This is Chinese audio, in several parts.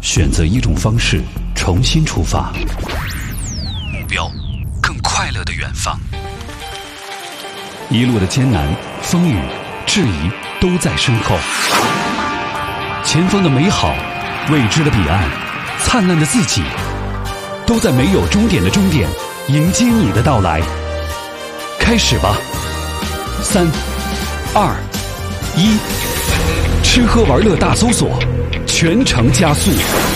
选择一种方式重新出发，目标更快乐的远方。一路的艰难、风雨、质疑都在身后，前方的美好、未知的彼岸、灿烂的自己，都在没有终点的终点迎接你的到来。开始吧，3、2、1，吃喝玩乐大搜索，全程加速。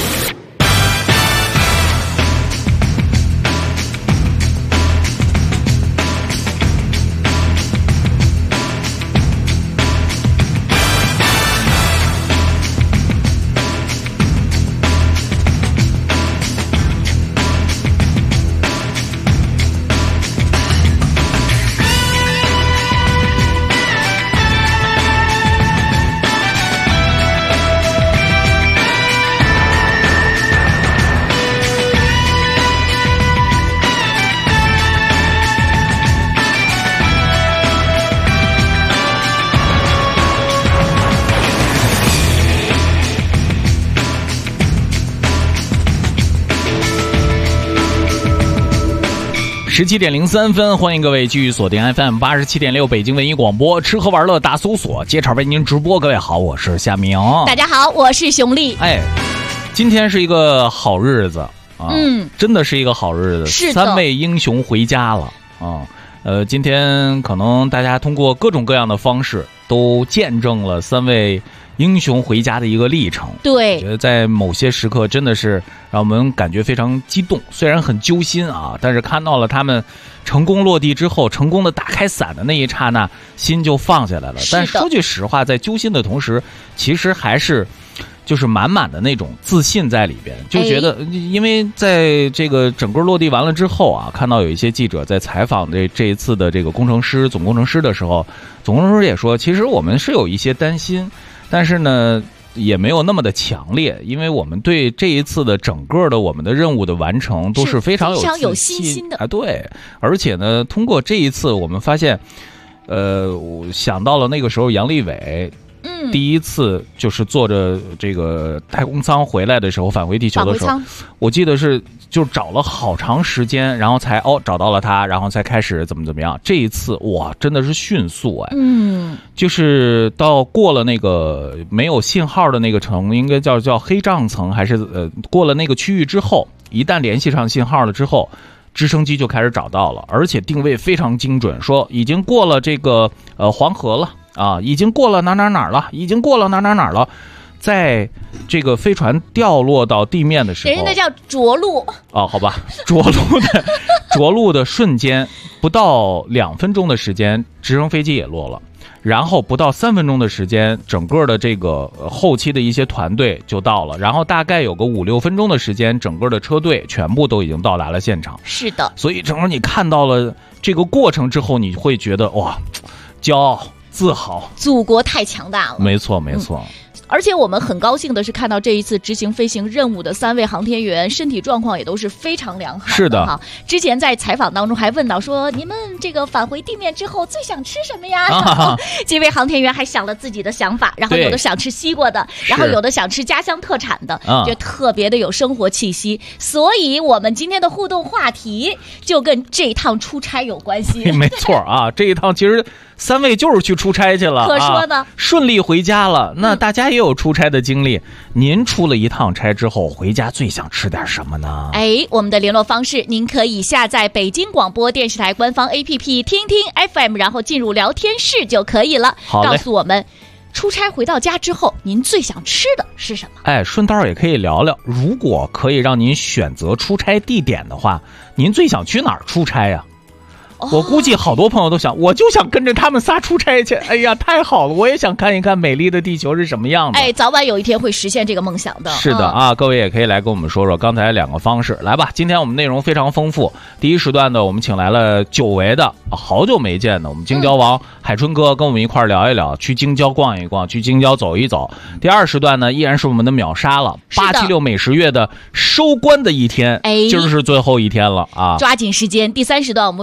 17:03，欢迎各位继续锁定 FM87.6 北京文艺广播，吃喝玩乐大搜索，接场为您直播。各位好，我是夏明。 大家好，我是熊丽。 今天是一个好日子啊，真的是一个好日子。 是的， 三位英雄回家了啊。今天可能大家通过各种各样的方式都见证了三位英雄回家的一个历程。 对， 我觉得在某些时刻真的是让我们感觉非常激动，虽然很揪心啊，但是看到了他们成功落地之后，成功的打开伞的那一刹那，心就放下来了。但说句实话，在揪心的同时，其实还是就是满满的那种自信在里边，就觉得，因为在这个整个落地完了之后啊，看到有一些记者在采访这一次的这个工程师、总工程师的时候，总工程师也说，其实我们是有一些担心，但是呢，也没有那么的强烈，因为我们对这一次的整个的我们的任务的完成都是非常有信心的啊。对，而且呢，通过这一次，我们发现，我想到了那个时候杨利伟。第一次就是坐着这个太空舱回来的时候，返回地球的时候，我记得是就找了好长时间，然后才找到了他，然后才开始怎么样。这一次哇，真的是迅速就是到过了那个没有信号的那个层，应该叫黑障层，还是过了那个区域之后，一旦联系上信号了之后，直升机就开始找到了，而且定位非常精准，说已经过了这个黄河了。啊，已经过了哪了，已经过了哪了，在这个飞船掉落到地面的时候， 人家叫着陆哦，好吧，着陆的瞬间，不到2分钟的时间，直升飞机也落了，然后不到3分钟的时间，整个的这个后期的一些团队就到了，然后大概有个5、6分钟的时间，整个的车队全部都已经到达了现场。 是的， 所以正好你看到了这个过程之后，你会觉得哇，骄傲。自豪， 祖国太强大了。 没错。 而且我们很高兴的是，看到这一次执行飞行任务的3位航天员身体状况也都是非常良好的。 是的， 之前在采访当中还问到说，你们这个返回地面之后最想吃什么呀？这位航天员还想了自己的想法，然后有的想吃西瓜的，然后有的想吃家乡特产的，就特别的有生活气息。所以我们今天的互动话题就跟这一趟出差有关系。 没错啊，这一趟其实3位就是去出差去了， 可说呢， 顺利回家了。那大家也有出差的经历，您出了一趟差之后回家最想吃点什么呢？ 我们的联络方式，您可以下载北京广播电视台官方 APP 听听 FM， 然后进入聊天室就可以了。告诉我们出差回到家之后您最想吃的是什么？ 顺道也可以聊聊，如果可以让您选择出差地点的话，您最想去哪儿出差呀？我估计好多朋友都想，我就想跟着他们仨出差去。哎呀，太好了，我也想看一看美丽的地球是什么样的。 早晚有一天会实现这个梦想的。 是的啊，各位也可以来跟我们说说刚才2个方式。来吧，今天我们内容非常丰富。第一时段呢，我们请来了久违的好久没见的我们京郊王海春哥，跟我们一块聊一聊，去京郊逛一逛，去京郊走一走。第二时段呢，依然是我们的秒杀了876美食月的收官的一天，今儿是最后一天了啊， 抓紧时间。第3时段我们为大家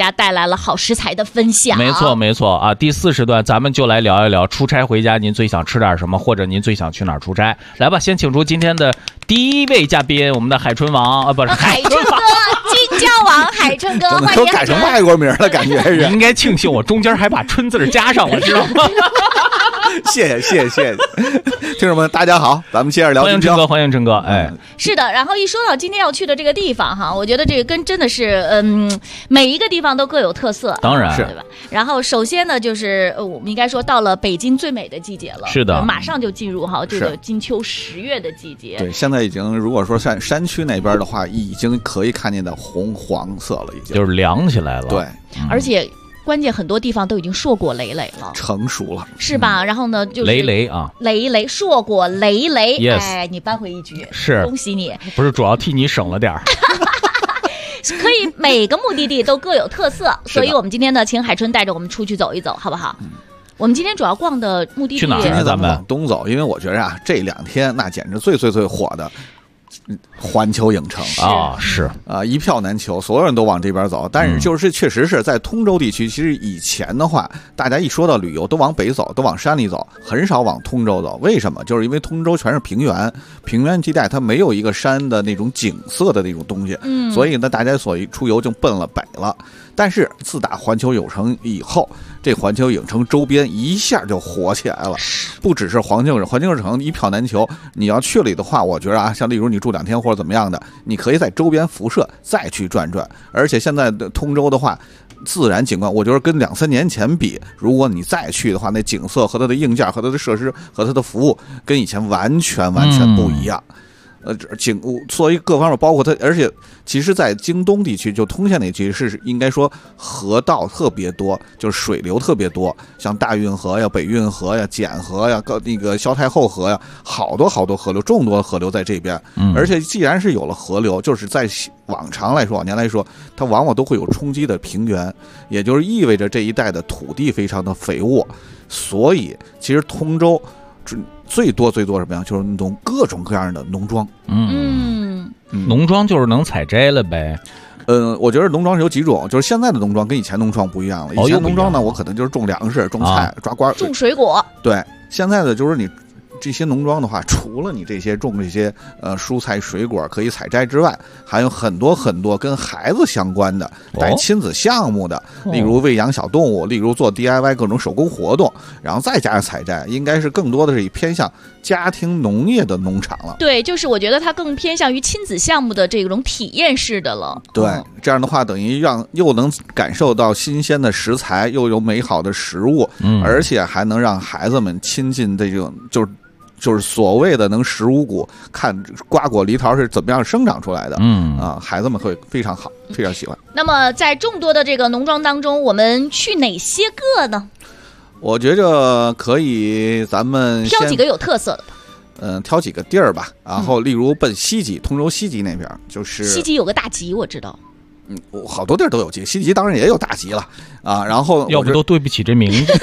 家带来了好食材的分享。 没错没错啊！第4时段咱们就来聊一聊出差回家您最想吃点什么，或者您最想去哪儿出差。来吧，先请出今天的第1位嘉宾，我们的海春王啊，不是海春哥，金交王海春哥，欢迎都改成外国名了，感觉是。 你应该庆幸我中间还把春字加上了，知道吗？ 谢谢，听众们大家好，咱们接着聊。 欢迎陈哥，欢迎陈哥。哎， 是的，然后一说到今天要去的这个地方哈，我觉得这个跟真的是每一个地方都各有特色， 当然是对吧？然后首先呢，就是我们应该说到了北京最美的季节了， 是的， 马上就进入这个金秋10月的季节。 对，现在已经如果说山区那边的话，已经可以看见的红黄色了，已经就是凉起来了。 对， 而且。关键很多地方都已经硕果累累了， 成熟了， 是吧？然后呢，就是累啊， 累硕果累累。 Yes， 哎，你扳回一局， 是恭喜你。 不是主要替你省了点儿。 可以每个目的地都各有特色，所以我们今天呢，请海春带着我们出去走一走，好不好？我们今天主要逛的目的地去哪儿？ 今天咱们往东走，因为我觉得啊，这2天那简直最火的。环球影城啊，是啊，一票难求，所有人都往这边走。但是就是确实是在通州地区，其实以前的话，大家一说到旅游都往北走，都往山里走，很少往通州走。为什么？就是因为通州全是平原地带，它没有一个山的那种景色的那种东西，所以呢，大家所以出游就奔了北了。但是自打环球影城以后，这环球影城周边一下就火起来了，不只是环球影城一票难求。你要去了的话，我觉得啊，像例如你住2天或者怎么样的，你可以在周边辐射再去转转。而且现在的通州的话，自然景观，我觉得跟2-3年前比，如果你再去的话，那景色和它的硬件和它的设施和它的服务跟以前完全不一样。景物所以各方面包括它，而且其实在京东地区就通县那区是应该说河道特别多，就是水流特别多，像大运河呀、北运河呀、简河呀、那个萧太后河呀，好多河流，众多的河流在这边。而且既然是有了河流，就是在往年来说，它往往都会有冲击的平原，也就是意味着这一带的土地非常的肥沃，所以其实通州最多什么样，就是各种各样的农庄。 农庄就是能采摘了呗。 我觉得农庄有几种，就是现在的农庄跟以前农庄不一样了。以前农庄呢，我可能就是种粮食、种菜、抓瓜、 种水果。 对，现在的就是你这些农庄的话，除了你这些种这些蔬菜水果可以采摘之外，还有很多跟孩子相关的带亲子项目的，例如喂养小动物，例如做 DIY 各种手工活动，然后再加上采摘，应该是更多的是以偏向家庭农业的农场了。 对，就是我觉得它更偏向于亲子项目的这种体验式的了。 对，这样的话等于又能感受到新鲜的食材，又有美好的食物，而且还能让孩子们亲近这种就是所谓的能食五谷，看瓜果梨桃是怎么样生长出来的。孩子们会非常好，非常喜欢。 那么在众多的这个农庄当中，我们去哪些个呢？ 我觉着可以，咱们挑几个有特色的吧。 挑几个地儿吧。然后例如奔西极，通州西极那边，就是西极有个大集，我知道。 好多地儿都有集，西极当然也有大集了啊。然后要不都对不起这名字。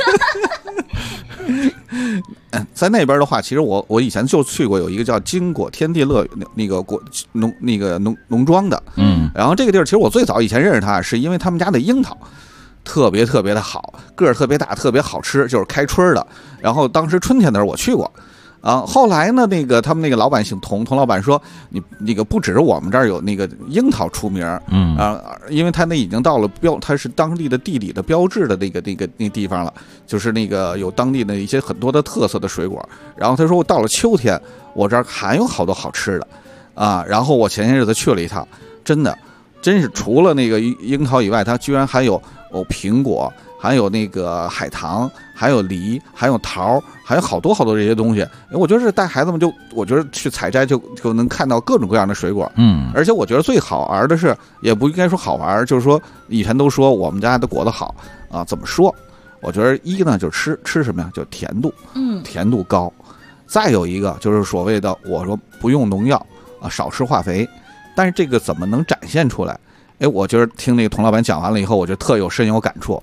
在那边的话，其实我以前就去过，有一个叫金果天地乐那个农庄的，然后这个地儿其实我最早以前认识他，是因为他们家的樱桃特别的好，个儿特别大，特别好吃，就是开春的。然后当时春天的时候我去过。后来呢，他们那个老板姓童老板说，你那个不只是我们这儿有那个樱桃出名，因为他那已经到了它是当地的地理的标志的那地方了，就是那个有当地的一些很多的特色的水果。然后他说，我到了秋天，我这儿还有好多好吃的然后我前些日子去了一趟，真是除了那个樱桃以外，它居然还有苹果，还有那个海棠，还有梨，还有桃，还有好多这些东西。我觉得是带孩子们我觉得去采摘就能看到各种各样的水果。而且我觉得最好玩的是，也不应该说好玩，就是说以前都说我们家的果子好怎么说？我觉得一呢就是吃什么呀？就甜度，甜度高。再有一个就是所谓的我说不用农药少吃化肥，但是这个怎么能展现出来？我觉得听那个童老板讲完了以后，我就深有感触。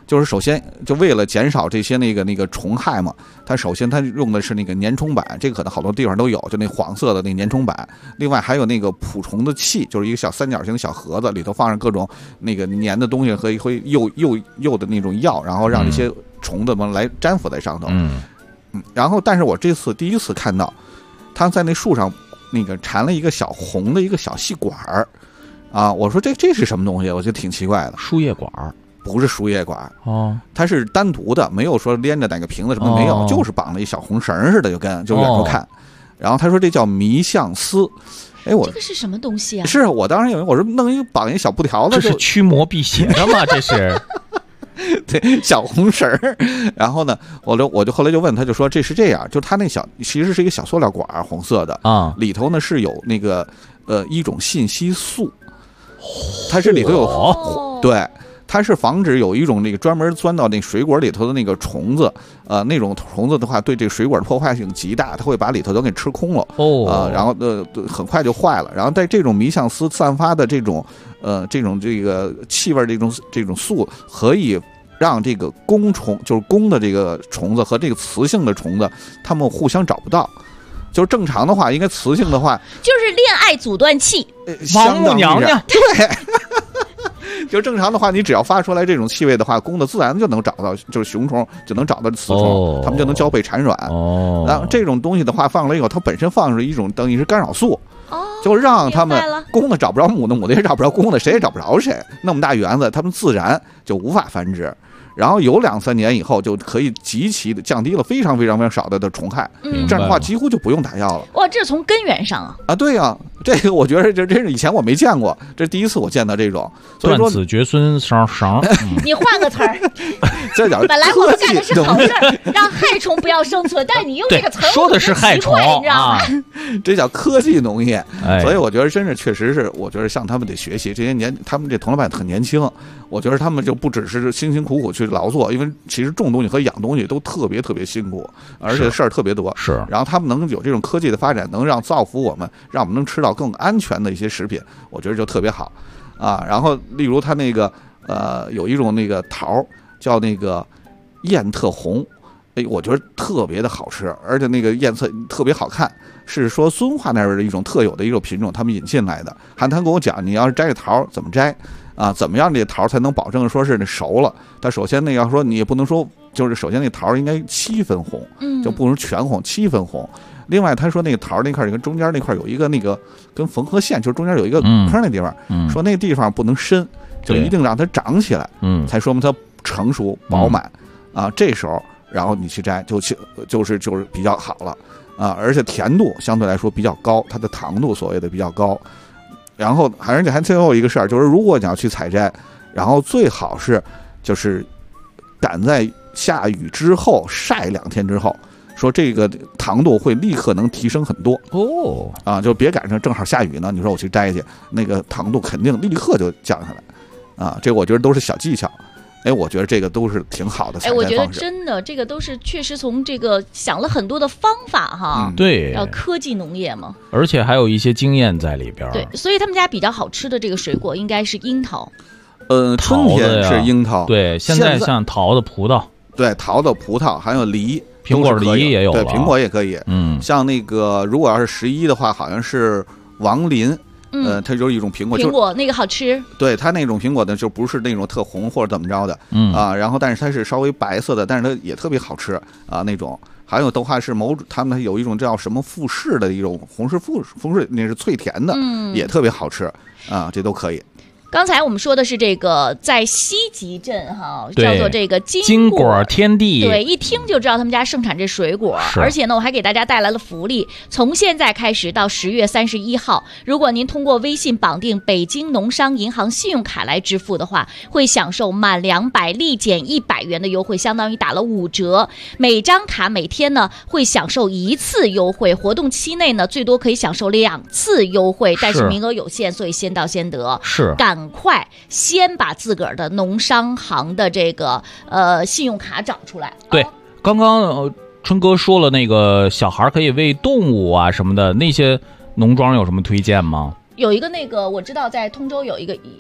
就是首先就为了减少这些那个虫害嘛，它首先它用的是那个粘虫板，这个可能好多地方都有，就那黄色的那粘虫板。另外还有那个捕虫的器，就是一个小三角形的小盒子，里头放上各种那个粘的东西和会诱的那种药，然后让这些虫子们来粘附在上头。然后但是我这次第一次看到，它在那树上那个缠了一个小红的一个小细管儿，啊，我说这是什么东西？我觉得挺奇怪的。 输液管。 不是输液管哦， 它是单独的，没有说连着哪个瓶子什么没有，就是绑了一小红绳似的，就远处看。然后他说这叫迷相思，哎，我这个是什么东西啊？ 是我当时以为我说弄一绑一小布条子， 这是驱魔辟邪的吗？这是对小红绳。然后呢，我就后来就问他，就说这是这样，就他那其实是一个小塑料管，红色的啊，里头呢是有那个一种信息素，它是里头有对。它是防止有一种那个专门钻到那水果里头的那个虫子，那种虫子的话对这个水果的破坏性极大，它会把里头都给吃空了，然后很快就坏了。然后在这种迷相思散发的这种这个气味这种素，可以让这个公虫，就是公的这个虫子和这个雌性的虫子，它们互相找不到。就是正常的话，应该雌性的话就是恋爱阻断器， 王母娘娘对。就正常的话，你只要发出来这种气味的话，公的自然就能找到，就是雄虫就能找到雌虫，它们就能交配产卵。然后这种东西的话放了以后，它本身放着一种等于是干扰素，就让他们公的找不着母的，母的也找不着公的，谁也找不着谁。那么大园子，它们自然就无法繁殖。然后有2-3年以后，就可以极其的降低了非常非常非常少的虫害，这样的话几乎就不用打药了。 哇，这是从根源上啊！ 对呀，这个我觉得这真是以前我没见过，这是第一次我见到这种。所以说断子绝孙绳。 你换个词儿， 这叫本来我们干的是好事儿，让害虫不要生存，但是你用这个词儿， 说的是害虫， 你知道吗？ 这叫科技农业。所以我觉得真是确实是，我觉得向他们得学习。这些他们这佟老板很年轻，我觉得他们就不只是辛辛苦苦去劳作，因为其实种东西和养东西都特别特别辛苦，而且事儿特别多。 是， 然后他们能有这种科技的发展，能造福我们，让我们能吃到更安全的一些食品，我觉得就特别好啊。然后例如他那个有一种那个桃叫那个燕特红，我觉得特别的好吃，而且那个燕特特别好看，是说遵化那边的一种特有的一种品种，他们引进来的。他跟我讲，你要是摘桃怎么摘啊？怎么样这桃才能保证说是熟了？他首先那要说你也不能说，就是首先那桃应该7分红，就不能全红，7分红。另外他说那个桃那块儿跟中间那块有一个那个跟缝合线，就是中间有一个坑那地方，说那个地方不能深，就一定让它长起来，才说明它成熟饱满啊。这时候然后你去摘就是比较好了啊，而且甜度相对来说比较高，它的糖度所谓的比较高。然后而且还最后一个事儿，就是如果你要去采摘，然后最好是就是赶在下雨之后晒2天之后，说这个糖度会立刻能提升很多就别赶上正好下雨呢，你说我去摘去，那个糖度肯定立刻就降下来啊。这我觉得都是小技巧。我觉得这个都是挺好的采摘方式。 我觉得真的这个都是确实从这个想了很多的方法哈。 对， 要科技农业嘛， 而且还有一些经验在里边。 对，所以他们家比较好吃的这个水果应该是樱桃。 春天是樱桃， 对，现在像桃子、葡萄， 对，桃子、葡萄还有梨， 苹果、梨也有了， 对，苹果也可以。像那个如果要是11的话，好像是王林。它就是一种苹果， 那个好吃。对， 它那种苹果呢，就不是那种特红或者怎么着的，然后但是它是稍微白色的，但是它也特别好吃啊那种。还有的话是他们有一种叫什么富士的一种红柿富士，那是脆甜的，也特别好吃啊，这都可以。 刚才我们说的是这个在西集镇叫做这个金果天地， 对，一听就知道他们家盛产这水果。而且呢，我还给大家带来了福利，从现在开始到10月31号，如果您通过微信绑定北京农商银行信用卡来支付的话，会享受满200立减100元的优惠，相当于打了5折。每张卡每天呢会享受1次优惠，活动期内呢最多可以享受2次优惠，但是名额有限，所以先到先得。 是， 赶快先把自个儿的农商行的这个信用卡找出来。 对，刚刚春哥说了，那个小孩可以喂动物啊什么的，那些农庄有什么推荐吗？ 有一个那个我知道在通州有一个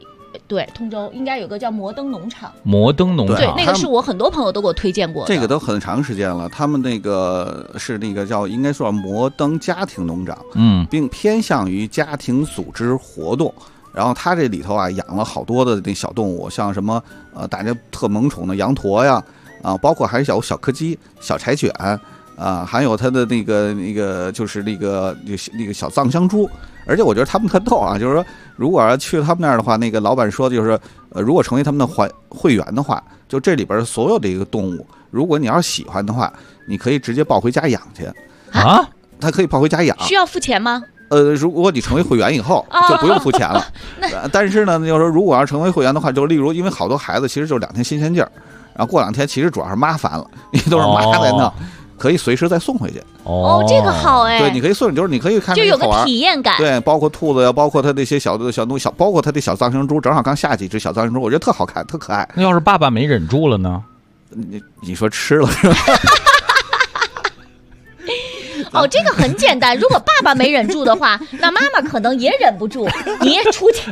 对，通州应该有个叫摩登农场。 摩登农场， 对，那个是我很多朋友都给我推荐过的。 这个都很长时间了，他们那个是那个叫应该说摩登家庭农场，并偏向于家庭组织活动。然后它这里头啊养了好多的那小动物，像什么大家特萌宠的羊驼呀，包括还有小柯基、小柴犬。还有它的那个就是那个小藏香猪，而且我觉得他们特逗啊，就是说如果要去他们那儿的话，那个老板说就是如果成为他们的会员的话，就这里边所有的一个动物，如果你要是喜欢的话，你可以直接抱回家养去啊， 它可以抱回家养， 需要付钱吗？ 如果你成为会员以后就不用付钱了。但是呢，就是说如果要成为会员的话，就例如因为好多孩子其实就是2天新鲜劲儿，然后过2天其实主要是妈烦了，你都是妈在弄。可以随时再送回去。 这个好哎。 对，你可以送，就是你可以看， 就有个体验感。 对，包括兔子呀，包括它那些小东西，包括它的小藏香猪，正好刚下几只小藏香猪，我觉得特好看，特可爱。 那要是爸爸没忍住了呢？ 你说吃了是吧？ 这个很简单。如果爸爸没忍住的话，那妈妈可能也忍不住，你也出去。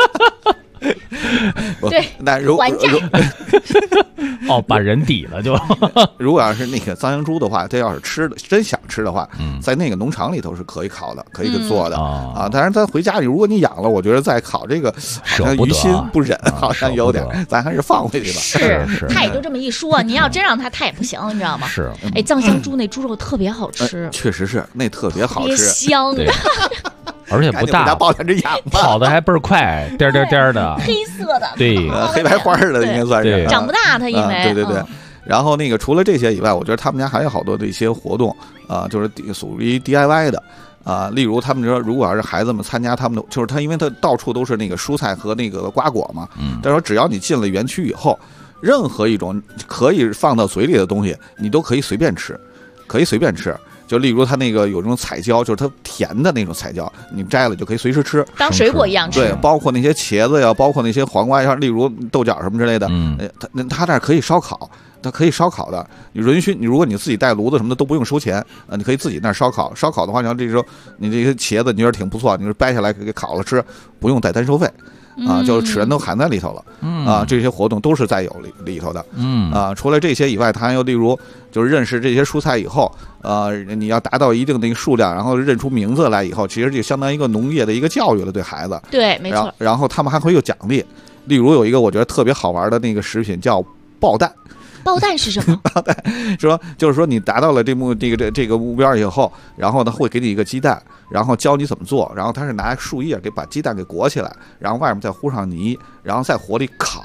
对， 那还价。 把人抵了就。 如果要是那个藏香猪的话，它要是吃的真想吃的话，在那个农场里头是可以烤的，可以做的当然，咱回家里，如果你养了，我觉得再烤这个好像于心不忍，好像有点，咱还是放回去吧。 是， 他也就这么一说，你要真让他也不行，你知道吗？ 是。 藏香猪那猪肉特别好吃， 确实是，那特别好吃， 香。 而且不大，跑的还倍儿快，颠的， 黑色的， 对， 黑白花的应该算是。 长不大，它因为对。然后那个除了这些以外，我觉得他们家还有好多的一些活动就是属于 DIY 的例如他们说，如果要是孩子们参加他们的，就是他因为他到处都是那个蔬菜和那个瓜果嘛，但是说只要你进了园区以后，任何一种可以放到嘴里的东西，你都可以随便吃，可以随便吃。就例如它那个有这种彩椒，就是它甜的那种彩椒，你摘了就可以随时吃， 当水果一样吃。 对，包括那些茄子呀，包括那些黄瓜呀，例如豆角什么之类的，它那可以烧烤，它可以烧烤的。你允许你，如果你自己带炉子什么的都不用收钱你可以自己那烧烤。烧烤的话，你要这时候你这些茄子你觉得挺不错，你说掰下来给烤了吃，不用带单收费。就是齿人都含在里头了这些活动都是在有里头的除了这些以外，他还有例如就是认识这些蔬菜以后你要达到一定的一个数量，然后认出名字来以后，其实就相当于一个农业的一个教育了，对孩子。 对，没错。 然后他们还会有奖励，例如有一个我觉得特别好玩的那个食品叫爆蛋。 爆蛋是什么？ 爆蛋就是说你达到了这个目标以后，然后呢会给你一个鸡蛋，然后教你怎么做，然后他是拿树叶把鸡蛋给裹起来，然后外面再糊上泥，然后在火里烤。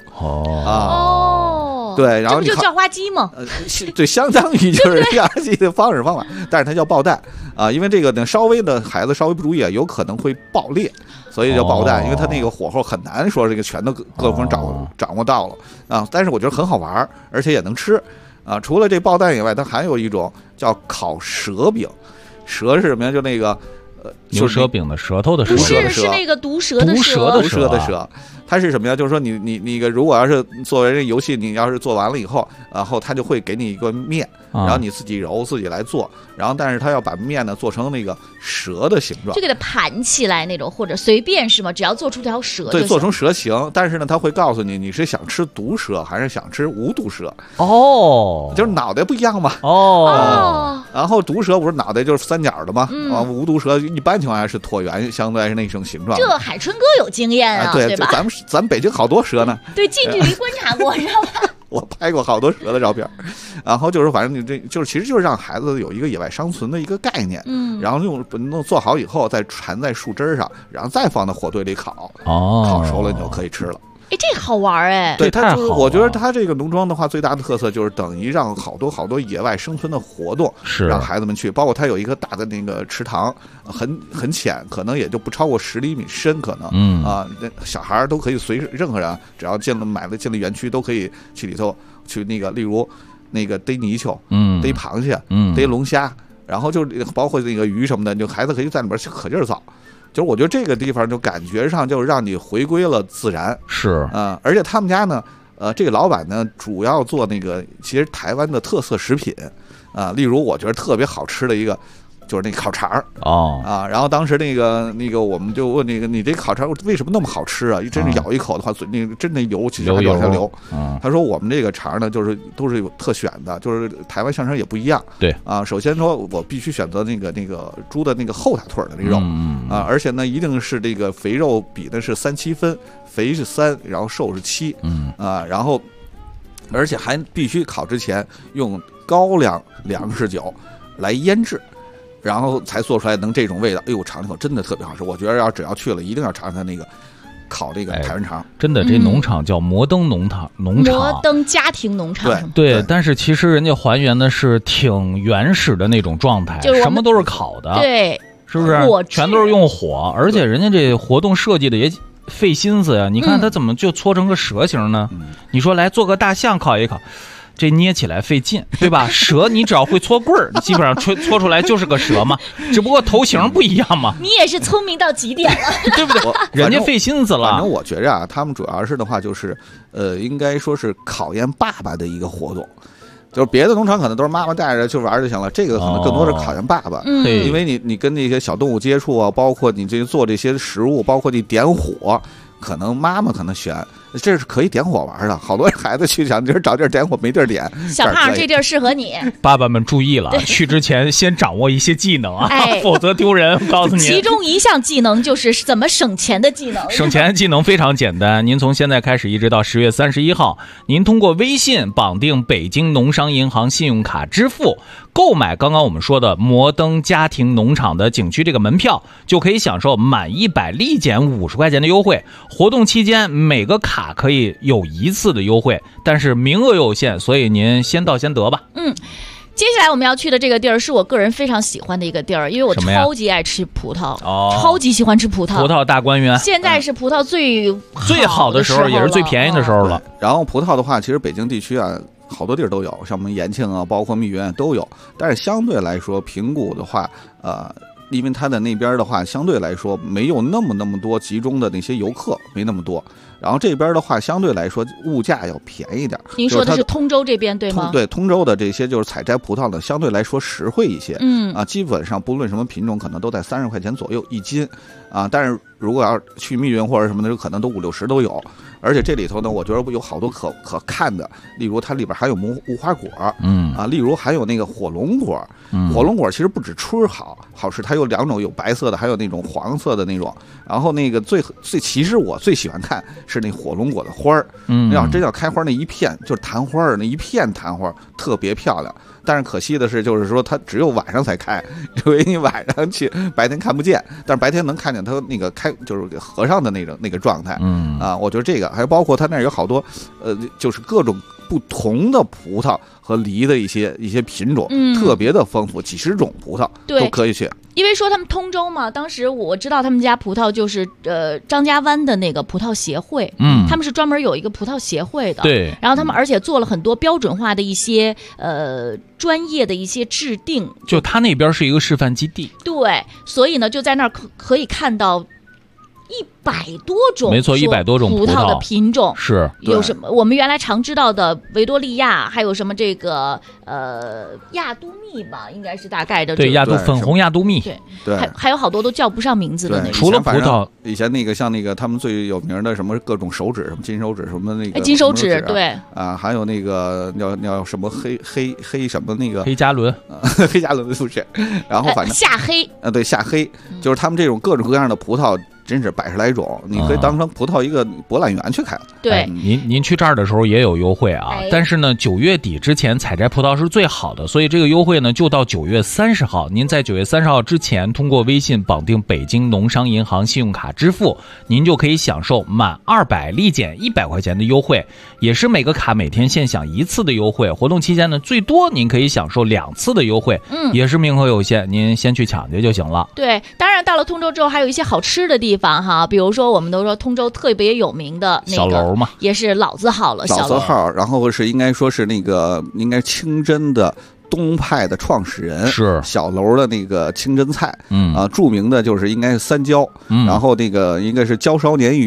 对，然后这不就叫花鸡吗？ 对，相当于就是叫花鸡的方法，但是它叫爆蛋因为这个呢稍微的孩子稍微不注意有可能会爆裂，所以叫爆蛋，因为它那个火候很难说这个全都各方掌握到了但是我觉得很好玩，而且也能吃除了这爆蛋以外，它还有一种叫烤蛇饼。蛇是什么呀？就那个牛舌饼的舌头的舌， 是那个毒蛇的蛇。它是什么呀？就是说你那个如果要是作为这游戏，你要是做完了以后，然后它就会给你一个面，然后你自己揉自己来做，然后但是它要把面呢做成那个蛇的形状， 就给它盘起来那种，或者随便是吗？只要做出条蛇就行。 对，做成蛇形，但是呢，它会告诉你是想吃毒蛇还是想吃无毒蛇就是脑袋不一样嘛然后毒蛇不是脑袋就是三角的吗？无毒蛇一般情况下是椭圆，相对是那种形状。 这海春哥有经验对吧？ 咱北京好多蛇呢。 对，近距离观察过，知道吧？ 我拍过好多蛇的照片，然后就是反正你这就是其实就是让孩子有一个野外生存的一个概念，然后弄做好以后再缠在树枝上，然后再放到火堆里烤，烤熟了你就可以吃了。 这好玩对，它就是我觉得它这个农庄的话，最大的特色就是等于让好多野外生存的活动，让孩子们去，包括它有一个大的那个池塘，很浅，可能也就不超过10厘米深，可能小孩都可以任何人只要进了园区都可以去里头去那个，例如那个逮泥鳅，逮螃蟹，逮龙虾，然后就包括那个鱼什么的，就孩子可以在里边可劲儿造。就是我觉得这个地方就感觉上就让你回归了自然，而且他们家呢，这个老板呢主要做那个其实台湾的特色食品例如我觉得特别好吃的一个就是那烤肠哦然后当时那个我们就问那个你这烤肠为什么那么好吃啊？真是咬一口的话，嘴那个真的油其实还往下流。他说我们这个肠呢，就是都是有特选的，就是台湾香肠也不一样。 对首先说我必须选择那个猪的那个后大腿的那肉而且呢一定是这个肥肉比的是3-7分，肥是3，然后瘦是7然后而且还必须烤之前用高粱粮食酒来腌制。然后才做出来能这种味道，哎呦，尝尝真的特别好吃。我觉得只要去了，一定要尝尝那个烤这个台湾肠。 真的，这农场叫摩登农场，摩登家庭农场。 对，但是其实人家还原的是挺原始的那种状态，什么都是烤的， 对， 是不是？全都是用火，而且人家这活动设计的也费心思呀。你看他怎么就搓成个蛇形呢？你说来做个大象烤一烤。这捏起来费劲，对吧？蛇你只要会搓棍儿，基本上搓出来就是个蛇嘛，只不过头型不一样嘛。 你也是聪明到极点了， 对不对？人家费心思了。 反正我觉着他们主要是的话就是，应该说是考验爸爸的一个活动。就是别的农场可能都是妈妈带着去玩就行了，这个可能更多是考验爸爸，因为你跟那些小动物接触啊，包括你这做这些食物，包括你点火。可能妈妈可能选，这是可以点火玩的。好多孩子去想找地儿点火没地儿点， 小胖这地儿适合你。 爸爸们注意了，去之前先掌握一些技能啊，否则丢人。我告诉你， 其中一项技能就是怎么省钱的技能。 省钱技能非常简单，您从现在开始一直到10月31号，您通过微信绑定北京农商银行信用卡支付，购买刚刚我们说的摩登家庭农场的景区这个门票，就可以享受满100立减50块钱的优惠。活动期间每个卡可以有1次的优惠，但是名额有限，所以您先到先得吧。 接下来我们要去的这个地儿是我个人非常喜欢的一个地儿，因为我超级爱吃葡萄，超级喜欢吃葡萄。 葡萄大观园现在是葡萄最好的时候，也是最便宜的时候了。 然后葡萄的话，其实北京地区啊，好多地儿都有，像我们延庆啊，包括密园都有。但是相对来说，平谷的话，因为它的那边的话，相对来说没有那么多集中的那些游客，没那么多。然后这边的话，相对来说物价要便宜点。 您说的是通州这边对吗？ 对，通州的这些就是采摘葡萄呢，相对来说实惠一些。基本上不论什么品种，可能都在30块钱左右1斤但是如果要去密云或者什么的，可能都50-60都有。而且这里头呢，我觉得有好多可看的，例如它里边还有无花果，例如还有那个火龙果。火龙果其实不止吃好吃，它有2种，有白色的，还有那种黄色的那种。然后那个其实我最喜欢看是那火龙果的花儿，真要开花那一片就是昙花，那一片昙花特别漂亮。但是可惜的是，就是说它只有晚上才开，因为你晚上去，白天看不见，但是白天能看见它那个就是合上的那个状态。我觉得这个还包括它那儿有好多，就是各种不同的葡萄和梨的一些品种，特别的丰富，几十种葡萄都可以去。 因为说他们通州嘛，当时我知道他们家葡萄就是张家湾的那个葡萄协会，他们是专门有一个葡萄协会的， 对。 然后他们而且做了很多标准化的一些专业的一些制定， 就他那边是一个示范基地， 对，所以呢就在那儿可以看到100多种， 没错，100多种葡萄的品种是有什么？我们原来常知道的维多利亚，还有什么这个亚都蜜吧，应该是大概的。 对，亚都粉红亚都蜜， 对，还有好多都叫不上名字的那种。 除了葡萄， 以前那个像那个他们最有名的什么各种手指，什么金手指，什么那个金手指，对还有那个叫什么黑什么那个黑加仑， 黑加仑不是，然后反正夏黑对夏黑，就是他们这种各种各样的葡萄。真是100来种，你可以当成葡萄一个博览园去看。 对， 您去这儿的时候也有优惠啊，但是呢，9月底之前采摘葡萄是最好的，所以这个优惠呢就到9月30号。您在9月30号之前通过微信绑定北京农商银行信用卡支付，您就可以享受满200立减100块钱的优惠，也是每个卡每天限享1次的优惠。活动期间呢，最多您可以享受2次的优惠，也是名额有限，您先去抢去就行了。 对，当然到了通州之后，还有一些好吃的地方。比如说我们都说通州特别有名的那个小楼嘛， 也是老字号了， 老字号，然后是应该说是那个应该清真的东派的创始人， 是小楼的那个清真菜，著名的就是应该是3椒，然后那个应该是椒烧鲶鱼、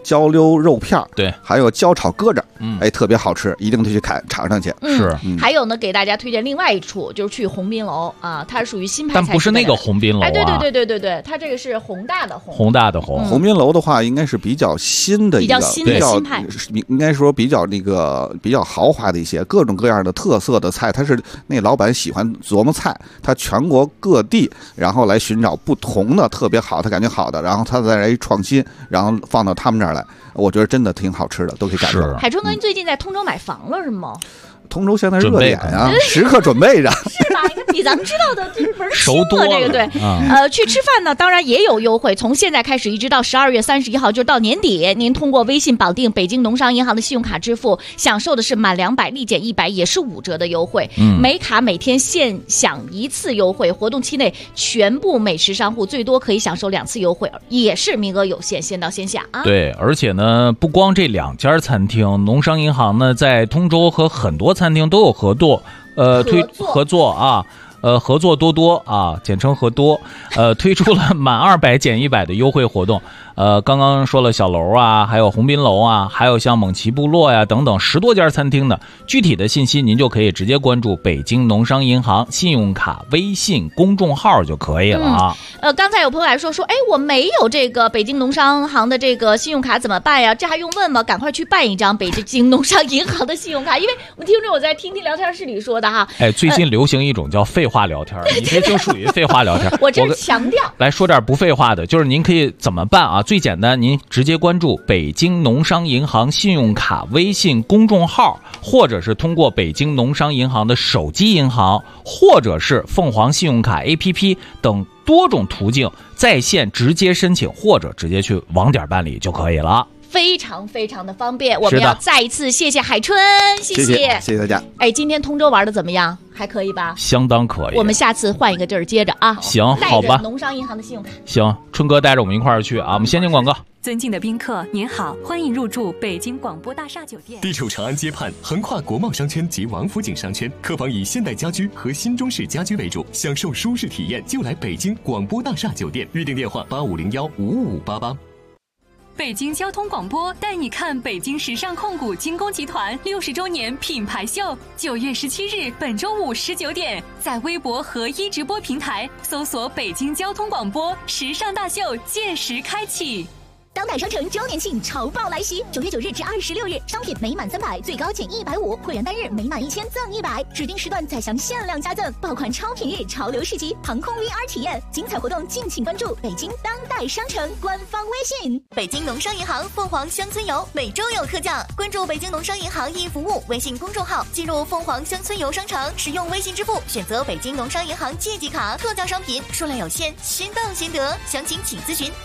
焦溜肉片， 对， 还有焦炒鸽子，特别好吃，一定得去尝尝去。 是， 还有呢，给大家推荐另外一处，就是去鸿宾楼啊，它属于新派菜， 但不是那个鸿宾楼啊， 对，它这个是宏大的宏， 鸿宾楼的话，应该是比较新的一个，比较新派， 应该说比较豪华的一些各种各样的特色的菜，他是那老板喜欢琢磨菜，他全国各地然后来寻找不同的特别好，他感觉好的，然后他再来创新，然后放到他们这儿来，我觉得真的挺好吃的，都可以感受。 海春哥，您最近在通州买房了是吗？ 通州现在热点啊，时刻准备着， 是吧？你看比咱们知道的这门熟多了，这个对。去吃饭呢，当然也有优惠，从现在开始一直到12月31号，就到年底，您通过微信绑定北京农商银行的信用卡支付，享受的是满200立减100，也是5折的优惠。每卡每天限享1次优惠，活动期内全部美食商户最多可以享受2次优惠，也是名额有限，先到先下啊。 对，而且呢，不光这2家餐厅，农商银行呢在通州和很多餐厅都有合作啊，合作多多啊，简称合多，推出了满200减100的优惠活动。刚刚说了小楼啊，还有鸿宾楼啊，还有像蒙奇部落呀等等10多家餐厅的，具体的信息您就可以直接关注北京农商银行信用卡微信公众号就可以了啊。 刚才有朋友来说，哎，我没有这个北京农商行的这个信用卡怎么办呀？这还用问吗？赶快去办一张北京农商银行的信用卡，因为我听着我在听聊天室里说的哈。 最近流行一种叫废话聊天，你这就属于废话聊天。 我这是强调。 来说点不废话的，就是您可以怎么办啊？最简单，您直接关注北京农商银行信用卡微信公众号，或者是通过北京农商银行的手机银行，或者是凤凰信用卡 APP 等多种途径在线直接申请，或者直接去网点办理就可以了。 非常非常的方便，我们要再一次谢谢海春，谢谢大家。 今天通州玩的怎么样？还可以吧？ 相当可以。 我们下次换一个地儿接着啊。 行，好吧。 带着农商银行的信用卡。 行，春哥带着我们一块儿去啊。我们先进广告。 尊敬的宾客，您好，欢迎入住北京广播大厦酒店。 地处长安街畔，横跨国贸商圈及王府井商圈，客房以现代家居和新中式家居为主，享受舒适体验就来北京广播大厦酒店。预订电话85015588。 北京交通广播带你看北京时尚控股精工集团60周年品牌秀，9月17日本周五19点，在微博和一直播平台搜索北京交通广播时尚大秀届时开启。 当代商城周年庆潮爆来袭，9月9日至26日，商品每满300最高减150，会员单日每满1000赠100，指定时段再享限量加赠，爆款超品日潮流市集航空 VR 体验，精彩活动敬请关注北京当代商城官方微信。 北京农商银行凤凰乡村游每周有特价，关注北京农商银行易服务微信公众号，进入凤凰乡村游商城，使用微信支付选择北京农商银行借记卡，特价商品数量有限，先到先得，详情请咨询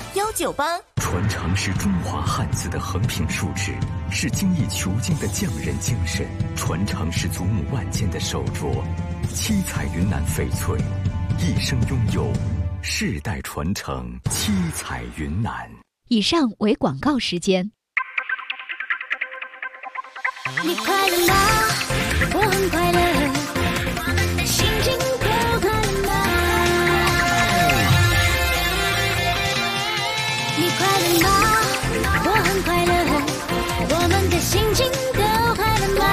96198。 传承是中华汉字的横平竖直，是精益求精的匠人精神；传承是祖母万间的手镯，七彩云南翡翠，一生拥有，世代传承，七彩云南。 以上为广告时间。 你快乐吗？我很快乐，我们的心情都快乐吗？你快乐吗？我很快乐，我们的心情都快乐吗？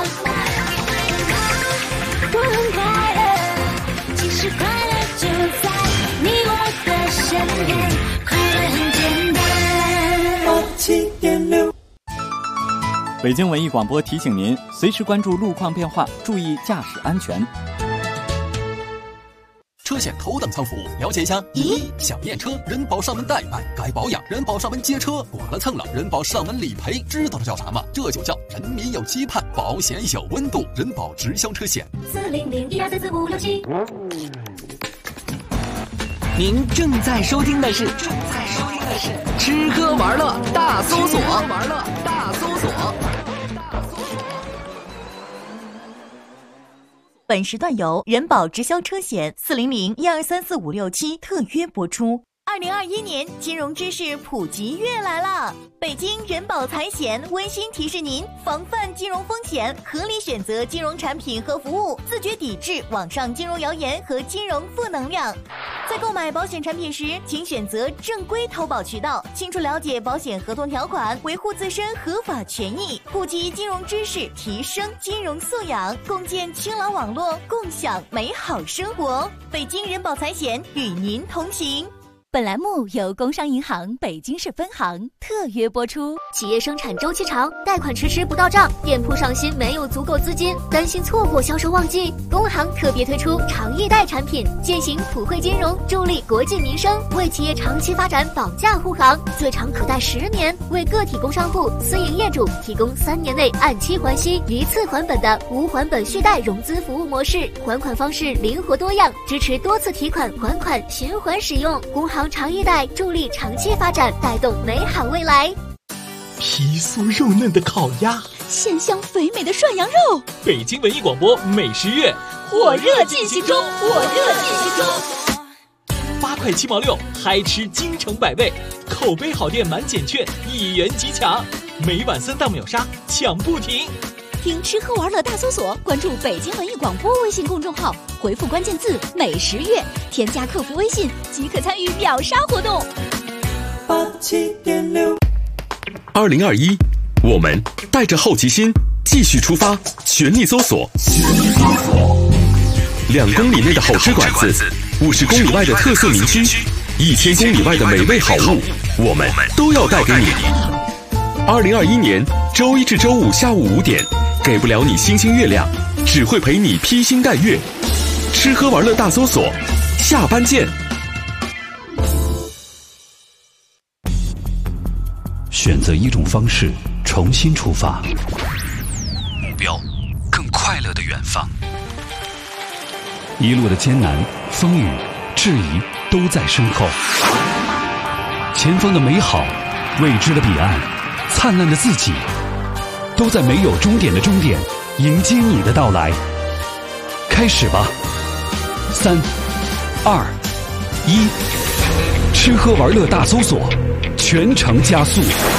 我很快乐，其实快乐就在你我的身边，快乐很简单。 北京文艺广播提醒您，随时关注路况变化，注意驾驶安全。 车险头等舱服务，了解一下。1. 想验车，人保上门代办；该保养，人保上门接车；剐了蹭了，人保上门理赔。知道这叫啥吗？这就叫人民有期盼，保险有温度。人保直销车险。 400-1234567。 您正在收听的是吃喝玩乐大搜索。 本时段由人保直销车险400-1234567特约播出。 2021年金融知识普及月来了，北京人保财险温馨提示您防范金融风险，合理选择金融产品和服务，自觉抵制网上金融谣言和金融负能量。在购买保险产品时，请选择正规投保渠道，清楚了解保险合同条款，维护自身合法权益，普及金融知识，提升金融素养，共建清朗网络，共享美好生活。北京人保财险与您同行。 本栏目由工商银行北京市分行特约播出。企业生产周期长，贷款迟迟不到账，店铺上新没有足够资金，担心错过销售旺季，工行特别推出长易贷产品，践行普惠金融，助力国计民生，为企业长期发展保驾护航，最长可贷10年，为个体工商户、私营业主提供3年内按期还息、一次还本的无还本续贷融资服务模式，还款方式灵活多样，支持多次提款还款循环使用。工行长易贷助力长期发展，带动美好未来。 皮酥肉嫩的烤鸭， 鲜香肥美的涮羊肉。 北京文艺广播美食月火热进行中 ，8块7毛6，嗨吃京城百味，口碑好店满减券，1元即抢，每晚3档秒杀，抢不停。 听吃喝玩乐大搜索，关注北京文艺广播微信公众号，回复关键字美食月，添加客服微信即可参与秒杀活动。 87.6 2021，我们带着好奇心继续出发，全力搜索2公里内的好吃馆子，50公里外的特色名区，1000公里外的美味好物，我们都要带给你。2021年周1至周5下午5点，给不了你星星月亮，只会陪你披星戴月。吃喝玩乐大搜索，下班见。 选择一种方式，重新出发，目标更快乐的远方。一路的艰难、风雨、质疑都在身后，前方的美好、未知的彼岸、灿烂的自己，都在没有终点的终点迎接你的到来。开始吧，3、2、1，吃喝玩乐大搜索，全程加速。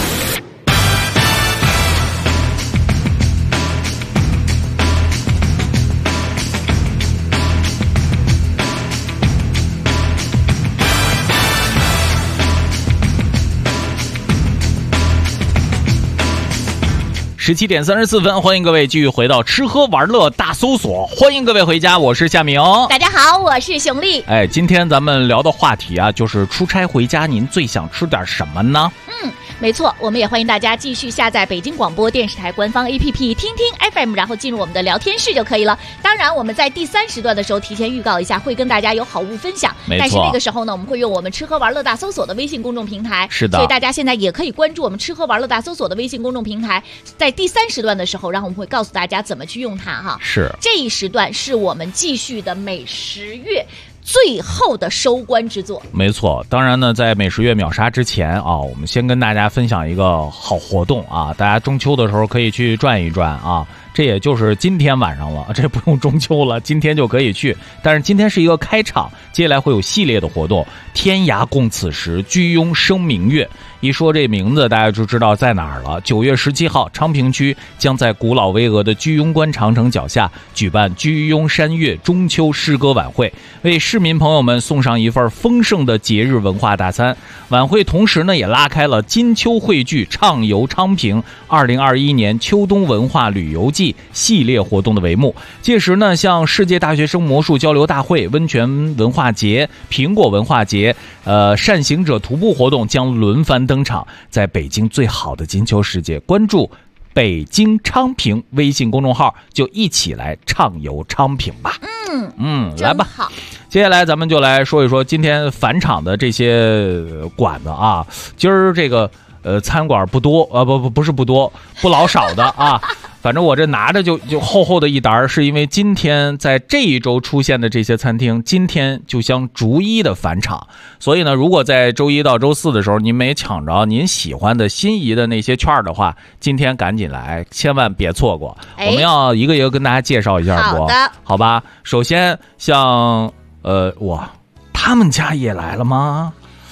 17点34分，欢迎各位继续回到吃喝玩乐大搜索，欢迎各位回家，我是夏明。 大家好，我是熊丽。 今天咱们聊的话题啊，就是出差回家您最想吃点什么呢？ 没错，我们也欢迎大家继续下载北京广播电视台官方 APP 听听 FM， 然后进入我们的聊天室就可以了。当然我们在第3时段的时候提前预告一下，会跟大家有好物分享，但是那个时候呢，我们会用我们吃喝玩乐大搜索的微信公众平台。 是的， 所以大家现在也可以关注我们吃喝玩乐大搜索的微信公众平台，在第3时段的时候，然后我们会告诉大家怎么去用它哈。 是， 这一时段是我们继续的美食月最后的收官之作。 没错，当然呢，在美食月秒杀之前啊，我们先跟大家分享一个好活动啊，大家中秋的时候可以去转一转啊。这也就是今天晚上了，这不用中秋了，今天就可以去。但是今天是一个开场，接下来会有系列的活动。天涯共此时，居庸生明月。一说这名字，大家就知道在哪儿了。9月17号，昌平区将在古老巍峨的居庸关长城脚下举办居庸山月中秋诗歌晚会，为市民朋友们送上一份丰盛的节日文化大餐。晚会同时呢，也拉开了金秋汇聚畅游昌平2021年秋冬文化旅游季系列活动的帷幕。届时呢，像世界大学生魔术交流大会、温泉文化节、苹果文化节、善行者徒步活动将轮番登场。在北京最好的金秋世界，关注北京昌平微信公众号，就一起来畅游昌平吧。来吧。 好， 接下来咱们就来说一说今天返场的这些馆子啊。今儿这个餐馆不多，不是不多，不老少的啊。反正我这拿着就厚厚的一沓，是因为今天在这一周出现的这些餐厅，今天就将逐一的返场。所以呢，如果在周1到周4的时候您没抢着您喜欢的心仪的那些券的话，今天赶紧来，千万别错过。我们要一个一个跟大家介绍一下， 好的， 好吧？首先像他们家也来了吗？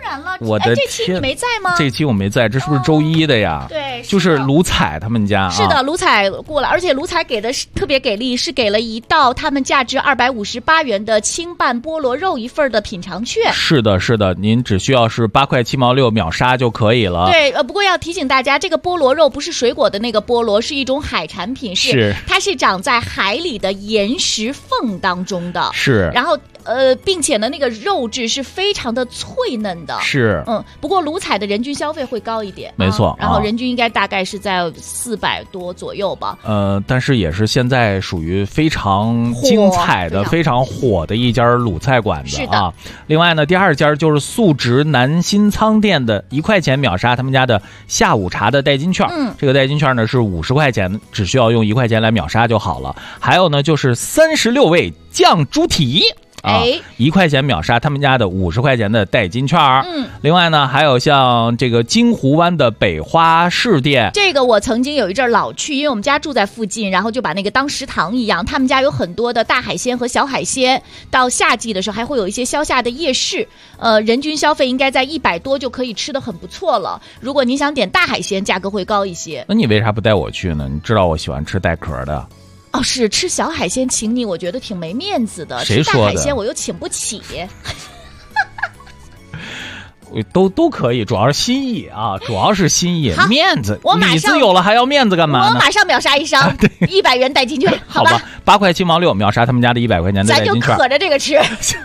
然了， 我的天， 这期你没在吗？ 这期我没在，这是不是周一的呀？ 对， 就是卢彩他们家。 是的，卢彩过来，而且卢彩给的是特别给力，是给了一道他们价值258元的清拌菠萝肉一份的品尝券。 是的，是的，您只需要是8块7毛6秒杀就可以了。 对，不过要提醒大家，这个菠萝肉不是水果的那个菠萝，是一种海产品，它是长在海里的岩石缝当中的。 是， 然后并且呢，那个肉质是非常的脆嫩的。 是， 不过卢彩的人均消费会高一点， 没错， 然后人均应该大概是在400多左右吧。 但是也是现在属于非常精彩的、非常火的一家鲁菜馆子啊。另外呢，第二家就是素食南新仓店的1块钱秒杀他们家的下午茶的代金券。这个代金券呢是50块钱，只需要用1块钱来秒杀就好了。还有呢，就是36味酱猪蹄。1块钱秒杀他们家的50块钱的代金券。另外呢，还有像这个金湖湾的北花市店， 这个我曾经有一阵老去，因为我们家住在附近，然后就把那个当食堂一样。他们家有很多的大海鲜和小海鲜，到夏季的时候还会有一些消夏的夜市。人均消费应该在100多就可以吃得很不错了。如果你想点大海鲜，价格会高一些。 那你为啥不带我去呢？你知道我喜欢吃带壳的。 是吃小海鲜请你，我觉得挺没面子的。 谁说的？ 吃大海鲜我又请不起。 都可以，主要是心意啊，主要是心意，面子。里子有了还要面子干嘛呢？ 我马上秒杀一张100元代金券， 好吧？8块7毛6秒杀他们家的100块钱的代金券， 咱就可着这个吃。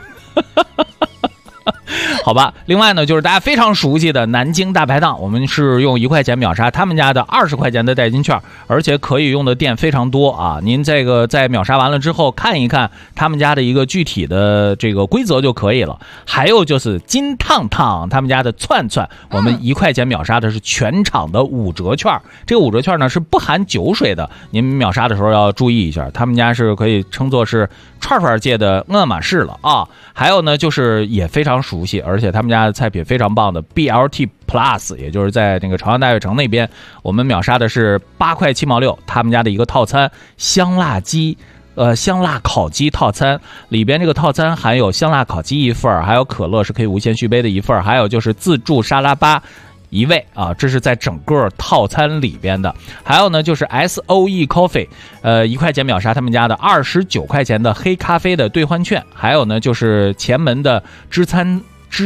好吧，另外呢，就是大家非常熟悉的南京大排档，我们是用1块钱秒杀他们家的20块钱的代金券，而且可以用的店非常多啊。您这个在秒杀完了之后，看一看他们家的一个具体的这个规则就可以了。还有就是金烫烫他们家的串串，我们1块钱秒杀的是全场的5折券，这个5折券呢是不含酒水的，您秒杀的时候要注意一下，他们家是可以称作是串串界的爱马仕了啊。还有呢，就是也非常熟悉，而且他们家的菜品非常棒的 BLT Plus， 也就是在那个朝阳大悦城那边，我们秒杀的是8块7毛6，他们家的一个套餐香辣烤鸡套餐，里边这个套餐含有香辣烤鸡1份，还有可乐是可以无限续杯的1份，还有就是自助沙拉吧1位啊，这是在整个套餐里边的。还有呢，就是 SOE Coffee， 1块钱秒杀他们家的29块钱的黑咖啡的兑换券。还有呢，就是前门的知餐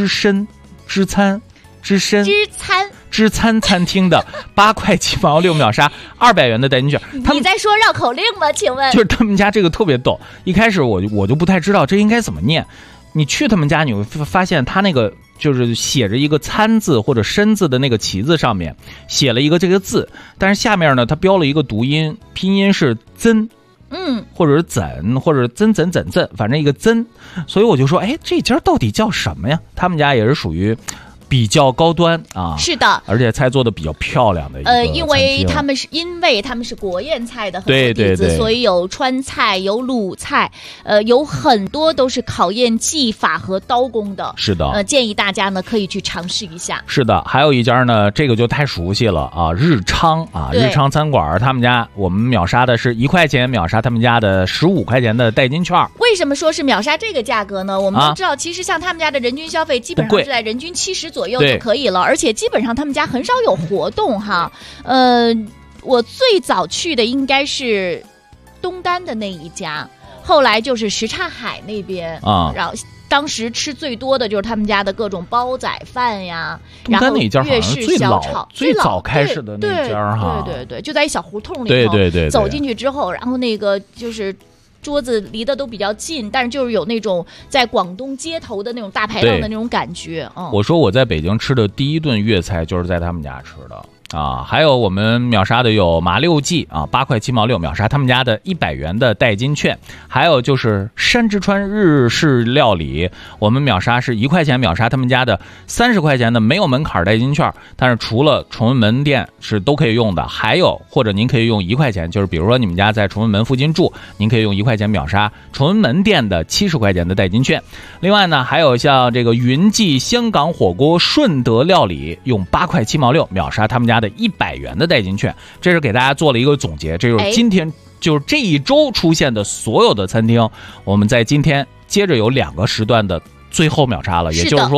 餐厅的8块7毛6秒杀200元的代金券。 你在说绕口令吗？请问？ 就是他们家这个特别逗，一开始我就不太知道这应该怎么念。你去他们家，你会发现他那个就是写着一个餐字或者申字的那个旗子上面写了一个这个字，但是下面呢他标了一个读音，拼音是曾，或者是怎，或者曾，反正一个曾，所以我就说，哎，这家到底叫什么呀？他们家也是属于比较高端啊， 是的， 而且菜做的比较漂亮的一个因为他们是国宴菜的很多底子，所以有川菜，有鲁菜，有很多都是考验技法和刀工的。 是的， 建议大家呢可以去尝试一下。 是的，还有一家呢，这个就太熟悉了啊，日昌餐馆，他们家我们秒杀的是1块钱秒杀他们家的15块钱的代金券。 为什么说是秒杀这个价格呢？我们都知道，其实像他们家的人均消费基本上是在人均70左右就可以了，而且基本上他们家很少有活动哈。我最早去的应该是东单的那一家，后来就是什刹海那边啊，然后当时吃最多的就是他们家的各种煲仔饭呀，然后粤式小炒， 最早开始的那家哈， 对，就在一小胡同里头， 对， 走进去之后，然后那个就是桌子离得都比较近，但是就是有那种在广东街头的那种大排档的那种感觉。 我说我在北京吃的第一顿粤菜就是在他们家吃的。还有我们秒杀的有麻六记啊，8块7毛6秒杀他们家的100元的代金券，还有就是山之川日式料理，我们秒杀是1块钱秒杀他们家的30块钱的没有门槛代金券，但是除了崇文门店是都可以用的，还有或者您可以用1块钱，就是比如说你们家在崇文门附近住，您可以用1块钱秒杀崇文门店的70块钱的代金券。另外呢，还有像这个云记香港火锅顺德料理，用8块7毛6秒杀他们家的100元的代金券。这是给大家做了一个总结，这就是今天就是这一周出现的所有的餐厅，我们在今天接着有2个时段的最后秒杀了，也就是说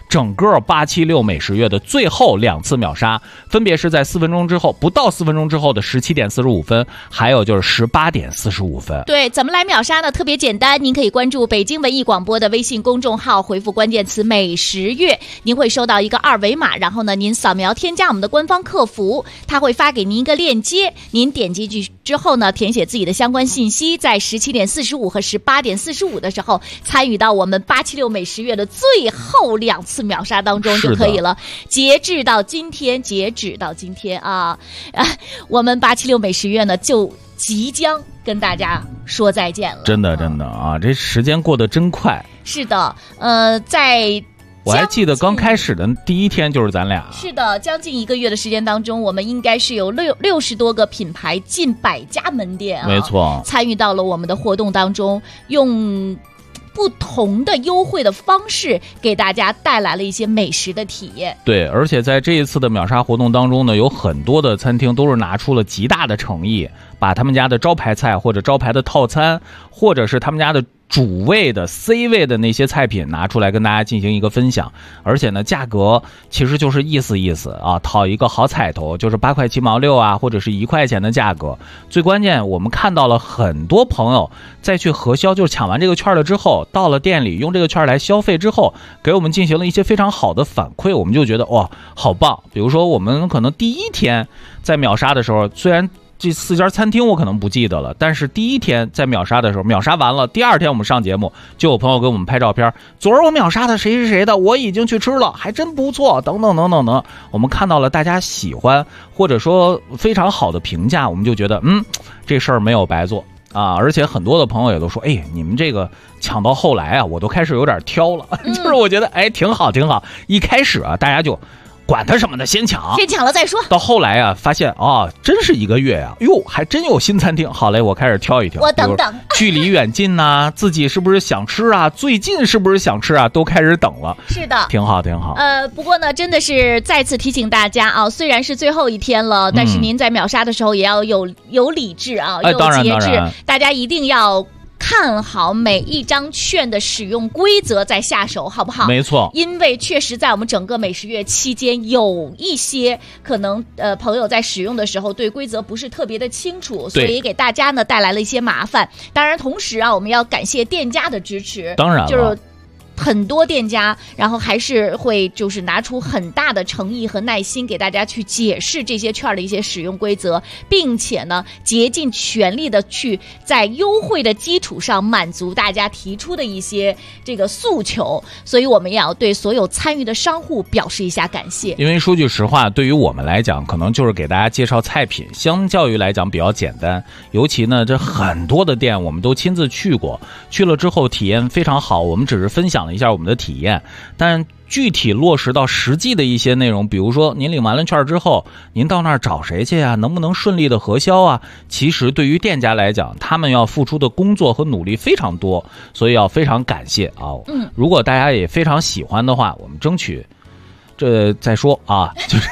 整个876美食月的最后2次秒杀，分别是在4分钟之后，不到4分钟之后的17点45分，还有就是18点45分。 对，怎么来秒杀呢？特别简单，您可以关注北京文艺广播的微信公众号，回复关键词美食月，您会收到一个2维码，然后呢，您扫描添加我们的官方客服，他会发给您一个链接，您点击进去之后呢，填写自己的相关信息，在17点45和18点45的时候参与到我们876美食月的最后2次秒杀当中就可以了。截止到今天啊，我们876美食月呢就即将跟大家说再见了。 真的啊，这时间过得真快。 是的，在我还记得刚开始的第一天就是咱俩。 是的，将近1个月的时间当中，我们应该是有60多个品牌，近100家门店啊， 没错， 参与到了我们的活动当中，用不同的优惠的方式给大家带来了一些美食的体验。 对，而且在这一次的秒杀活动当中呢，有很多的餐厅都是拿出了极大的诚意，把他们家的招牌菜或者招牌的套餐，或者是他们家的主位的 C 位的那些菜品拿出来跟大家进行一个分享。而且呢，价格其实就是意思啊，讨一个好彩头，就是8块7毛6啊，或者是1块钱的价格。最关键，我们看到了很多朋友再去核销，就是抢完这个券了之后，到了店里用这个券来消费之后，给我们进行了一些非常好的反馈，我们就觉得哇，好棒。比如说我们可能第一天在秒杀的时候，虽然这4家餐厅我可能不记得了，但是第一天在秒杀的时候，秒杀完了，第2天我们上节目，就有朋友给我们拍照片，昨儿我秒杀的谁谁谁的，我已经去吃了，还真不错，等等，我们看到了大家喜欢或者说非常好的评价，我们就觉得这事儿没有白做啊。而且很多的朋友也都说，你们这个抢到后来啊，我都开始有点挑了，就是我觉得挺好。一开始啊，大家就管他什么的，先抢了再说。到后来啊，发现真是1个月呀，还真有新餐厅。好嘞，我开始挑一挑。 我等， 距离远近呐，自己是不是想吃啊？最近是不是想吃啊？都开始等了。 是的， 挺好。 不过呢，真的是再次提醒大家啊，虽然是最后一天了，但是您在秒杀的时候也要有理智啊，有节制。大家一定要看好每一张券的使用规则再下手，好不好？ 没错， 因为确实在我们整个美食月期间，有一些可能朋友在使用的时候对规则不是特别的清楚，所以给大家呢带来了一些麻烦。当然，同时啊，我们要感谢店家的支持， 当然了， 就是很多店家，然后还是会就是拿出很大的诚意和耐心给大家去解释这些券的一些使用规则，并且呢，竭尽全力的去在优惠的基础上满足大家提出的一些这个诉求。所以我们也要对所有参与的商户表示一下感谢。 因为说句实话，对于我们来讲，可能就是给大家介绍菜品，相较于来讲比较简单。尤其呢，这很多的店我们都亲自去过，去了之后体验非常好。我们只是分享一下我们的体验，但具体落实到实际的一些内容，比如说您领完了券之后，您到那儿找谁去啊？能不能顺利的核销啊？其实对于店家来讲，他们要付出的工作和努力非常多，所以要非常感谢啊。如果大家也非常喜欢的话，我们争取这再说啊，就是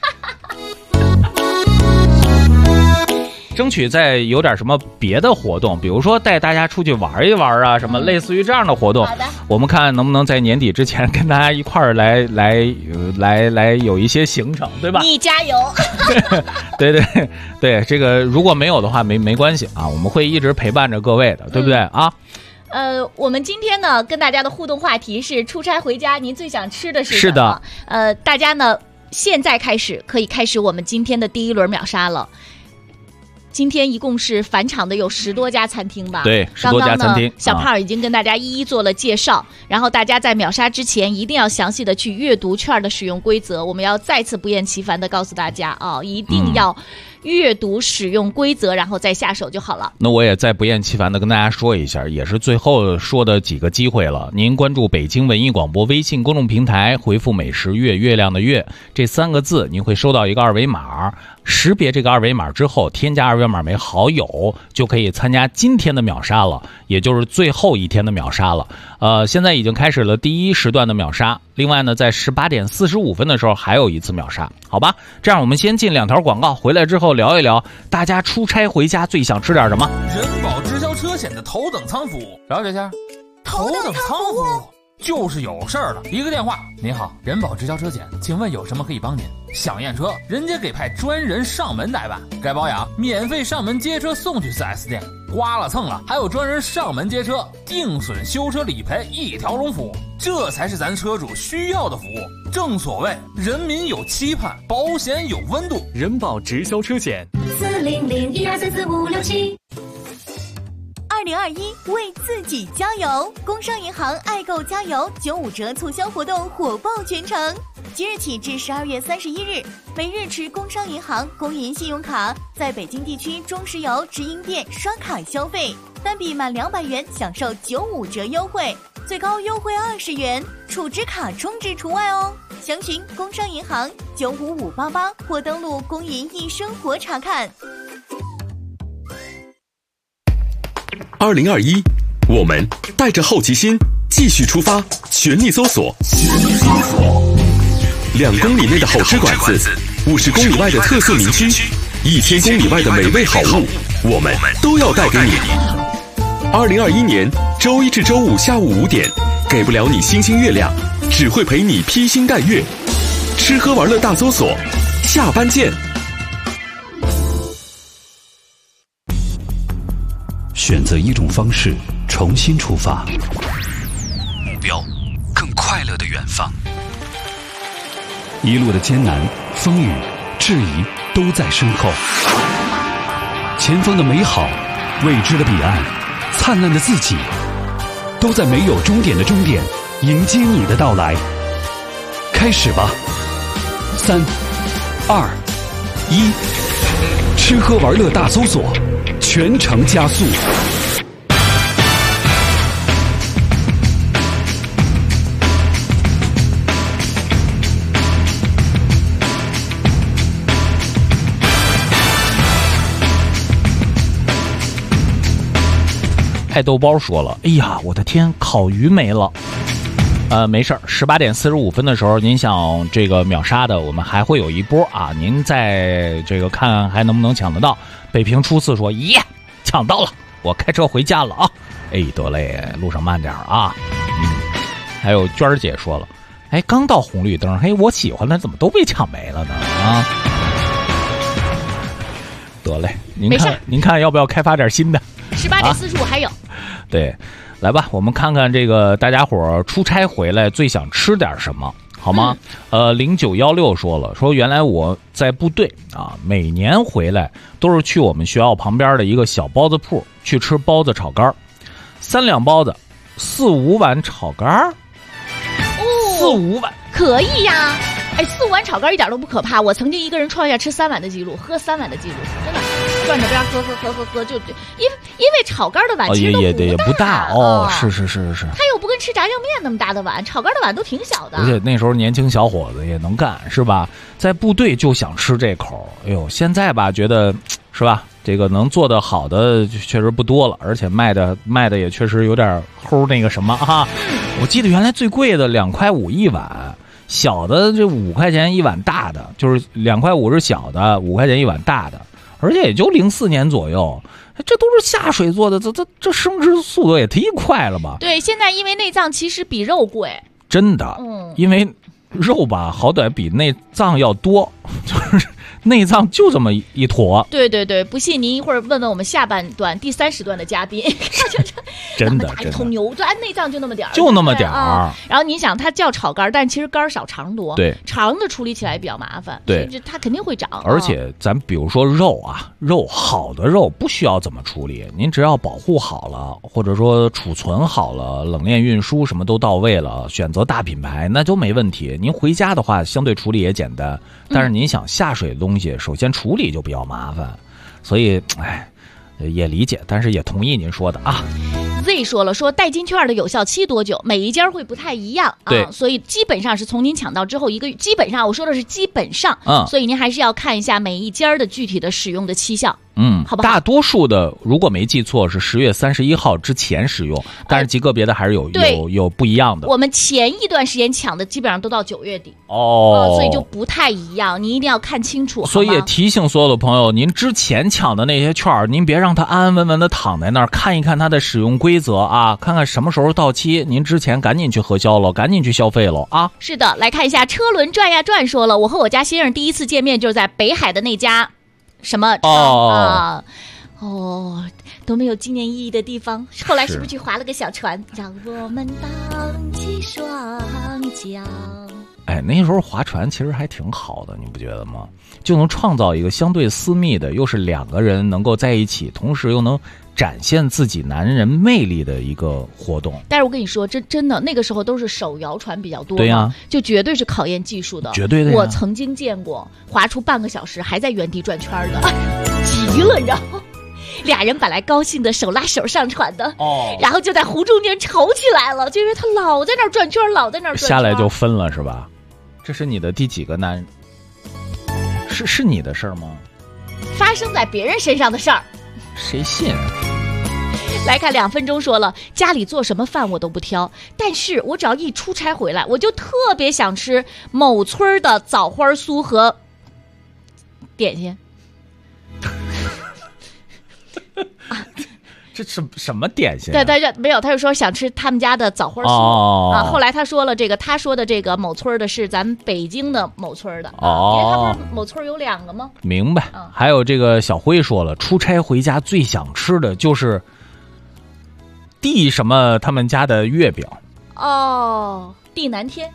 争取再有点什么别的活动，比如说带大家出去玩一玩啊，什么类似于这样的活动。我们看能不能在年底之前跟大家一块儿来有一些行程，对吧？ 你加油！ 对，这个如果没有的话没关系啊，我们会一直陪伴着各位的，对不对啊？ 我们今天呢跟大家的互动话题是出差回家您最想吃的是什么？ 是的，大家呢现在可以开始我们今天的第1轮秒杀了。今天一共是返场的有10多家餐厅吧？ 对，10多家餐厅。 小胖已经跟大家一一做了介绍，然后大家在秒杀之前一定要详细的去阅读券的使用规则。我们要再次不厌其烦的告诉大家啊，一定要阅读使用规则，然后再下手就好了。 那我也再不厌其烦的跟大家说一下，也是最后说的几个机会了。您关注北京文艺广播微信公众平台，回复美食月，月亮的月这3个字，您会收到一个2维码，识别这个2维码之后，添加2维码为好友，就可以参加今天的秒杀了，也就是最后一天的秒杀了。现在已经开始了第1时段的秒杀，另外呢，在18点45分的时候还有1次秒杀，好吧？这样我们先进2条广告，回来之后聊一聊大家出差回家最想吃点什么。 人保直销车险的头等舱服务，了解一下。头等舱服务就是有事儿了。一个电话，您好，人保直销车险，请问有什么可以帮您？想验车，人家给派专人上门代办，该保养免费上门接车送去 4S 店，刮了蹭了还有专人上门接车，定损修车理赔一条龙服务，这才是咱车主需要的服务。正所谓人民有期盼，保险有温度。 人保直销车险 40012344567。 2021为自己加油！工商银行爱购加油95折促销活动火爆全城，即日起至12月31日，每日持工商银行工银信用卡在北京地区中石油直营店刷卡消费，单笔满200元享受95折优惠，最高优惠20元，储值卡充值除外哦。详询工商银行95588或登录工银易生活查看。 2021，我们带着好奇心继续出发，全力搜索，2公里内的好吃馆子，50公里外的特色名区，1000公里外的美味好物，我们都要带给你。2021年周一至周五下午5点，给不了你星星月亮，只会陪你披星戴月。吃喝玩乐大搜索，下班见。 选择一种方式，重新出发，目标更快乐的远方。一路的艰难、风雨、质疑都在身后，前方的美好、未知的彼岸、灿烂的自己，都在没有终点的终点迎接你的到来。开始吧，3、2、1，吃喝玩乐大搜索，全程加速。 爱豆包说了，哎呀，我的天，烤鱼没了。没事儿，18点45分的时候，您想这个秒杀的，我们还会有一波啊！您在这个看还能不能抢得到？北平初四说，耶，抢到了，我开车回家了啊！哎，得嘞，路上慢点啊。还有娟儿姐说了，哎，刚到红绿灯，嘿，我喜欢的怎么都被抢没了呢？啊，得嘞，您看要不要开发点新的 ？18点45还有。 对，来吧，我们看看这个大家伙出差回来最想吃点什么，好吗？0916说了，说原来我在部队啊，每年回来都是去我们学校旁边的一个小包子铺去吃包子炒肝，3两包子，4、5碗炒肝，4、5碗可以呀。哎，4、5碗炒肝一点都不可怕，我曾经一个人创下吃3碗的记录，喝3碗的记录，真的。转着边喝，就因为炒肝的碗其实都也不大哦，是， 它又不跟吃炸酱面那么大的碗，炒肝的碗都挺小的。 而且那时候年轻小伙子也能干，是吧？在部队就想吃这口，哎呦，现在吧觉得是吧？这个能做得好的确实不多了，而且卖的也确实有点齁那个什么啊。我记得原来最贵的2块5一碗。小的这5块钱一碗，大的就是2块5是小的，5块钱一碗大的，而且也就04年左右，这都是下水做的，这升值速度也忒快了吧？ 对，现在因为内脏其实比肉贵， 真的，因为肉吧好歹比内脏要多，就是内脏就这么一坨。 对，不信您一会儿问问我们下半段第3时段的嘉宾， 真的， 一头牛，内脏就那么点儿， 就那么点儿。 然后您想，它叫炒肝，但其实肝少肠多， 对， 肠的处理起来比较麻烦， 对， 它肯定会长。 而且咱比如说肉啊，好的肉不需要怎么处理，您只要保护好了，或者说储存好了，冷链运输什么都到位了，选择大品牌那就没问题。您回家的话，相对处理也简单，但是您想下水的东西，首先处理就比较麻烦，所以也理解，但是也同意您说的啊。 Z 说了，说代金券的有效期多久？每一家会不太一样啊，所以基本上是从您抢到之后1个月，基本上我说的是基本上，所以您还是要看一下每一家的具体的使用的期效。 好不好？ 大多数的如果没记错是10月31号之前使用，但是极个别的还是有不一样的。 我们前一段时间抢的基本上都到9月底所以就不太一样，你一定要看清楚。 所以也提醒所有的朋友，您之前抢的那些券，您别让它安安稳稳的躺在那儿，看一看它的使用规则啊，看看什么时候到期，您之前赶紧去核销了，赶紧去消费了啊。 是的，来看一下车轮转呀转说了，我和我家先生第一次见面就是在北海的那家什么都没有纪念意义的地方，后来是不是去划了个小船，让我们荡起双桨。 那时候划船其实还挺好的，你不觉得吗？就能创造一个相对私密的，又是2个人能够在一起，同时又能展现自己男人魅力的一个活动。 但是我跟你说，真的那个时候都是手摇船比较多嘛， 对呀， 就绝对是考验技术的， 绝对的。 我曾经见过划出半个小时还在原地转圈的，急了，然后俩人本来高兴的手拉手上船的，然后就在湖中间吵起来了，就因为他老在那儿转圈，老在那儿转圈， 下来就分了是吧？这是你的第几个男人？是你的事儿吗？ 发生在别人身上的事儿， 谁信啊？ 来看2分钟说了，家里做什么饭我都不挑，但是我只要一出差回来，我就特别想吃某村的枣花酥和点心。 这什么点心？ 对，他就说想吃他们家的枣花酥后来他说了他说的这个某村的是咱北京的某村的因为他不是某村有2个吗？ 明白。还有这个小辉说了，出差回家最想吃的就是地什么他们家的月饼。 地南天。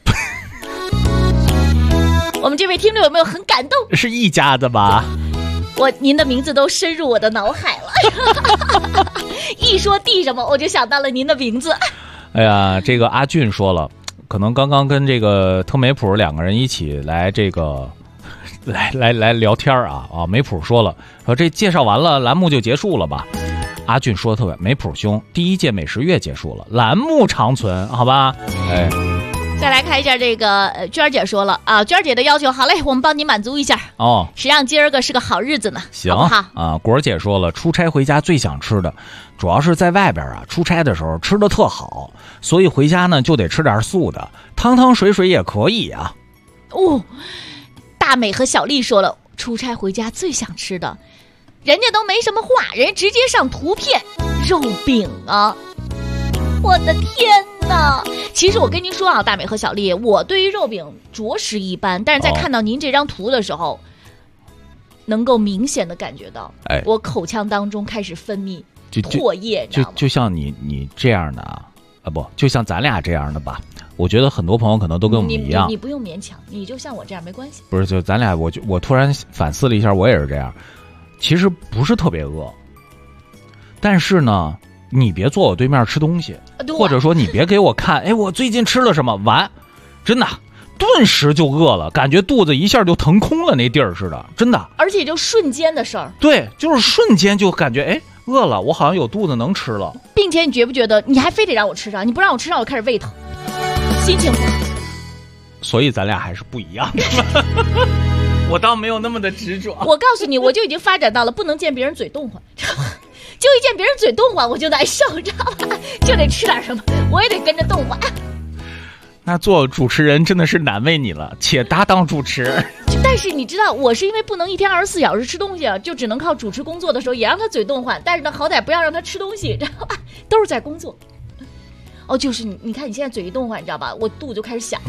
我们这位听众有没有很感动？ 是一家的吧？ 您的名字都深入我的脑海了。一说地什么我就想到了您的名字。 哎呀，这个阿俊说了，可能刚刚跟这个特梅普2个人一起来这个来聊天梅普说了，说这介绍完了栏目就结束了吧。阿俊说的特别，梅普兄，第1届美食月结束了，栏目长存，好吧？ 再来看一下这个娟儿姐说了娟儿姐的要求，好嘞，我们帮你满足一下谁让今儿个是个好日子呢？ 行， 好不好？ 果儿姐说了，出差回家最想吃的，主要是在外边出差的时候吃的特好，所以回家呢就得吃点素的，汤汤水水也可以啊。 大美和小丽说了，出差回家最想吃的，人家都没什么话，人家直接上图片，肉饼啊！我的天哪！其实我跟您说大美和小丽，我对于肉饼着实一般，但是在看到您这张图的时候，能够明显的感觉到，我口腔当中开始分泌唾液， 就像你这样的不，就像咱俩这样的吧。我觉得很多朋友可能都跟我们一样。 你不用勉强，你就像我这样没关系。 不是，就咱俩，我突然反思了一下，我也是这样。其实不是特别饿，但是呢，你别坐我对面吃东西，或者说你别给我看，我最近吃了什么，完，真的顿时就饿了，感觉肚子一下就腾空了那地儿似的，真的。 而且就瞬间的事儿。 对，就是瞬间就感觉饿了，我好像有肚子能吃了。 并且你觉不觉得你还非得让我吃上，你不让我吃上我开始胃疼，心情不好。 所以咱俩还是不一样的。我倒没有那么的执着。 我告诉你，我就已经发展到了不能见别人嘴动唤，知道吗？就一见别人嘴动唤我就难受，知道吧？就得吃点什么，我也得跟着动唤。 那做主持人真的是难为你了，且搭档主持。 但是你知道，我是因为不能一天24小时吃东西，就只能靠主持工作的时候也让他嘴动唤，但是呢，好歹不要让他吃东西，知道吧？都是在工作。就是你看你现在嘴一动唤，你知道吧？我肚子就开始响。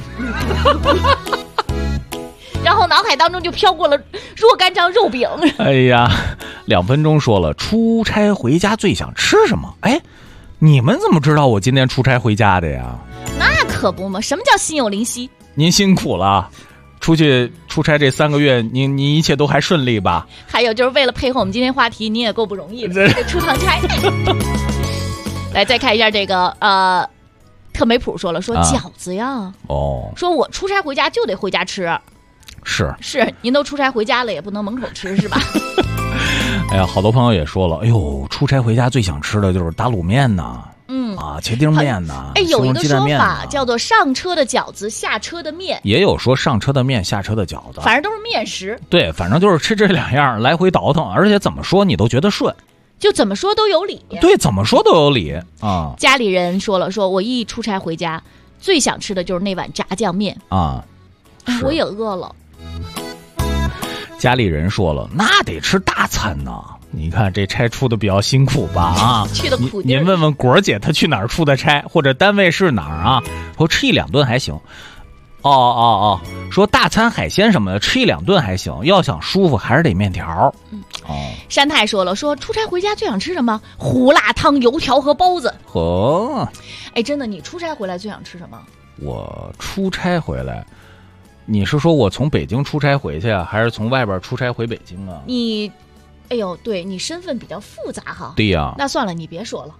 然后脑海当中就飘过了若干张肉饼。 哎呀，2分钟说了，出差回家最想吃什么？你们怎么知道我今天出差回家的呀？ 那可不嘛，什么叫心有灵犀？ 您辛苦了，出差这3个月，您一切都还顺利吧？ 还有就是为了配合我们今天话题，你也够不容易的，得出趟差。来，再看一下这个特梅普说了，说饺子呀，说我出差回家就得回家吃。是，您都出差回家了，也不能门口吃是吧？ 哎呀，好多朋友也说了，出差回家最想吃的就是打卤面呐。 啊，茄丁面呢？ 有一个说法叫做上车的饺子，下车的面。 也有说上车的面，下车的饺子， 反正都是面食。 对，反正就是吃这2样来回倒腾，而且怎么说你都觉得顺。 就怎么说都有理。 对，怎么说都有理啊。 家里人说了，说我一出差回家，最想吃的就是那碗炸酱面啊。 我也饿了。 家里人说了，那得吃大餐呢。你看这差出的比较辛苦吧？啊， 去的苦。 您问问果儿姐，她去哪儿出的差，或者单位是哪儿啊？说吃1-2顿还行。说大餐海鲜什么的，吃1-2顿还行。要想舒服，还是得面条。 山太说了，说出差回家最想吃什么？胡辣汤、油条和包子。真的，你出差回来最想吃什么？ 我出差回来。你是说我从北京出差回去啊，还是从外边出差回北京啊？ 对你身份比较复杂哈。 对呀。 那算了，你别说了。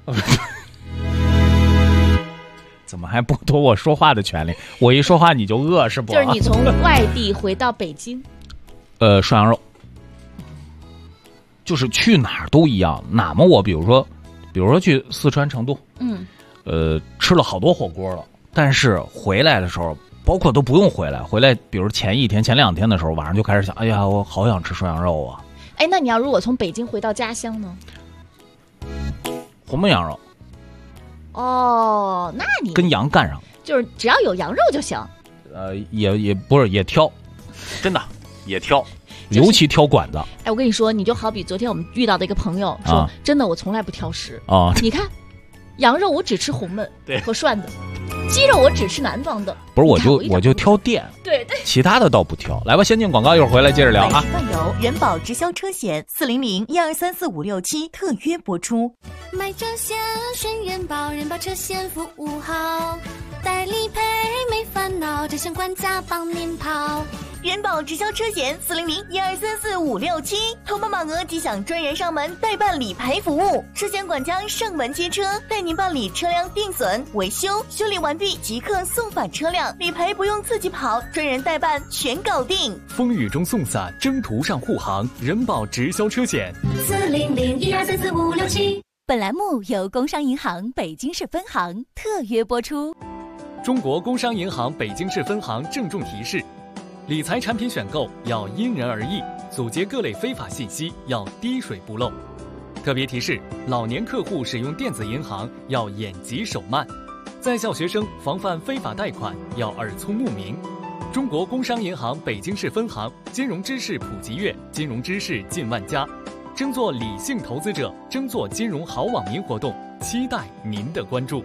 怎么还剥夺我说话的权利？我一说话你就饿是不？ 就是你从外地回到北京。 涮羊肉。就是去哪儿都一样，哪么我比如说去四川成都，吃了好多火锅了，但是回来的时候。包括都不用回来，比如前1天、前2天的时候，晚上就开始想，哎呀，我好想吃涮羊肉啊！ 那你要如果从北京回到家乡呢？ 红焖羊肉。 那你跟羊干上， 就是只要有羊肉就行。 也不是也挑，真的也挑，尤其挑馆子。 我跟你说，你就好比昨天我们遇到的一个朋友说，真的我从来不挑食啊。 你看，羊肉我只吃红焖和涮的。鸡肉我只吃南方的， 不是我就挑店， 对， 其他的倒不挑。来吧，先进广告，一会儿回来接着聊啊。 万有人保直销车险400-1234567特约播出。 买车险选人保，人保车险服务好，代理赔没烦恼，专线管家帮您跑。 人保直销车险400-1234567，投保满额即享专人上门代办理赔服务，车险管家上门接车，带您办理车辆定损、维修，修理完毕即刻送返车辆，理赔不用自己跑，专人代办全搞定。 风雨中送伞，征途上护航，人保直销车险 400-1234567。 本栏目由工商银行北京市分行特约播出。 中国工商银行北京市分行郑重提示：理财产品选购要因人而异，阻截各类非法信息要滴水不漏。特别提示：老年客户使用电子银行要眼疾手慢，在校学生防范非法贷款要耳聪目明。中国工商银行北京市分行金融知识普及月，金融知识进万家，争做理性投资者，争做金融好网民活动，期待您的关注。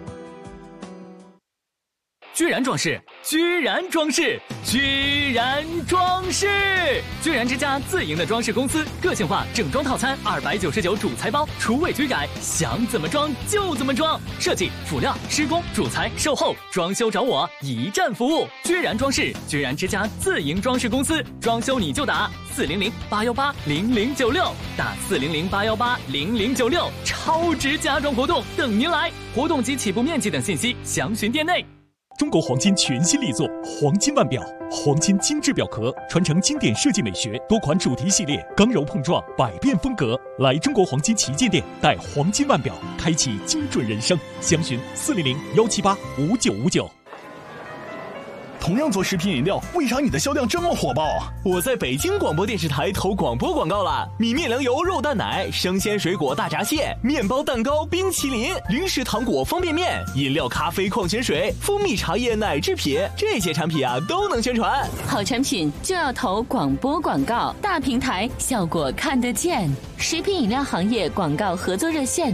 居然装饰，居然装饰，居然装饰！居然之家自营的装饰公司，个性化整装套餐299主材包，厨卫居改，想怎么装就怎么装，设计、辅料、施工、主材、售后、装修找我，一站服务。居然装饰，居然之家自营装饰公司，装修你就打400-818-0096，打400-818-0096，超值家装活动等您来，活动及起步面积等信息详询店内。 中国黄金全新力作黄金腕表，黄金精致表壳，传承经典设计美学，多款主题系列，刚柔碰撞，百变风格。来中国黄金旗舰店，带黄金腕表，开启精准人生。详询400-178-5959。 同样做食品饮料，为啥你的销量这么火爆？我在北京广播电视台投广播广告了，米面粮油肉蛋奶，生鲜水果大闸蟹，面包蛋糕冰淇淋，零食糖果方便面，饮料咖啡矿泉水，蜂蜜茶叶奶制品，这些产品啊都能宣传。 好产品就要投广播广告，大平台效果看得见。食品饮料行业广告合作热线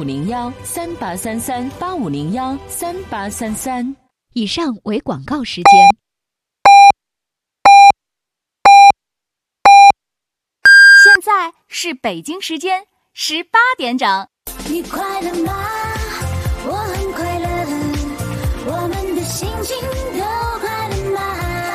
8501-3833-8501-3833。 以上为广告时间。 现在是北京时间18点整。 你快乐吗？我很快乐，我们的心情都快乐吗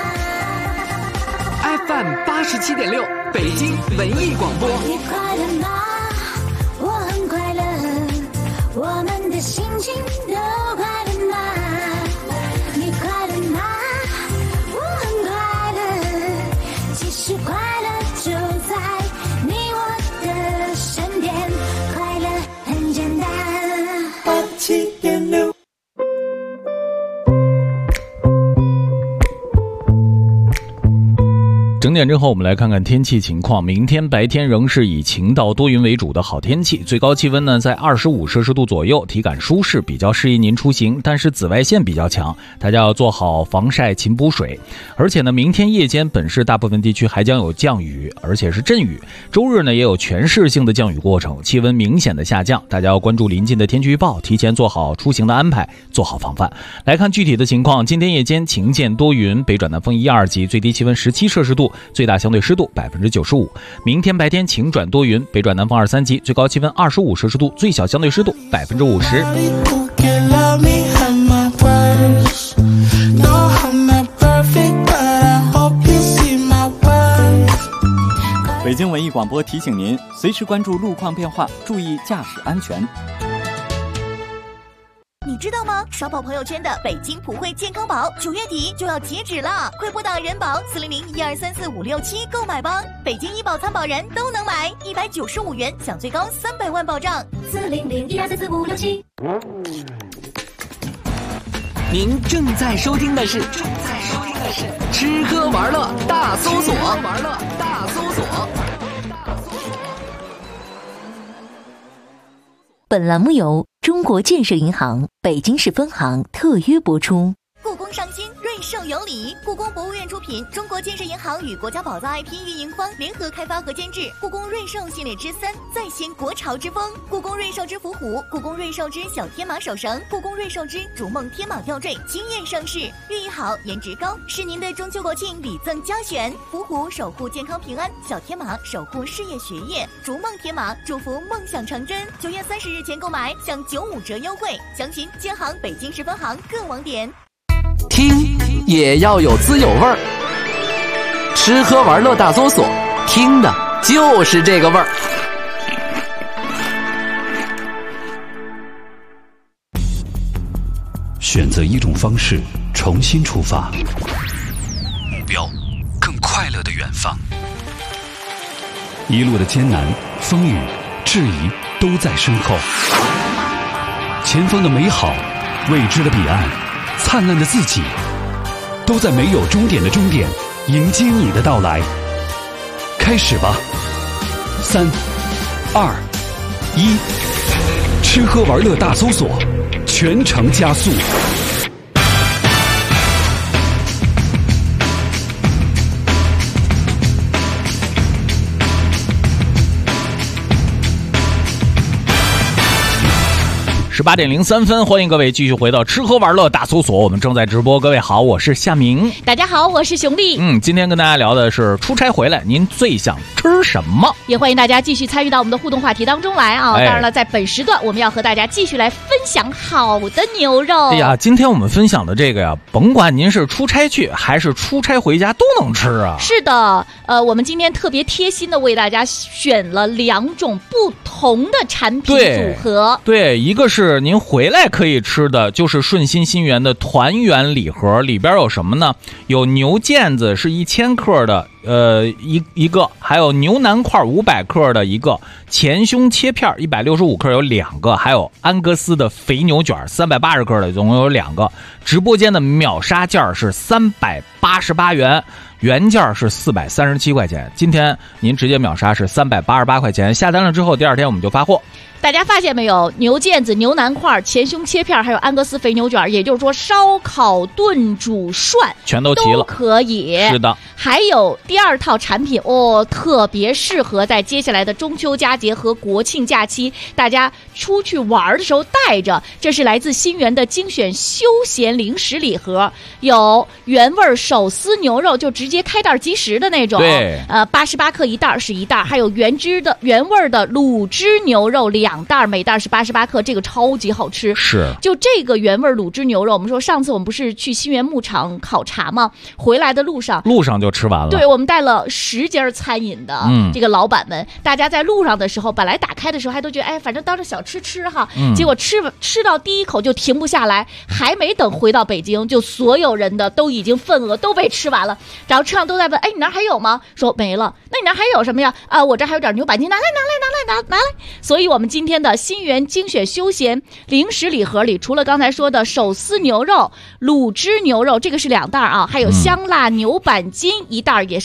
？FM 87.6，北京文艺广播。 你快乐吗？我很快乐，我们的心情都快乐吗？你快乐吗？我很快乐，其实快乐就在你我的身边，快乐很简单。 87.6 整点之后，我们来看看天气情况。明天白天仍是以晴到多云为主的好天气，最高气温呢在25摄氏度左右，体感舒适，比较适宜您出行。但是紫外线比较强，大家要做好防晒勤补水。而且呢，明天夜间本市大部分地区还将有降雨，而且是阵雨。周日呢也有全市性的降雨过程，气温明显的下降，大家要关注临近的天气预报，提前做好出行的安排，做好防范。来看具体的情况，今天夜间晴见多云，北转南风1、2级，最低气温17摄氏度，最大相对湿度95%。明天白天晴转多云，北转南风2、3级，最高气温25摄氏度，最小相对湿度50%。 北京文艺广播提醒您，随时关注路况变化，注意驾驶安全。 你知道吗？刷爆朋友圈的北京普惠健康宝9月底就要截止了，快拨打人保400-1234-567购买吧！北京医保参保人都能买，195元享最高300万保障。 400-1234-567。 您正在收听的是吃喝玩乐大搜索。 本栏目由中国建设银行北京市分行特约播出。 故宫上新，瑞兽有礼。故宫博物院出品，中国建设银行与国家宝藏 IP 运营方联合开发和监制故宫瑞兽系列之3，再现国潮之风。故宫瑞兽之伏虎，故宫瑞兽之小天马手绳，故宫瑞兽之逐梦天马吊坠惊艳上市，寓意好，颜值高，是您的中秋国庆礼赠佳选。伏虎守护健康平安，小天马守护事业学业，逐梦天马祝福梦想成真。9月30日前购买享95折优惠，详询建行北京市分行各网点。 听也要有滋有味儿，吃喝玩乐大搜索，听的就是这个味儿。 选择一种方式，重新出发，目标更快乐的远方。一路的艰难、风雨、质疑都在身后，前方的美好，未知的彼岸，灿烂的自己，都在没有终点的终点迎接你的到来。开始吧，3、2、1，吃喝玩乐大搜索，全程加速。 18点03分，欢迎各位继续回到吃喝玩乐大搜索，我们正在直播。各位好，我是夏明。 大家好，我是熊丽。 今天跟大家聊的是出差回来您最想吃什么？ 也欢迎大家继续参与到我们的互动话题当中来啊！当然了，在本时段我们要和大家继续来分享好的牛肉。 哎呀，今天我们分享的这个呀，甭管您是出差去还是出差回家都能吃啊。 是的，我们今天特别贴心的为大家选了2种不同的产品组合。 对，一个是您回来可以吃的，就是顺心新源的团圆礼盒，里边有什么呢？有牛腱子是1000克的，一个，还有牛腩块500克的一个，前胸切片165克有2个，还有安格斯的肥牛卷380克的总共有2个。直播间的秒杀价是388元，原价是437块钱。今天您直接秒杀是388块钱，下单了之后第2天我们就发货。 大家发现没有？牛腱子、牛腩块、前胸切片，还有安格斯肥牛卷，也就是说烧烤、炖、煮、涮， 全都齐了， 都可以。 是的， 还有第2套产品哦，特别适合在接下来的中秋佳节和国庆假期，大家出去玩的时候带着。这是来自新源的精选休闲零食礼盒，有原味手撕牛肉，就直接开袋即食的那种。 对 ，88克一袋是一袋，还有原味的卤汁牛肉2袋，每袋是88克，这个超级好吃。 是， 就这个原味卤汁牛肉，我们说上次我们不是去新源牧场考察吗？回来的路上就吃完了。 对，我们带了10家餐饮的这个老板们，大家在路上的时候，本来打开的时候还都觉得，哎，反正当着小吃哈，结果吃到第一口就停不下来，还没等回到北京，就所有人的都已经份额都被吃完了。然后车上都在问，哎，你那还有吗？说没了。那你那还有什么呀？啊，我这还有点牛板筋，拿来。所以我们今天的新源精选休闲零食礼盒里，除了刚才说的手撕牛肉、卤汁牛肉，这个是2袋啊，还有香辣牛板筋1袋也是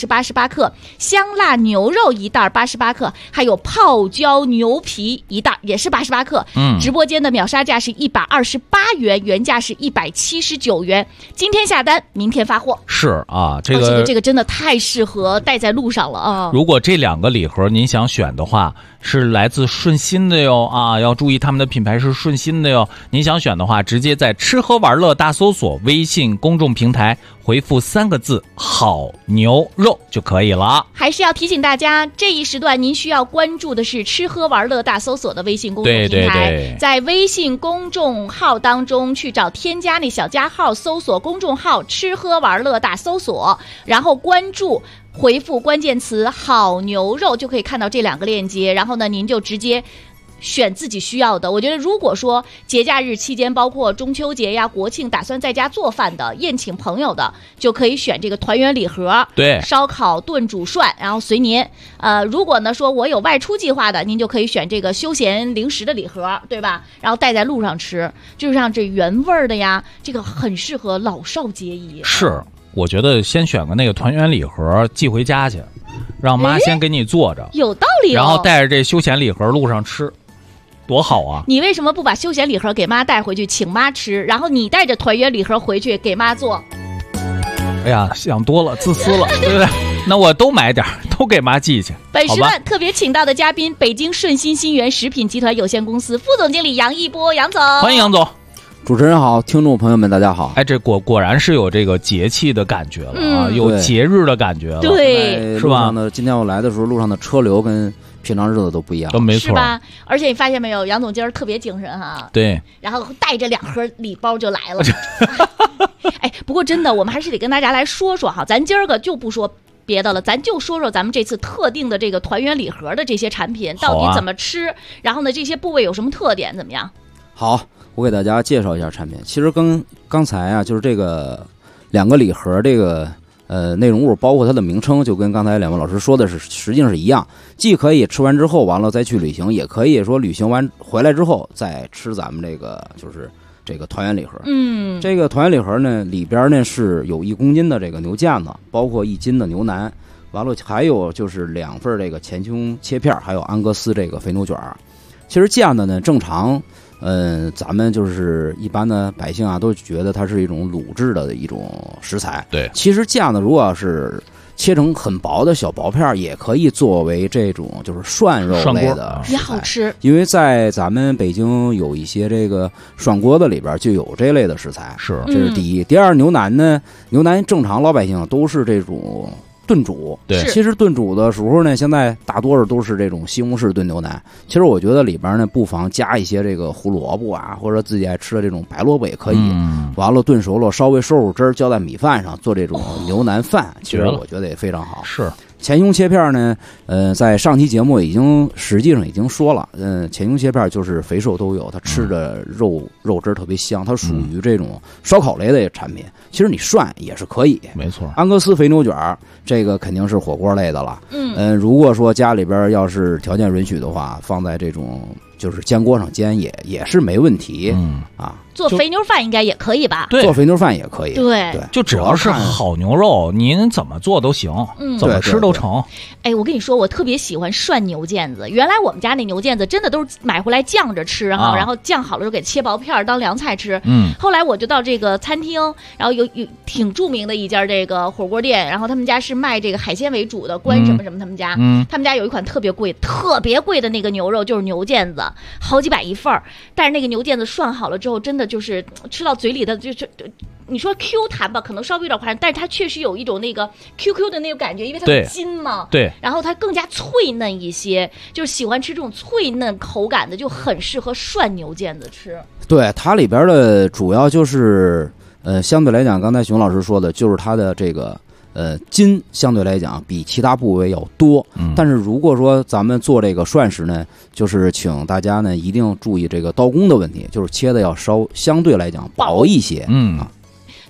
是88克，香辣牛肉1袋88克，还有泡椒牛皮1袋也是88克。直播间的秒杀价是128元，原价是179元。今天下单，明天发货。 是啊，这个真的太适合带在路上了啊！ 如果这2个礼盒您想选的话，是来自顺心的哟啊，要注意他们的品牌是顺心的哟。您想选的话，直接在吃喝玩乐大搜索微信公众平台回复3个字好牛肉就可以了。 还是要提醒大家，这一时段您需要关注的是吃喝玩乐大搜索的微信公众平台。 对， 在微信公众号当中去找添加那小加号，搜索公众号吃喝玩乐大搜索，然后关注回复关键词好牛肉，就可以看到这2个链接，然后呢您就直接选自己需要的。我觉得如果说节假日期间，包括中秋节呀、国庆，打算在家做饭的、宴请朋友的，就可以选这个团圆礼盒。 对， 烧烤、炖、煮、涮，然后随您。如果呢说我有外出计划的，您就可以选这个休闲零食的礼盒，对吧？然后带在路上吃，就是像这原味儿的呀，这个很适合老少皆宜。 是。我觉得先选个那个团圆礼盒寄回家去，让妈先给你做着， 有道理。 然后带着这休闲礼盒路上吃，多好啊！ 你为什么不把休闲礼盒给妈带回去，请妈吃，然后你带着团圆礼盒回去给妈做？ 哎呀，想多了，自私了，对不对？那我都买点，都给妈寄去。 本时段特别请到的嘉宾，北京顺心新源食品集团有限公司副总经理杨一波，杨总， 欢迎杨总。 主持人好，听众朋友们大家好。 哎，这果然是有这个节气的感觉了啊，有节日的感觉了， 对， 是吧？ 今天我来的时候，路上的车流跟平常日子都不一样， 都没错， 是吧？而且你发现没有，杨总今儿特别精神哈。 对， 然后带着2盒礼包就来了。哎，不过真的，我们还是得跟大家来说说哈，咱今儿个就不说别的了，咱就说说咱们这次特定的这个团圆礼盒的这些产品到底怎么吃，然后呢，这些部位有什么特点，怎么样？ 好。我给大家介绍一下产品。其实跟刚才啊，就是这个2个礼盒这个内容物，包括它的名称，就跟刚才2位老师说的是实际上是一样。既可以吃完之后完了再去旅行，也可以说旅行完回来之后再吃咱们这个就是这个团圆礼盒。这个团圆礼盒呢，里边呢是有1公斤的这个牛腱子，包括1斤的牛腩，完了还有就是2份这个前胸切片，还有安格斯这个肥牛卷。其实腱子呢，正常。咱们就是一般的百姓啊，都觉得它是一种卤制的一种食材。 对， 其实腱子如果要是切成很薄的小薄片，也可以作为这种就是涮肉类的食材， 也好吃。 因为在咱们北京有一些这个涮锅子里边就有这类的食材， 是， 这是第一。第二，牛腩呢，牛腩正常老百姓都是这种炖煮。 对， 其实炖煮的时候呢，现在大多数都是这种西红柿炖牛腩。其实我觉得里边呢，不妨加一些这个胡萝卜啊，或者自己爱吃的这种白萝卜也可以。完了炖熟了，稍微收收汁儿，浇在米饭上做这种牛腩饭，其实我觉得也非常好。 是。 前胸切片呢，在上期节目实际上已经说了，前胸切片就是肥瘦都有，它吃着肉汁特别香，它属于这种烧烤类的产品。其实你涮也是可以， 没错。 安格斯肥牛卷这个肯定是火锅类的了。如果说家里边要是条件允许的话，放在这种就是煎锅上煎也是没问题。 做肥牛饭应该也可以吧？ 对，做肥牛饭也可以。 对， 就只要是好牛肉，您怎么做都行，怎么吃都成。 哎，我跟你说，我特别喜欢涮牛腱子。原来我们家那牛腱子真的都是买回来酱着吃哈，然后酱好了就给切薄片当凉菜吃。后来我就到这个餐厅，然后有挺著名的一家这个火锅店，然后他们家是卖这个海鲜为主的，关什么什么他们家，他们家有一款特别贵的那个牛肉，就是牛腱子，好几百一份儿。但是那个牛腱子涮好了之后，真的就是吃到嘴里的就是你说 Q 弹吧，可能稍微有点夸张，但是它确实有一种那个 QQ 的那种感觉，因为它很筋嘛。 对。 然后它更加脆嫩一些，就是喜欢吃这种脆嫩口感的，就很适合涮牛腱子吃。 对，它里边的主要就是相对来讲，刚才熊老师说的，就是它的这个筋相对来讲比其他部位要多。但是如果说咱们做这个涮食呢，就是请大家呢一定注意这个刀工的问题，就是切的要相对来讲薄一些。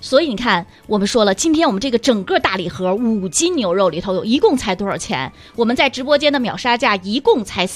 所以你看，我们说了，今天我们这个整个大礼盒5斤牛肉里头一共才多少钱？我们在直播间的秒杀价一共才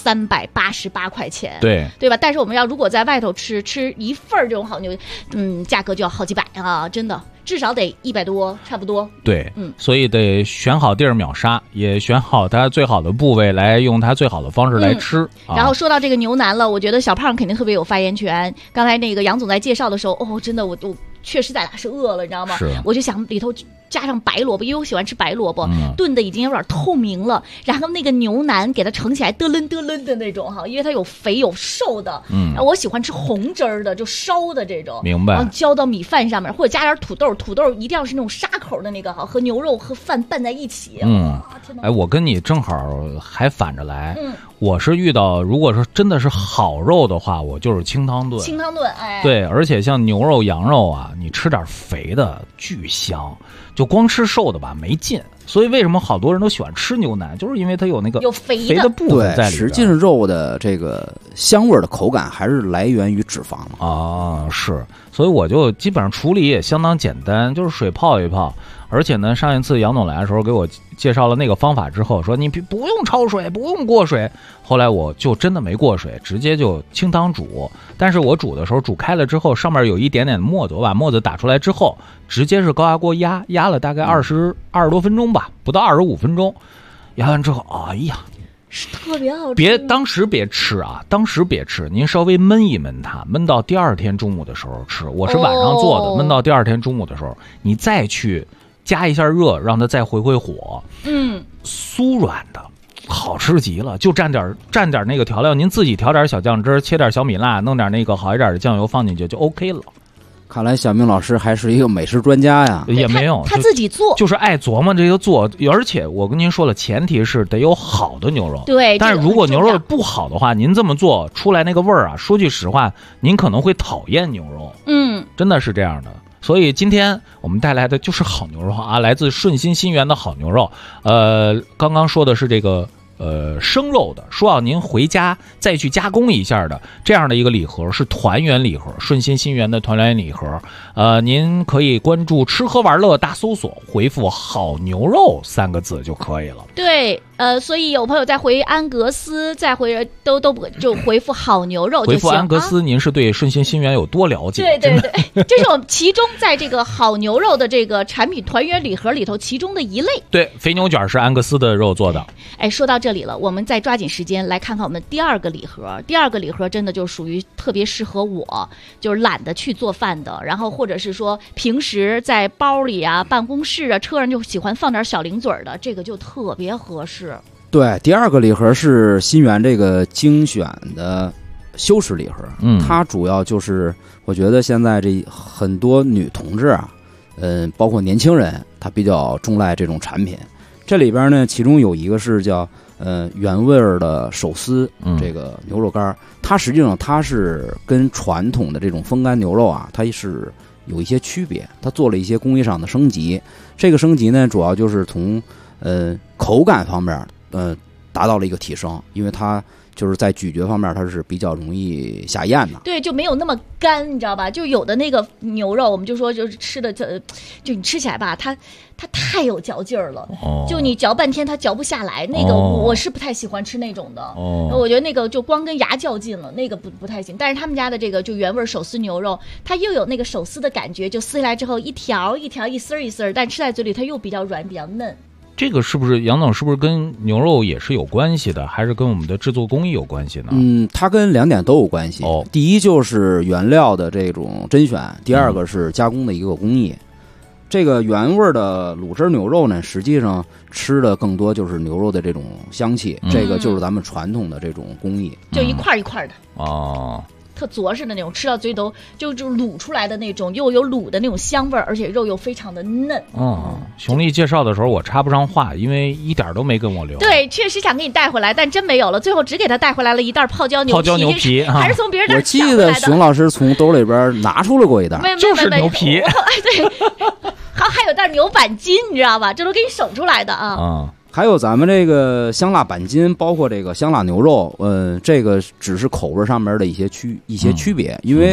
388块钱，对吧？但是我们要如果在外头吃一份这种好牛，价格就要好几百啊，真的。至少得100多，差不多。 对，所以得选好地儿秒杀，也选好它最好的部位，来用它最好的方式来吃。 然后说到这个牛腩了，我觉得小胖肯定特别有发言权。刚才那个杨总在介绍的时候，真的我确实在哪是饿了，你知道吗？我就想里头加上白萝卜，因为我喜欢吃白萝卜，炖的已经有点透明了。然后那个牛腩给它盛起来嘚楞嘚楞的那种哈，因为它有肥有瘦的。我喜欢吃红汁儿的，就烧的这种。 明白。 然后浇到米饭上面，或者加点土豆一定要是那种沙口的那个哈，和牛肉和饭拌在一起。 我跟你正好还反着来。我是遇到，如果说真的是好肉的话，我就是清汤炖。 清汤炖， 对，而且像牛肉、羊肉啊，你吃点肥的巨香，就光吃瘦的吧没劲。所以为什么好多人都喜欢吃牛腩，就是因为它有那个有肥的部分在里边。 实际上肉的这个香味的口感还是来源于脂肪啊，是。所以我就基本上处理也相当简单，就是水泡一泡。而且呢，上一次杨总来的时候给我介绍了那个方法之后，说你不用焯水，不用过水。后来我就真的没过水，直接就清汤煮。但是我煮的时候煮开了之后，上面有一点点沫子，我把沫子打出来之后，直接是高压锅压了大概20多分钟吧，不到25分钟。压完之后，哎呀， 是特别好吃。 当时别吃啊，您稍微焖一焖它，焖到第二天中午的时候吃。我是晚上做的，焖到第二天中午的时候，你再去加一下热，让它再回火，酥软的，好吃极了。就蘸点那个调料，您自己调点小酱汁，切点小米辣，弄点那个好一点的酱油放进去就 OK 了。 看来小明老师还是一个美食专家呀。 也没有， 他自己做， 就是爱琢磨这个做。而且我跟您说了，前提是得有好的牛肉。 对， 但是如果牛肉不好的话，您这么做出来那个味儿啊，说句实话，您可能会讨厌牛肉。真的是这样的。所以今天我们带来的就是好牛肉啊，来自顺心新源的好牛肉。刚刚说的是这个生肉的，说要您回家再去加工一下的这样的一个礼盒，是团圆礼盒，顺心新源的团圆礼盒。您可以关注吃喝玩乐大搜索，回复好牛肉3个字就可以了。 对，所以有朋友在回安格斯，再回都就回复好牛肉就行。 回复安格斯，您是对顺心新源有多了解？ 对，这是我们其中在这个好牛肉的这个产品团圆礼盒里头其中的一类。 对，肥牛卷是安格斯的肉做的。 说到这里了，我们再抓紧时间来看看我们第二个礼盒。第二个礼盒真的就属于特别适合我，就是懒得去做饭的，然后或者是说平时在包里啊、办公室啊、车上就喜欢放点小零嘴的，这个就特别合适。 对，第二个礼盒是新源这个精选的修饰礼盒，它主要就是我觉得现在这很多女同志啊，包括年轻人，他比较钟爱这种产品。这里边呢，其中有一个是叫原味的手撕这个牛肉干，它实际上它是跟传统的这种风干牛肉啊，它是有一些区别，它做了一些工艺上的升级。这个升级呢，主要就是从口感方面达到了一个提升，因为它就是在咀嚼方面它是比较容易下咽的。 对，就没有那么干，你知道吧？就有的那个牛肉，我们就说就是吃的，就你吃起来吧，它太有嚼劲儿了，就你嚼半天它嚼不下来。那个我是不太喜欢吃那种的，我觉得那个就光跟牙较劲了，那个不太行。但是他们家的这个就原味手撕牛肉，它又有那个手撕的感觉，就撕下来之后一条一条一丝儿一丝儿，但吃在嘴里它又比较软比较嫩。 这个是不是杨总是不是跟牛肉也是有关系的，还是跟我们的制作工艺有关系呢？ 它跟2点都有关系。第一就是原料的这种甄选，第二个是加工的一个工艺。这个原味的卤汁牛肉呢，实际上吃的更多就是牛肉的这种香气，这个就是咱们传统的这种工艺， 就一块一块的特着实的那种，吃到嘴里头就卤出来的那种，又有卤的那种香味儿，而且肉又非常的嫩。 熊丽介绍的时候我插不上话，因为一点都没跟我留。 对，确实想给你带回来，但真没有了，最后只给他带回来了一袋泡椒牛皮， 还是从别人那我记得熊老师从兜里边拿出了过一袋， 就是牛皮。 对，还有袋牛板筋，你知道吧？这都给你省出来的啊。 还有咱们这个香辣板筋，包括这个香辣牛肉，这个只是口味上面的一些区别，因为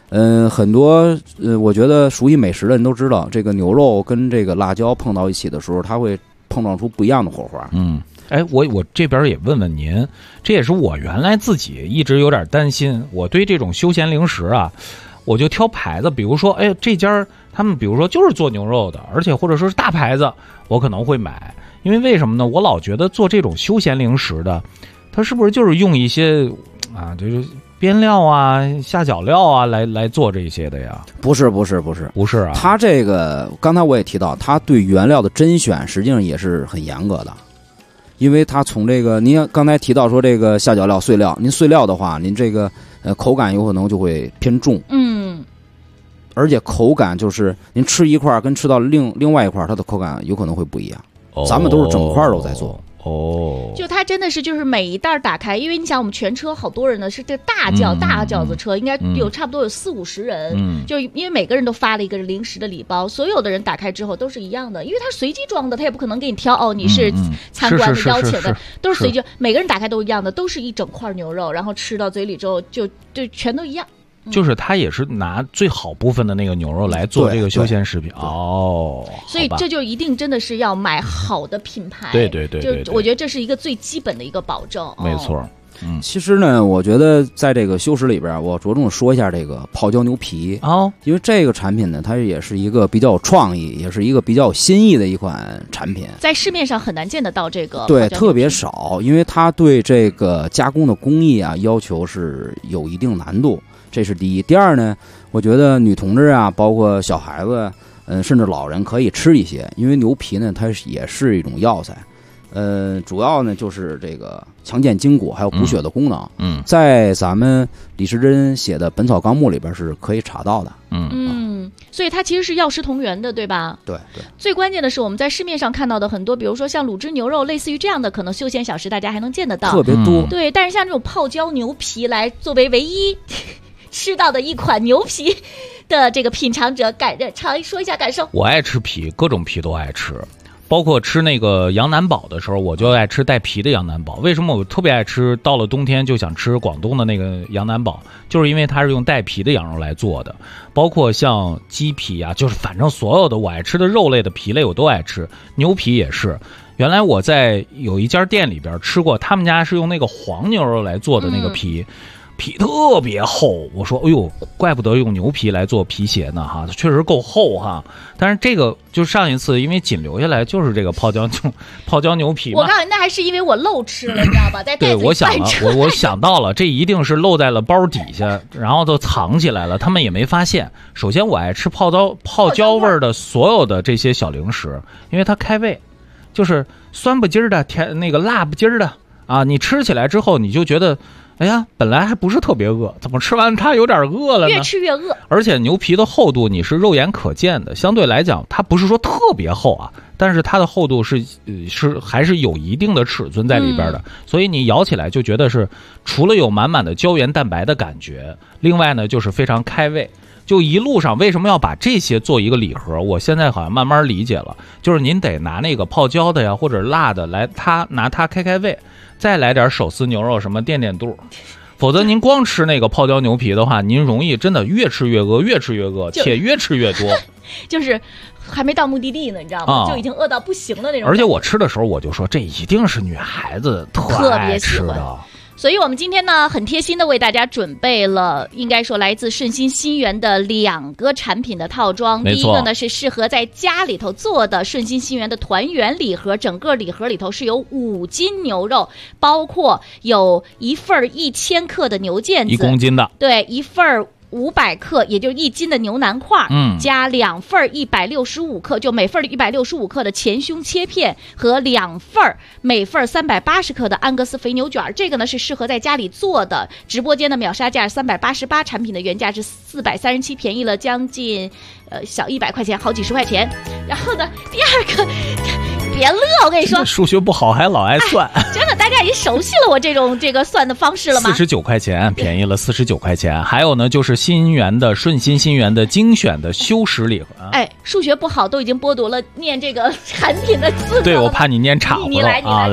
很多我觉得熟悉美食的人都知道，这个牛肉跟这个辣椒碰到一起的时候，它会碰撞出不一样的火花。 哎，我这边也问问您，这也是我原来自己一直有点担心，我对这种休闲零食啊，我就挑牌子，比如说，哎，这家他们比如说就是做牛肉的，而且或者说是大牌子，我可能会买，因为为什么呢？我老觉得做这种休闲零食的，它是不是就是用一些啊，就是边料啊、下脚料啊来做这些的呀？ 不是啊，它这个刚才我也提到，它对原料的甄选实际上也是很严格的。因为它从这个，您刚才提到说这个下脚料、碎料，您碎料的话，您这个口感有可能就会偏重，而且口感就是您吃一块跟吃到另外一块，它的口感有可能会不一样。咱们都是整块肉在做。 就它真的是就是每一袋打开，因为你想我们全车好多人呢，是这大轿子车，应该有差不多有40-50人，就因为每个人都发了一个零食的礼包，所有的人打开之后都是一样的，因为它随机装的，它也不可能给你挑你是参观的邀请的，都是随机，每个人打开都一样的，都是一整块牛肉，然后吃到嘴里之后就全都一样。 就是他也是拿最好部分的那个牛肉来做这个休闲食品所以这就一定真的是要买好的品牌。 对， 就我觉得这是一个最基本的一个保证。 没错。 其实呢，我觉得在这个休食里边，我着重说一下这个泡椒牛皮因为这个产品呢，它也是一个比较有创意，也是一个比较有新意的一款产品， 在市面上很难见得到这个， 对，特别少，因为它对这个加工的工艺啊要求是有一定难度。这是第一。第二呢，我觉得女同志啊，包括小孩子，甚至老人可以吃一些，因为牛皮呢，它也是一种药材。主要呢就是这个强健筋骨还有补血的功能。在咱们李时珍写的《本草纲目》里边是可以查到的。 所以它其实是药食同源的，对吧？ 对。 最关键的是我们在市面上看到的很多，比如说像卤汁牛肉，类似于这样的，可能休闲小食大家还能见得到， 特别多。 对，但是像这种泡椒牛皮来作为唯一吃到的一款牛皮的这个品尝者，说一下感受。 我爱吃皮，各种皮都爱吃，包括吃那个羊腩煲的时候，我就爱吃带皮的羊腩煲。为什么我特别爱吃？到了冬天就想吃广东的那个羊腩煲，就是因为它是用带皮的羊肉来做的。包括像鸡皮啊，就是反正所有的我爱吃的肉类的皮类我都爱吃，牛皮也是。原来我在有一家店里边吃过，他们家是用那个黄牛肉来做的那个皮。皮特别厚，我说哎呦，怪不得用牛皮来做皮鞋呢哈，确实够厚哈。但是这个就上一次因为仅留下来就是这个泡椒牛皮嘛。 我告诉你，那还是因为我漏吃了，你知道吧？在袋子里对，我想到了，这一定是漏在了包底下，然后都藏起来了，他们也没发现。首先我爱吃泡椒味的所有的这些小零食，因为它开胃，就是酸不筋的、甜那个辣不筋的啊，你吃起来之后你就觉得。哎呀，本来还不是特别饿，怎么吃完它有点饿了呢？ 越吃越饿。 而且牛皮的厚度你是肉眼可见的，相对来讲它不是说特别厚啊，但是它的厚度是还是有一定的尺寸在里边的，所以你咬起来就觉得是除了有满满的胶原蛋白的感觉，另外呢就是非常开胃。就一路上为什么要把这些做一个礼盒？我现在好像慢慢理解了，就是您得拿那个泡椒的呀，或者辣的来，拿它开胃，再来点手撕牛肉什么垫肚，否则您光吃那个泡椒牛皮的话，您容易真的越吃越饿，且越吃越多， 就是还没到目的地呢，你知道吗？就已经饿到不行的那种。 而且我吃的时候我就说，这一定是女孩子特爱吃的。 所以我们今天呢很贴心的为大家准备了应该说来自顺心新源的2个产品的套装。第一个呢是适合在家里头做的顺心新源的团圆礼盒，整个礼盒里头是有5斤牛肉，包括有1份1000克的牛腱子 ，1公斤的， 对，1份500克，也就1斤的牛腩块，加2份165克，就每份165克的前胸切片和2份每份380克的安格斯肥牛卷。这个呢是适合在家里做的。直播间的秒杀价388，产品的原价是437，便宜了将近小100块钱，好几十块钱。然后呢，第二个。别乐，我跟你说， 数学不好还老爱算， 真的，大家已经熟悉了我这个算的方式了吗 ？49块钱，便宜了49块钱。还有呢，就是顺心新源的精选的休食礼盒。 哎，数学不好都已经剥夺了念这个产品的资格了。 对，我怕你念岔了啊！来，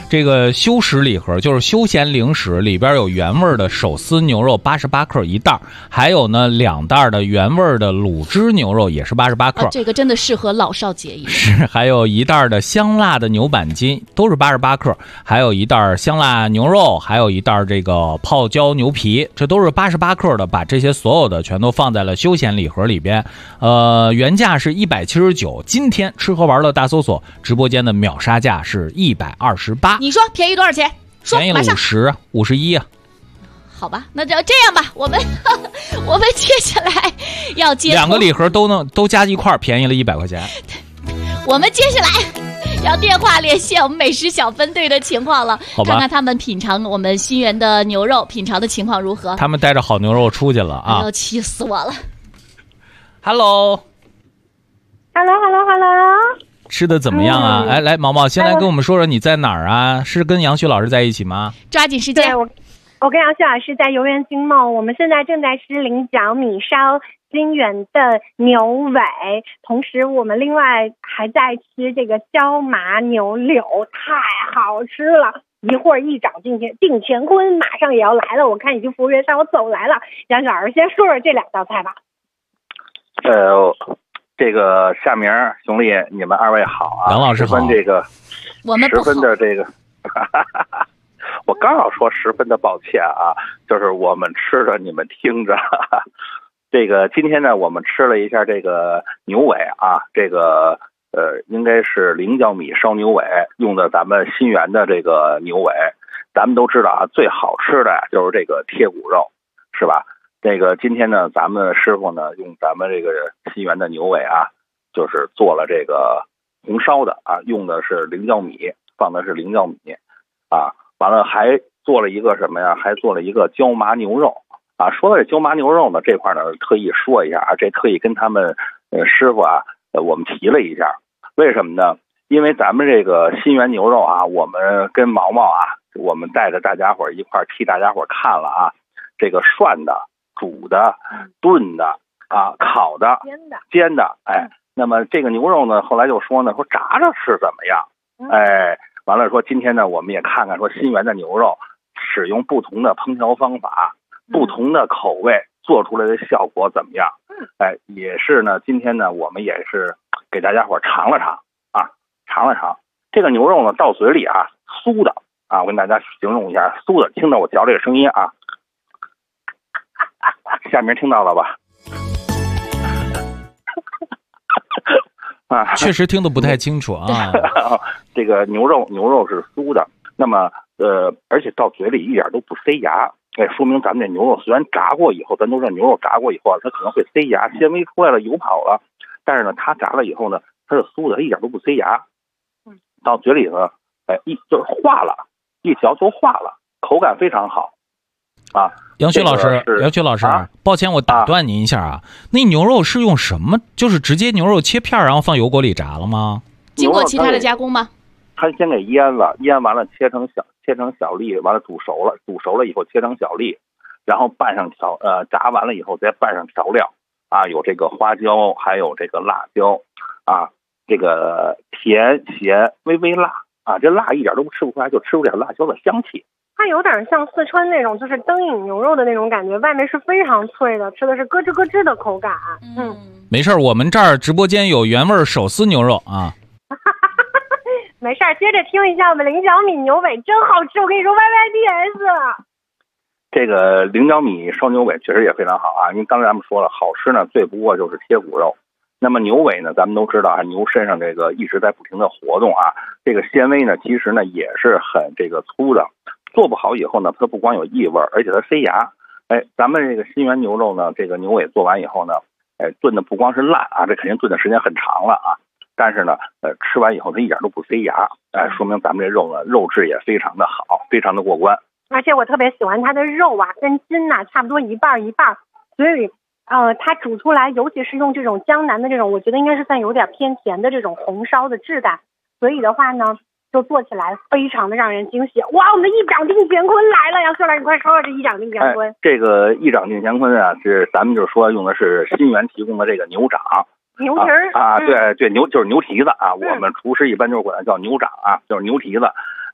这个休食礼盒就是休闲零食，里边有原味的手撕牛肉88克一袋，还有呢2袋的原味的卤汁牛肉也是88克。 这个真的适合老少皆宜。 是，还有一袋的香辣的牛板筋，都是88克，还有一袋香辣牛肉，还有一袋这个泡椒牛皮，这都是88克的。把这些所有的全都放在了休闲礼盒里边，原价是179，今天吃喝玩乐大搜索直播间的秒杀价是128。 你说便宜多少钱？说， 便宜了50、51啊。 好吧，那就这样吧，我们接下来要接 2个礼盒都加一块，便宜了100块钱。 我们接下来要电话连线我们美食小分队的情况了，看看他们品尝我们新源的牛肉品尝的情况如何。 他们带着好牛肉出去了啊！ 哎呦，气死我了。 Hello， 吃的怎么样啊？来，毛毛先来跟我们说说你在哪儿啊？是跟杨旭老师在一起吗？ 抓紧时间。 对，我跟杨旭老师在游园惊梦，我们现在正在吃菱角米烧新源的牛尾，同时我们另外还在吃这个椒麻牛柳，太好吃了。一会儿一掌定乾坤马上也要来了，我看已经服务员向我走来了。杨旭老师先说说这2道菜吧。 这个夏明、熊丽，你们2位好啊！ 杨老师好。 我们不好。 10分的这个，我刚要说10分的抱歉啊，就是我们吃着你们听着。这个今天呢，我们吃了一下这个牛尾啊，这个应该是菱角米烧牛尾，用的咱们新源的这个牛尾。咱们都知道啊，最好吃的就是这个贴骨肉，是吧？这个今天呢，咱们师傅呢用咱们这个新源的牛尾啊，就是做了这个红烧的啊，用的是菱角米，放的是菱角米啊，完了还做了一个什么呀？还做了一个椒麻牛肉啊。说到这椒麻牛肉呢，这块呢特意说一下啊，这特意跟他们师傅啊，我们提了一下，为什么呢？因为咱们这个新源牛肉啊，我们跟毛毛啊，我们带着大家伙一块替大家伙看了啊，这个涮的、煮的、炖的啊、烤的、煎的，哎，那么这个牛肉呢，后来就说呢，说炸着吃怎么样？哎，完了说今天呢，我们也看看说新源的牛肉使用不同的烹调方法、不同的口味做出来的效果怎么样？哎，也是呢，今天呢，我们也是给大家伙尝了尝啊，尝了尝这个牛肉呢，到嘴里啊，酥的啊，我跟大家形容一下，酥的，听到我嚼这个声音啊。下面听到了吧？啊， 确实听得不太清楚啊。 这个牛肉是酥的，那么而且到嘴里一点都不塞牙，哎，说明咱们这牛肉虽然炸过以后，咱都知道牛肉炸过以后啊，它可能会塞牙，纤维出来了，油跑了，但是呢，它炸了以后呢，它是酥的，它一点都不塞牙。到嘴里呢，哎，就是化了，一嚼就化了，口感非常好。啊， 杨旭老师，杨旭老师，抱歉，我打断您一下啊。那牛肉是用什么？就是直接牛肉切片，然后放油锅里炸了吗？ 经过其他的加工吗？ 他先给腌了，腌完了切成小粒，完了煮熟了以后切成小粒，然后拌上炸完了以后再拌上调料啊，有这个花椒，还有这个辣椒啊，这个甜咸微微辣啊，这辣一点都不吃不出来，就吃出点辣椒的香气。 它有点像四川那种，就是灯影牛肉的那种感觉，外面是非常脆的，吃的是咯吱咯吱的口感。 没事，我们这儿直播间有原味手撕牛肉啊。 没事，接着听一下我们菱角米牛尾，真好吃，我跟你说 YYDS。 这个菱角米烧牛尾确实也非常好啊，因为刚才咱们说了，好吃呢，最不过就是贴骨肉。那么牛尾呢，咱们都知道啊，牛身上这个一直在不停的活动啊，这个纤维呢，其实呢也是很这个粗的。做不好以后呢，它不光有异味，而且它塞牙。哎，咱们这个新源牛肉呢，这个牛尾做完以后呢，哎，炖的不光是烂啊，这肯定炖的时间很长了啊。但是呢，吃完以后它一点都不塞牙，哎，说明咱们这肉呢，肉质也非常的好，非常的过关。 而且我特别喜欢它的肉啊，跟筋呐差不多一半一半，所以它煮出来，尤其是用这种江南的这种，我觉得应该是算有点偏甜的这种红烧的质感，所以的话呢，就做起来非常的让人惊喜。哇，我们的一掌定乾坤来了，杨秀兰，你快说说这一掌定乾坤。 这个一掌定乾坤啊，是咱们就是说用的是新源提供的这个牛掌。 牛蹄儿对，就是牛蹄子啊，我们厨师一般就是管它叫牛掌啊，就是牛蹄子。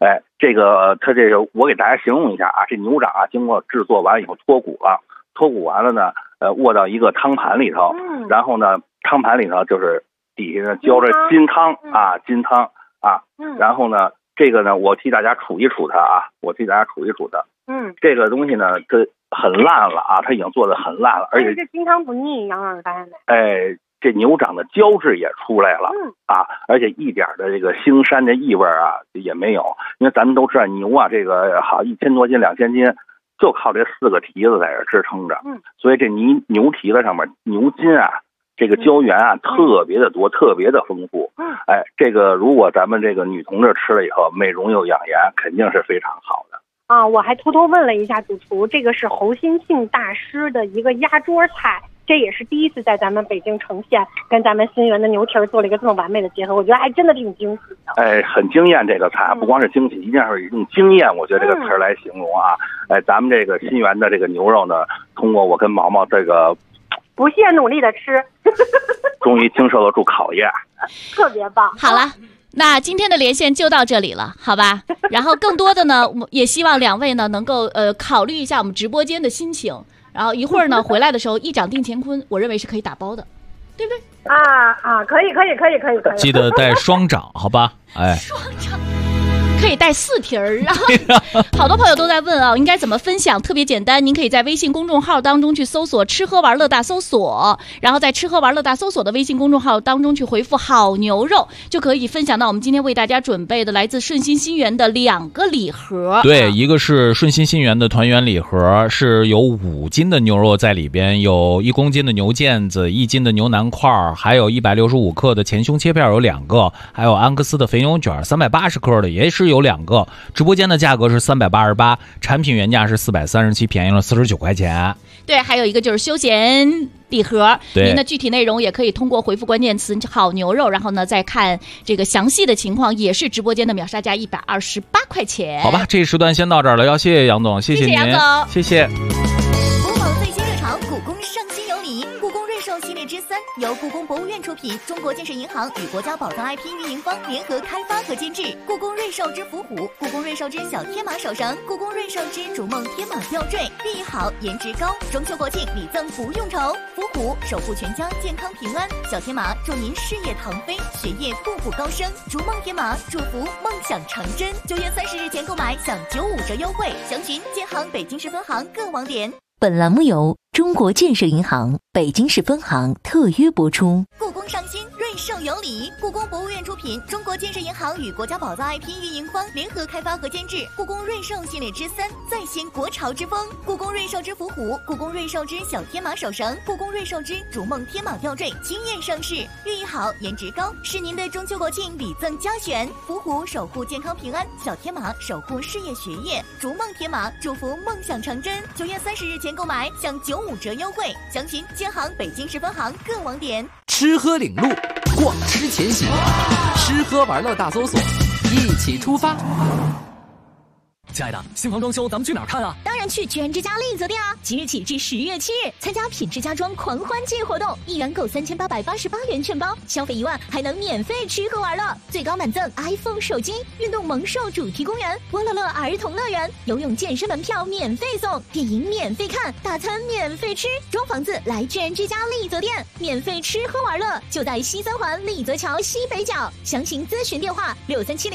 这个它这个我给大家形容一下啊，这牛掌啊，经过制作完以后脱骨了，脱骨完了呢，握到一个汤盘里头，然后呢，汤盘里头就是底下呢浇着金汤啊，金汤啊，然后呢，这个呢，我替大家数一数它啊，这个东西呢，它很烂了啊，它已经做得很烂了，而且这金汤不腻，杨老师发现没？ 这牛掌的胶质也出来了，而且一点的这个腥膻的异味啊也没有，因为咱们都知道牛啊，这个好1000多斤、2000斤，就靠这4个蹄子在这支撑着，所以这牛蹄子上面牛筋啊，这个胶原啊特别的多，特别的丰富，这个如果咱们这个女同志吃了以后，美容又养颜，肯定是非常好的。 我还偷偷问了一下主厨，这个是侯新庆大师的一个压桌菜。这也是第一次在咱们北京呈现，跟咱们新源的牛蹄儿做了一个这么完美的结合，我觉得还真的挺惊喜的。 很惊艳这个菜，不光是惊喜，一定是用惊艳，我觉得这个词儿来形容啊。咱们这个新源的这个牛肉呢，通过我跟毛毛这个不懈努力的吃， 终于经受得住考验， 特别棒。 好了。那今天的连线就到这里了，好吧？然后更多的呢，也希望两位呢能够考虑一下我们直播间的心情。然后一会儿呢，回来的时候一掌定乾坤，我认为是可以打包的，对不对？ 可以。 记得带双掌，好吧？ 双掌可以带4蹄儿。然后好多朋友都在问啊，应该怎么分享？特别简单，您可以在微信公众号当中去搜索"吃喝玩乐大搜索"，然后在"吃喝玩乐大搜索"的微信公众号当中去回复"好牛肉"，就可以分享到我们今天为大家准备的来自顺心新源的2个礼盒。 对，一个是顺心新源的团圆礼盒，是有5斤的牛肉在里边，有1公斤的牛腱子，1斤的牛腩块，还有165克的前胸切片有2个，还有安格斯的肥牛卷380克的也是有2个。直播间的价格是388，产品原价是437，便宜了49块钱。 对，还有一个就是休闲礼盒，您的具体内容也可以通过回复关键词"好牛肉"，然后呢再看这个详细的情况，也是直播间的秒杀价128块钱。 好吧，这一时段先到这儿了，要谢谢杨总，谢谢您， 杨总， 谢谢。 国宝最新热潮，故宫上新有礼，故宫瑞兽系列之3由故宫博物院出品，中国建设银行与国家宝藏 IP 运营方联合开发和监制。故宫瑞兽之伏虎，故宫瑞兽之小天马手绳，故宫瑞兽之逐梦天马吊坠，寓意好，颜值高，中秋国庆礼赠不用愁。伏虎守护全家健康平安，小天马祝您事业腾飞，学业步步高升，逐梦天马祝福梦想成真。9月30日前购买享95折优惠，详询建行北京市分行各网点。 本栏目由中国建设银行北京市分行特约播出。 故宫上新，瑞兽有礼，故宫博物院出品，中国建设银行与国家宝藏 IP 运营方联合开发和监制。故宫瑞兽系列之3再现国潮之风，故宫瑞兽之伏虎，故宫瑞兽之小天马手绳，故宫瑞兽之逐梦天马吊坠惊艳上市，寓意好，颜值高，是您的中秋国庆礼赠佳选。伏虎守护健康平安，小天马守护事业学业，逐梦天马祝福梦想成真。9月30日前购买享95折优惠，详询建行北京市分行各网点。 吃喝领路，逛吃前行，吃喝玩乐大搜索，一起出发。 亲爱的，新房装修咱们去哪儿看啊？ 当然去全之家丽泽店啊！即日起至10月7日，参加品质家装狂欢季活动，1元购3888元券包，消费1万还能免费吃喝玩乐，最高满赠 iPhone 手机、运动萌兽主题公园、波乐乐儿童乐园、游泳健身门票免费送，电影免费看，大餐免费吃，装房子来全之家丽泽店，免费吃喝玩乐，就在西3环丽泽桥西北角，详情咨询电话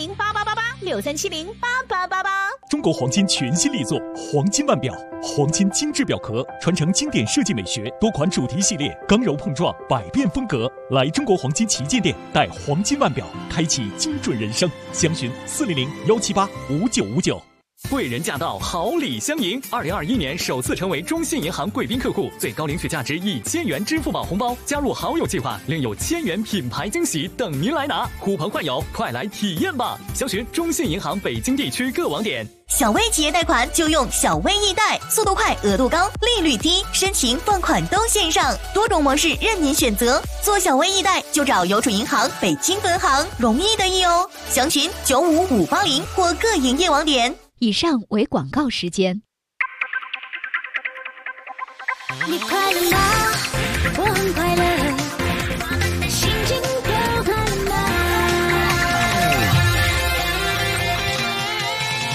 63708888，63708888。 中国黄金全新力作黄金腕表，黄金精致表壳，传承经典设计美学，多款主题系列，刚柔碰撞，百变风格。来中国黄金旗舰店，带黄金腕表，开启精准人生。详询400-178-5959。 贵人驾到，好礼相迎。2021年首次成为中信银行贵宾客户，最高领取价值1000元支付宝红包，加入好友计划，另有1000元品牌惊喜等您来拿。呼朋唤友，快来体验吧！详询中信银行北京地区各网点。 小微企业贷款就用小微易贷，速度快，额度高，利率低，申请放款都线上，多种模式任您选择。做小微易贷就找邮储银行北京分行，容易得意哦。详询95580或各营业网点。 以上为广告时间。 你快乐吗？我很快乐，心情都快乐吗？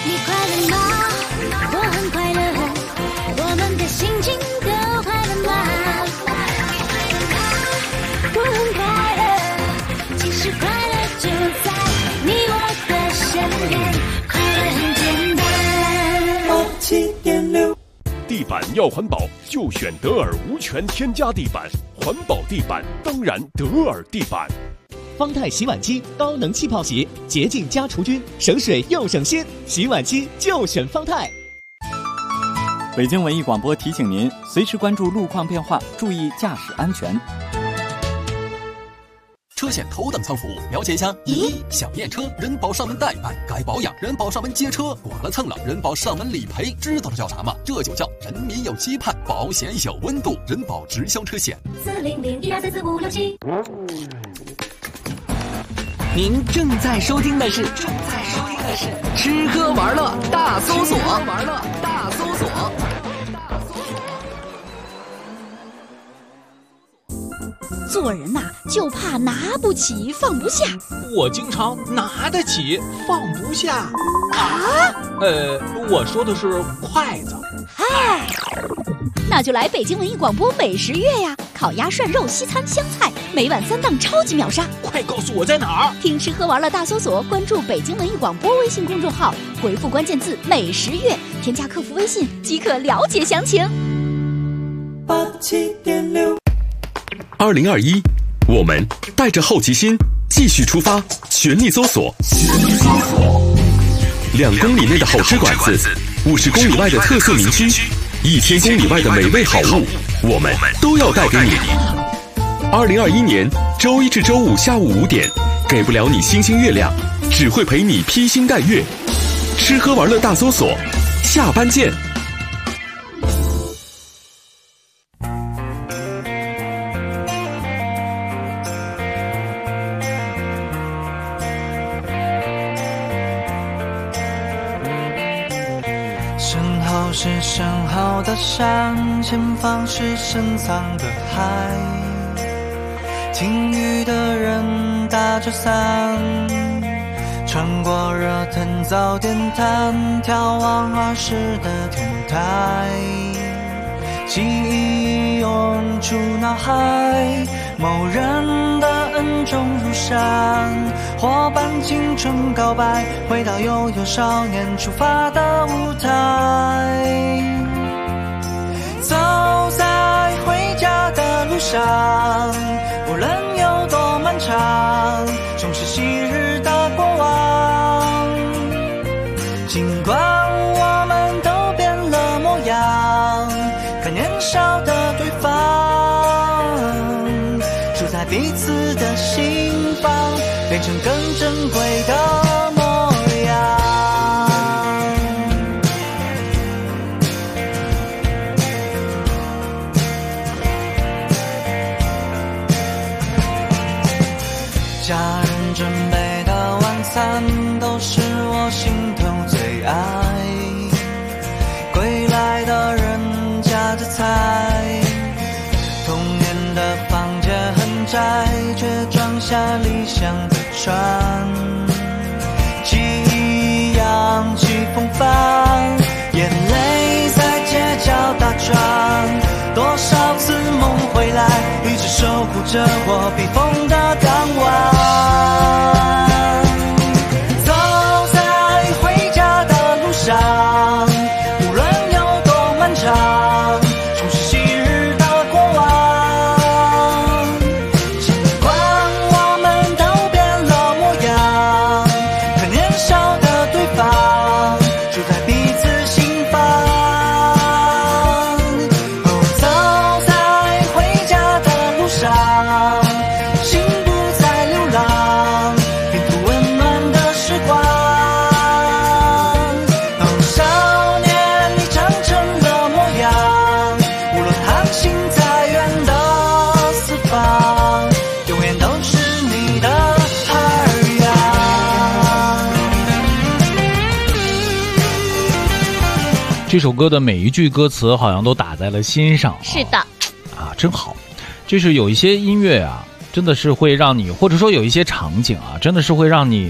你快乐吗？我很快乐，我们的心情都快乐吗？我很快乐，其实快乐就在你我的身边，快乐很简单。 87.6，地板要环保就选德尔无醛添加地板，环保地板当然德尔地板。 方太洗碗机高能气泡洗，洁净加除菌，省水又省心，洗碗机就选方太。 北京文艺广播提醒您，随时关注路况变化，注意驾驶安全。 车险头等舱服务，了解一下。1. 小验车，人保上门代办，该保养，人保上门接车，剐了蹭了，人保上门理赔，知道这叫啥吗？这就叫人民有期盼，保险有温度，人保直销车险。 40012344567。 您正在收听的是吃喝玩乐大搜索。 做人呐，就怕拿不起放不下。 我经常拿得起放不下啊。 我说的是筷子。 嗨，那就来北京文艺广播美食月呀！烤鸭、涮肉、西餐、湘菜，每晚3档超级秒杀。 快告诉我在哪儿？ 听吃喝玩乐大搜索，关注北京文艺广播微信公众号，回复关键字美食月，添加客服微信即可了解详情。 87.6。2021，我们带着好奇心继续出发，全力搜索。2公里内的好吃馆子，50公里外的特色名区，1000公里外的美味好物，我们都要带给你。2021年周一至周五下午5点，给不了你星星月亮，只会陪你披星戴月。吃喝玩乐大搜索，下班见。 身后是深厚的山，前方是深藏的海。听雨的人打着伞，穿过热腾早点摊，眺望儿时的天台。记忆涌出脑海，某人的恩重如山，伙伴青春告白，回到悠悠少年出发的舞台。走在回家的路上，无论有多漫长，总是昔日的过往。尽管我们都变了模样，可年少的对方，住在彼此的心房，变成更珍贵的模样。家人准备的晚餐都是我心头最爱，归来的人夹着菜，童年的房间很窄，却装下理想的船。记忆扬起风帆，眼泪在街角打转，多少次梦回来，一直守护着我避风的港湾。走在回家的路上，无论有多漫长，总是昔日的过往。尽管我们都变了模样，可年少的对方住在彼此心房。走在回家的路上，心不再流浪，拼图温暖的时光。少年你长成了模样，无论航行再远的四方，永远都是你的海洋。 这首歌的每一句歌词好像都打在了心上。 是的， 啊，真好。就是有一些音乐啊，真的是会让你，或者说有一些场景啊，真的是会让你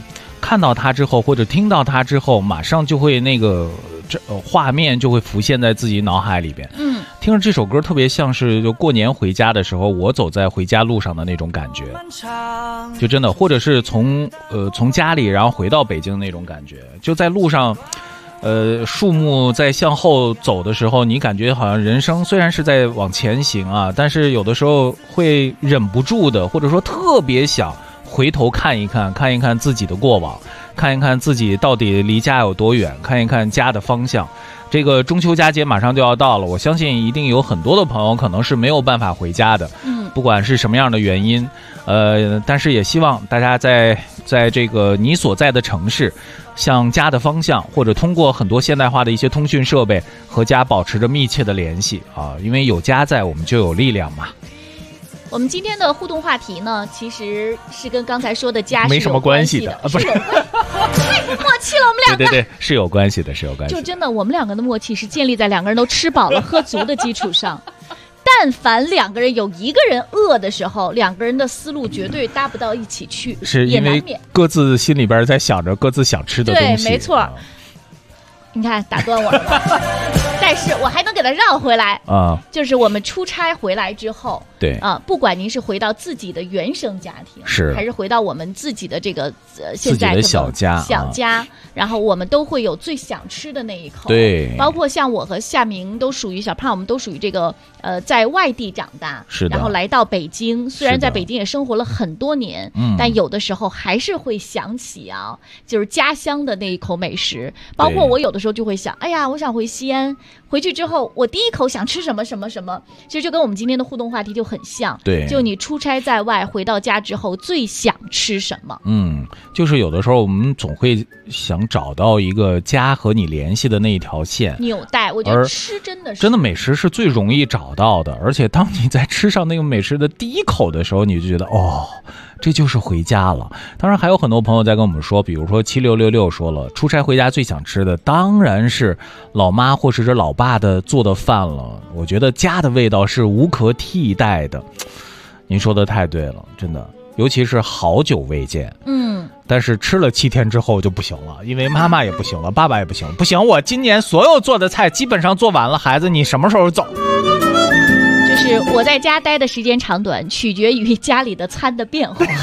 看到它之后或者听到它之后，马上就会那个画面就会浮现在自己脑海里边。听着这首歌特别像是就过年回家的时候，我走在回家路上的那种感觉，就真的，或者是从家里然后回到北京那种感觉，就在路上。树木在向后走的时候，你感觉好像人生虽然是在往前行啊，但是有的时候会忍不住的，或者说特别想回头看一看自己的过往，看一看自己到底离家有多远，看一看家的方向。这个中秋佳节马上就要到了，我相信一定有很多的朋友可能是没有办法回家的，不管是什么样的原因，但是也希望大家在这个你所在的城市，向家的方向，或者通过很多现代化的一些通讯设备和家保持着密切的联系啊，因为有家在，我们就有力量嘛。 我们今天的互动话题呢，其实是跟刚才说的家没什么关系的啊，不是太不默契了，我们两个对，是有关系的，是有关系的。 就真的，我们两个的默契是建立在两个人都吃饱了喝足的基础上。但凡两个人有一个人饿的时候，两个人的思路绝对搭不到一起去， 是因为各自心里边在想着各自想吃的东西。 对，没错。你看，打断我了吧？但是我还能给他绕回来啊，就是我们出差回来之后， 对啊，不管您是回到自己的原生家庭， 是还是回到我们自己的这个现在的小家， 然后我们都会有最想吃的那一口。 对， 包括像我和夏明都属于小胖，我们都属于这个在外地长大， 是的， 然后来到北京，虽然在北京也生活了很多年，但有的时候还是会想起啊，就是家乡的那一口美食。包括我有的时候就会想，哎呀，我想回西安。回去之后，我第一口想吃什么什么什么，其实就跟我们今天的互动话题就很像。 对， 就你出差在外，回到家之后最想吃什么？ 就是有的时候我们总会想找到一个家和你联系的那一条线纽带。我觉得吃真的美食是最容易找到的，而且当你在吃上那个美食的第一口的时候，你就觉得哦，这就是回家了。当然还有很多朋友在跟我们说，比如说7666说了，出差回家最想吃的当然是老妈或者是老爸的做的饭了。我觉得家的味道是无可替代的。您说的太对了，真的，尤其是好久未见，但是吃了7天之后就不行了，因为妈妈也不行了，爸爸也不行了，不行，我今年所有做的菜基本上做完了，孩子你什么时候走？ 就是我在家待的时间长短取决于家里的餐的变化。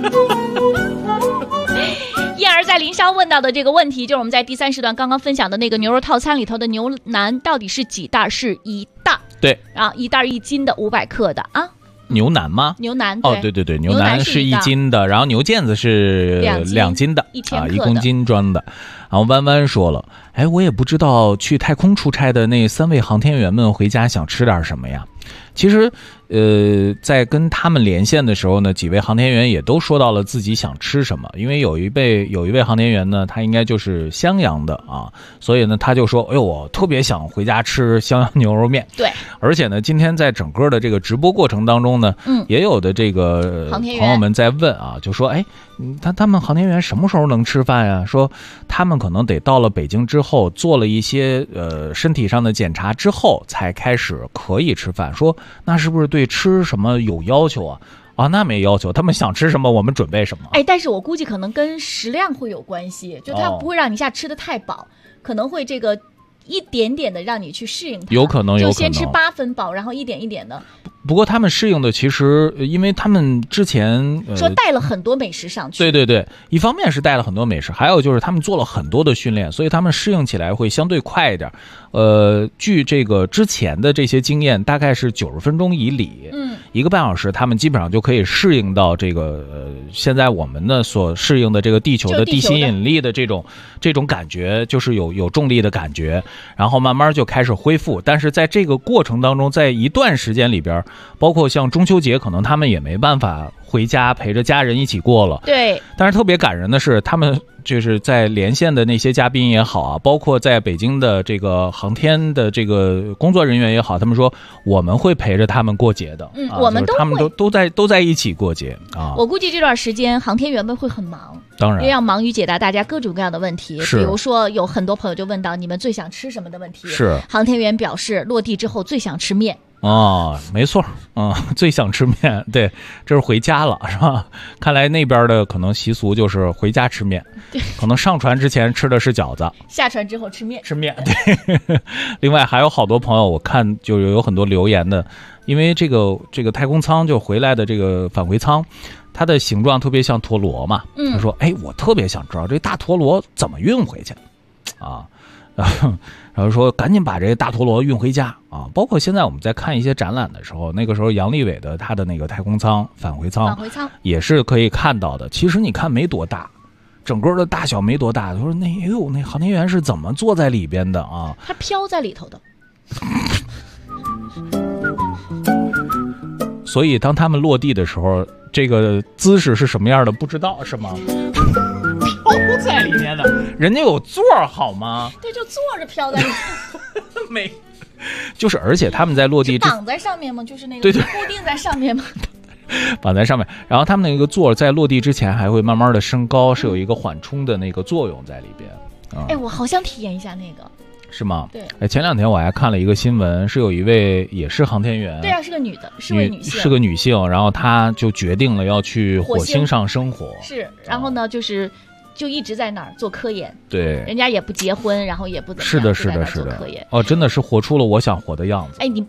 燕儿在林梢问到的这个问题，就是我们在第3时段刚刚分享的那个牛肉套餐里头的牛腩到底是几袋？是1袋。 对啊，1袋1斤的500克的啊。 牛腩吗？ 牛腩哦，对，牛腩是1斤的，然后牛腱子是2斤的 ，1000克 1公斤装的。然后弯弯说了，哎，我也不知道去太空出差的那3位航天员们回家想吃点什么呀。其实在跟他们连线的时候呢，几位航天员也都说到了自己想吃什么。因为有一位航天员呢，他应该就是襄阳的啊，所以呢他就说，哎呦，我特别想回家吃襄阳牛肉面。 对， 而且呢今天在整个的这个直播过程当中呢，也有的这个朋友们在问啊，就说，哎，他们航天员什么时候能吃饭呀？说他们可能得到了北京之后，做了一些身体上的检查之后才开始可以吃饭。说那是不是对吃什么有要求啊？啊，那没要求，他们想吃什么我们准备什么。 哎，但是我估计可能跟食量会有关系，就它不会让你一下吃得太饱，可能会这个一点点的让你去适应它。 有可能就先吃8分饱，然后一点一点的。 不过他们适应的其实，因为他们之前说带了很多美食上去。 对，一方面是带了很多美食，还有就是他们做了很多的训练，所以他们适应起来会相对快一点。据这个之前的这些经验，大概是90分钟以里，1个半小时，他们基本上就可以适应到这个现在我们呢所适应的这个地球的地心引力的这种感觉，就是有重力的感觉，然后慢慢就开始恢复。但是在这个过程当中，在一段时间里边，包括像中秋节，可能他们也没办法回家陪着家人一起过了。 对， 但是特别感人的是，他们就是在连线的那些嘉宾也好啊，包括在北京的这个航天的这个工作人员也好，他们说我们会陪着他们过节的。 我们他们都在一起过节啊。 我估计这段时间航天员们会很忙， 当然也要忙于解答大家各种各样的问题。比如说有很多朋友就问到你们最想吃什么的问题。 是航天员表示落地之后最想吃面。 哦，没错，最想吃面，对，这是回家了，是吧？看来那边的可能习俗就是回家吃面，可能上船之前吃的是饺子， 下船之后吃面， 对。另外还有好多朋友，我看就有很多留言的，因为这个太空舱就回来的这个返回舱，它的形状特别像陀螺嘛，他说，哎，我特别想知道这大陀螺怎么运回去啊。然后说赶紧把这个大陀螺运回家啊！包括现在我们在看一些展览的时候，那个时候杨利伟的他的那个太空舱返回舱也是可以看到的。其实你看没多大，整个的大小没多大。他说那航天员是怎么坐在里边的啊？ 他飘在里头的。 所以当他们落地的时候，这个姿势是什么样的不知道是吗？飘在里面的，人家有座好吗？ 对，就坐着飘在里头。 没，就是而且他们在落地绑在上面吗？就是那个固定在上面吗？ 绑在上面，然后他们那个座在落地之前还会慢慢的升高，是有一个缓冲的那个作用在里边。 哎，我好想体验一下那个。 是吗？ 对。 哎，前2天我还看了一个新闻，是有一位也是航天员。 对啊，是个女的，是位女性。 是个女性，然后她就决定了要去火星上生活。 是，然后呢，就一直在那儿做科研。 对。 人家也不结婚，然后也不怎么样。 是的，是的，是的。哦，真的是活出了我想活的样子。 哎，你。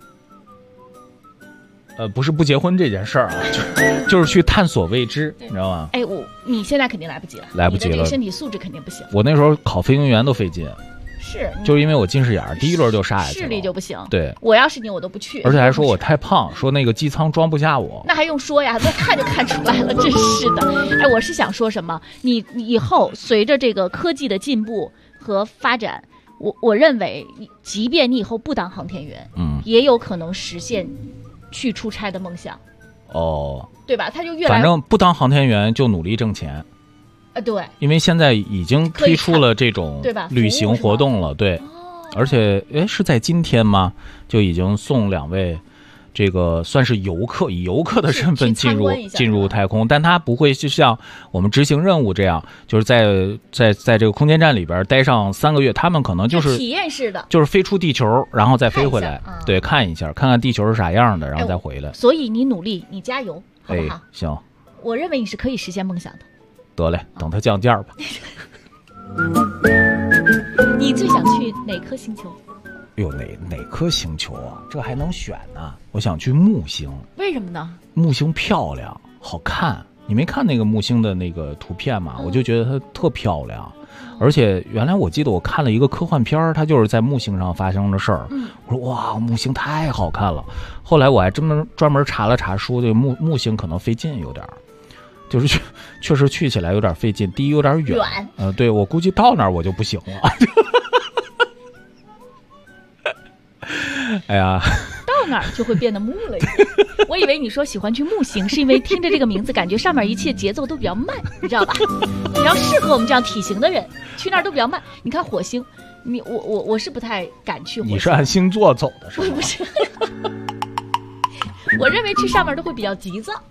不是不结婚这件事儿啊，就是去探索未知，你知道吗？ 哎，你现在肯定来不及了， 来不及了， 你的这个身体素质肯定不行。 我那时候考飞行员都费劲。 是， 就是因为我近视眼，第一轮就杀下去了， 视力就不行。 对， 我要是你，我都不去。 而且还说我太胖，说那个机舱装不下我。 那还用说呀？那看就看出来了，真是的。哎，我是想说什么？你以后随着这个科技的进步和发展，我认为，即便你以后不当航天员，也有可能实现去出差的梦想。 哦， 对吧？他就越来， 反正不当航天员就努力挣钱。 对， 因为现在已经推出了这种旅行活动了，对，而且是在今天吗？就已经送2位，这个算是游客，以游客的身份进入太空，但他不会就像我们执行任务这样，就是在这个空间站里边待上3个月，他们可能就是体验式的， 就是飞出地球，然后再飞回来，对，看一下，看看地球是啥样的，然后再回来。 所以你努力，你加油，好不好？ 行， 我认为你是可以实现梦想的。 得嘞，等它降价吧。 你最想去哪颗星球？ 哟，哪颗星球啊？这还能选呢？我想去木星。 为什么呢？ 木星漂亮，好看。你没看那个木星的那个图片吗？我就觉得它特漂亮。而且原来我记得我看了一个科幻片，它就是在木星上发生的事儿。我说哇，木星太好看了。后来我还专门查了查书，这个木星可能费劲有点。就是确实去起来有点费劲，第一有点远，对，我估计到那儿我就不行了。哎呀， 到那儿就会变得木了。我以为你说喜欢去木星，是因为听着这个名字，感觉上面一切节奏都比较慢，你知道吧？比较适合我们这样体型的人，去那儿都比较慢。你看火星，我是不太敢去火星。 你是按星座走的是吗？ 不是，我认为去上面都会比较急躁。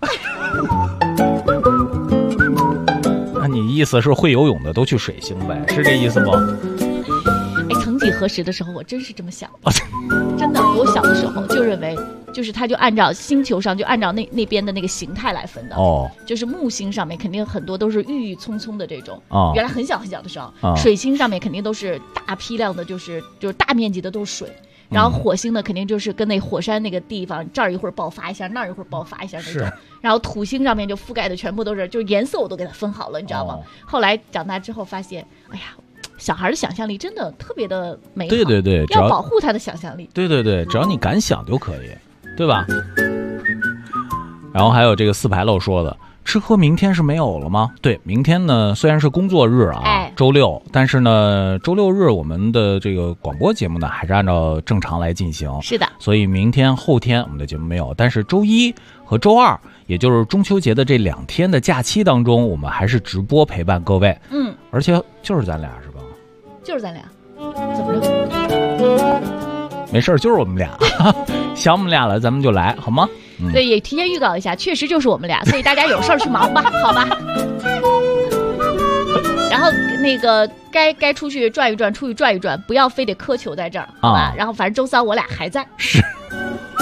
那你意思是会游泳的都去水星呗？是这意思不？ 哎，曾几何时的时候，我真是这么想。真的，我小的时候就认为，就是它就按照星球上就按照那边的那个形态来分的。哦，就是木星上面肯定很多都是郁郁葱葱的这种。哦，原来很小很小的时候，水星上面肯定都是大批量的，就是大面积的都是水。然后火星呢，肯定就是跟那火山那个地方，这儿一会儿爆发一下，那儿一会儿爆发一下那种。然后土星上面就覆盖的全部都是，就是颜色我都给它分好了，你知道吗？后来长大之后发现，哎呀，小孩的想象力真的特别的美好。 对对对， 要保护他的想象力。 对对对，只要你敢想就可以，对吧？然后还有这个四牌楼说的。吃喝明天是没有了吗？对，明天呢虽然是工作日啊，周六，但是呢周六日我们的这个广播节目呢还是按照正常来进行。 是的， 所以明天后天我们的节目没有，但是周一和周二，也就是中秋节的这2天的假期当中，我们还是直播陪伴各位。而且就是咱俩是吧？ 就是咱俩，怎么着？ 没事，就是我们俩，想我们俩了，咱们就来，好吗？ 对，也提前预告一下，确实就是我们俩，所以大家有事儿去忙吧，好吧。然后那个该出去转一转，出去转一转，不要非得苛求在这儿，好吧？然后反正周3我俩还在。 是。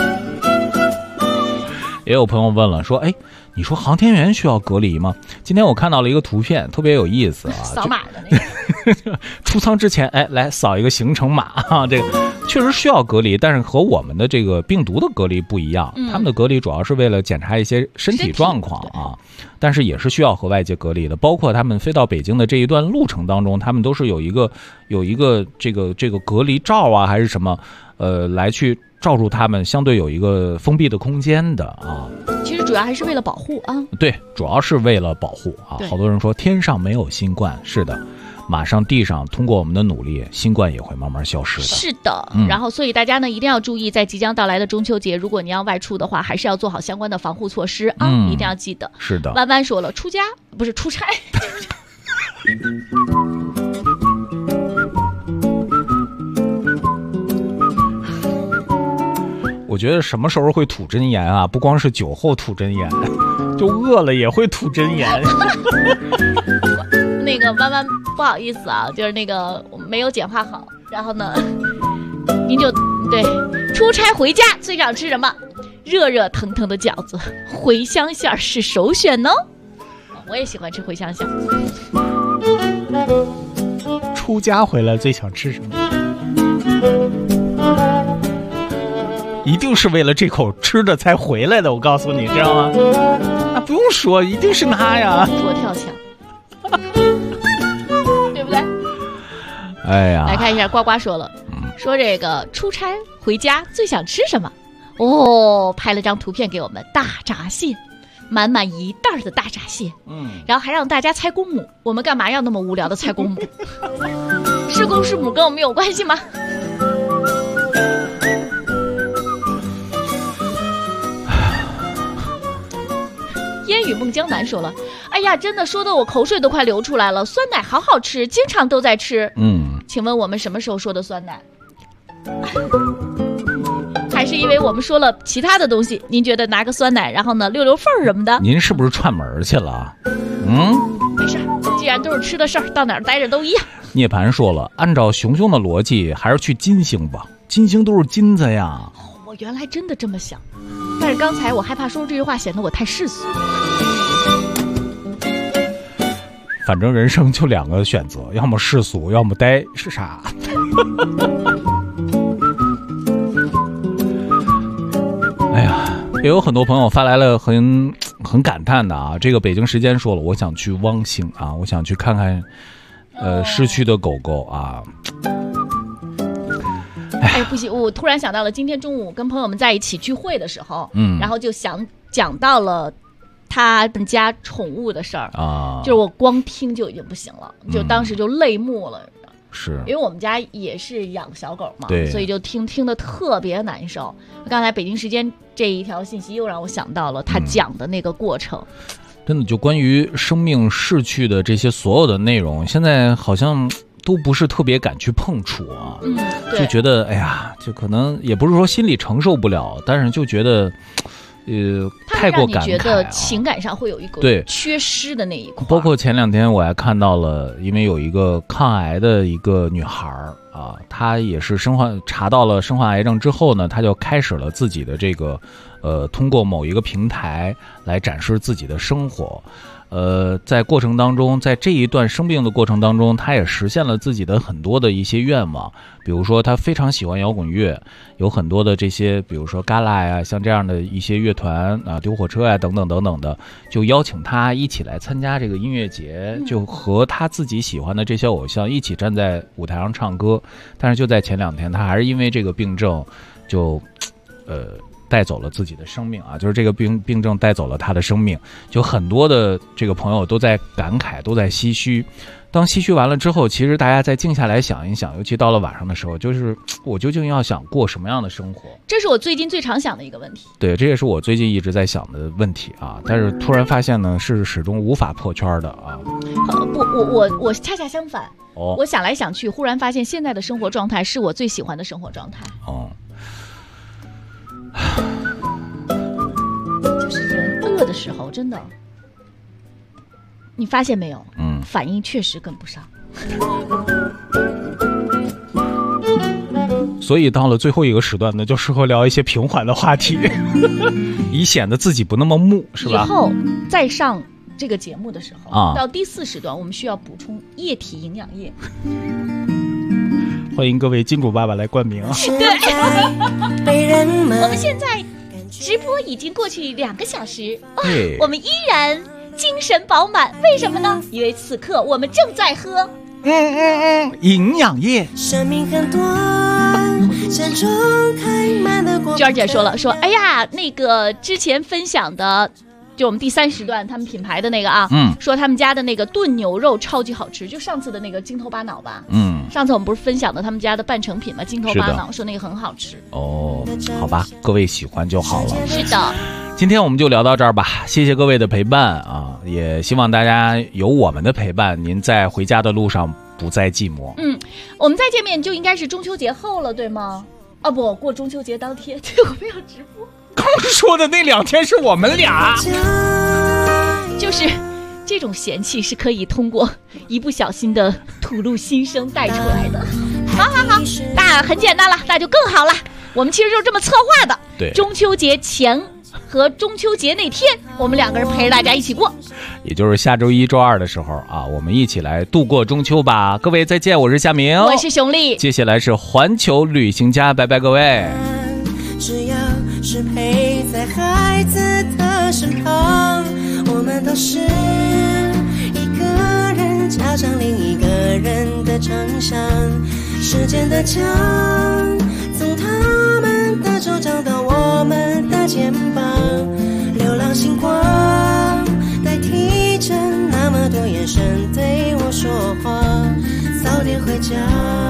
也有朋友问了，说，哎，你说航天员需要隔离吗？今天我看到了一个图片，特别有意思啊， 扫码的那个。 出舱之前，哎，来扫一个行程码啊，这个确实需要隔离，但是和我们的这个病毒的隔离不一样，他们的隔离主要是为了检查一些身体状况啊，但是也是需要和外界隔离的。包括他们飞到北京的这一段路程当中，他们都是有一个这个隔离罩啊，还是什么，来去罩住他们，相对有一个封闭的空间的啊。 其实主要还是为了保护啊。 对，主要是为了保护啊。好多人说天上没有新冠，是的。马上地上通过我们的努力，新冠也会慢慢消失的。 是的，然后所以大家呢一定要注意，在即将到来的中秋节，如果你要外出的话，还是要做好相关的防护措施啊，一定要记得。 是的。 弯弯说了，出差。 我觉得什么时候会吐真言啊？不光是酒后吐真言，就饿了也会吐真言。 那个弯弯不好意思啊，就是那个没有简化好，然后呢，您就对出差回家最想吃什么？热热腾腾的饺子，茴香馅是首选哦。我也喜欢吃茴香馅。 出家回来最想吃什么？一定是为了这口吃的才回来的，我告诉你，知道吗？那不用说，一定是他呀。 佛跳墙。对不对？ 哎呀， 来看一下，呱呱说了，说这个出差回家最想吃什么？哦，拍了张图片给我们，大闸蟹，满满一袋的大闸蟹，然后还让大家猜公母。我们干嘛要那么无聊的猜公母？是公是母跟我们有关系吗？烟雨梦江南说了，哎呀，真的说的我口水都快流出来了，酸奶好好吃，经常都在吃。请问我们什么时候说的酸奶？还是因为我们说了其他的东西，您觉得拿个酸奶然后呢溜缝什么的？ 您是不是串门去了？ 没事，既然都是吃的事儿，到哪儿待着都一样。 涅槃说了，按照熊熊的逻辑，还是去金星吧，金星都是金子呀。 我原来真的这么想，但是刚才我害怕说出这句话显得我太世俗。 反正人生就两个选择，要么世俗，要么呆，是啥？哎呀，也有很多朋友发来了很感叹的啊。这个北京时间说了，我想去汪星啊，我想去看看失去的狗狗啊。 哎，不行，我突然想到了，今天中午跟朋友们在一起聚会的时候，然后就讲到了他们家宠物的事儿啊，就是我光听就已经不行了，就当时就泪目了。 是因为我们家也是养小狗嘛， 对， 所以就听得特别难受。刚才北京时间这一条信息又让我想到了他讲的那个过程。 真的，就关于生命逝去的这些所有的内容，现在好像都不是特别敢去碰触啊。就觉得哎呀，就可能也不是说心里承受不了，但是就觉得太过感慨， 觉得情感上会有一个缺失的那一块。 包括前两天我还看到了，因为有一个抗癌的一个女孩啊，她也是查到了身患癌症之后呢，她就开始了自己的这个通过某一个平台来展示自己的生活。在过程当中，在这一段生病的过程当中，他也实现了自己的很多的一些愿望。比如说他非常喜欢摇滚乐，有很多的这些比如说嘎啦呀，像这样的一些乐团啊，丢火车呀等等等等的，就邀请他一起来参加这个音乐节，就和他自己喜欢的这些偶像一起站在舞台上唱歌。但是就在前两天，他还是因为这个病症就带走了自己的生命啊，就是这个病症带走了他的生命。就很多的这个朋友都在感慨，都在唏嘘。当唏嘘完了之后，其实大家再静下来想一想，尤其到了晚上的时候，就是我究竟要想过什么样的生活？ 这是我最近最常想的一个问题。 对，这也是我最近一直在想的问题啊。但是突然发现呢，是始终无法破圈的啊。 不，我恰恰相反。我想来想去，忽然发现现在的生活状态是我最喜欢的生活状态。就是人饿的时候，真的，你发现没有？反应确实跟不上。 所以到了最后一个时段呢，就适合聊一些平缓的话题，以显得自己不那么木，是吧？ 以后再上这个节目的时候啊， 到第4时段我们需要补充液体营养液。 欢迎各位金主爸爸来冠名啊！ 对，我们现在直播已经过去2个小时，我们依然精神饱满。为什么呢？因为此刻我们正在喝营养液。 生命很短，山中开满了光。 娟儿姐说了，说哎呀，那个之前分享的。就我们第3时段他们品牌的那个啊，说他们家的那个炖牛肉超级好吃，就上次的那个金头巴脑吧，上次我们不是分享的他们家的半成品嘛，金头巴脑，说那个很好吃。 哦，好吧，各位喜欢就好了。 是的， 今天我们就聊到这儿吧，谢谢各位的陪伴啊，也希望大家有我们的陪伴，您在回家的路上不再寂寞。 我们再见面就应该是中秋节后了，对吗？啊不，过中秋节当天，对，我们要直播。 刚说的那2天是我们俩， 就是这种嫌弃是可以通过一不小心的吐露心声带出来的。好，那很简单了，那就更好了。我们其实就是这么策划的。 对， 中秋节前和中秋节那天，我们2个人陪着大家一起过， 也就是下周1、周2的时候啊，我们一起来度过中秋吧。各位再见，我是夏明， 我是熊丽， 接下来是环球旅行家，拜拜各位。 只要是陪在孩子的身旁，我们都是一个人加上另一个人的长相。时间的墙从他们的手掌到我们的肩膀，流浪星光代替着那么多眼神对我说话。早点回家，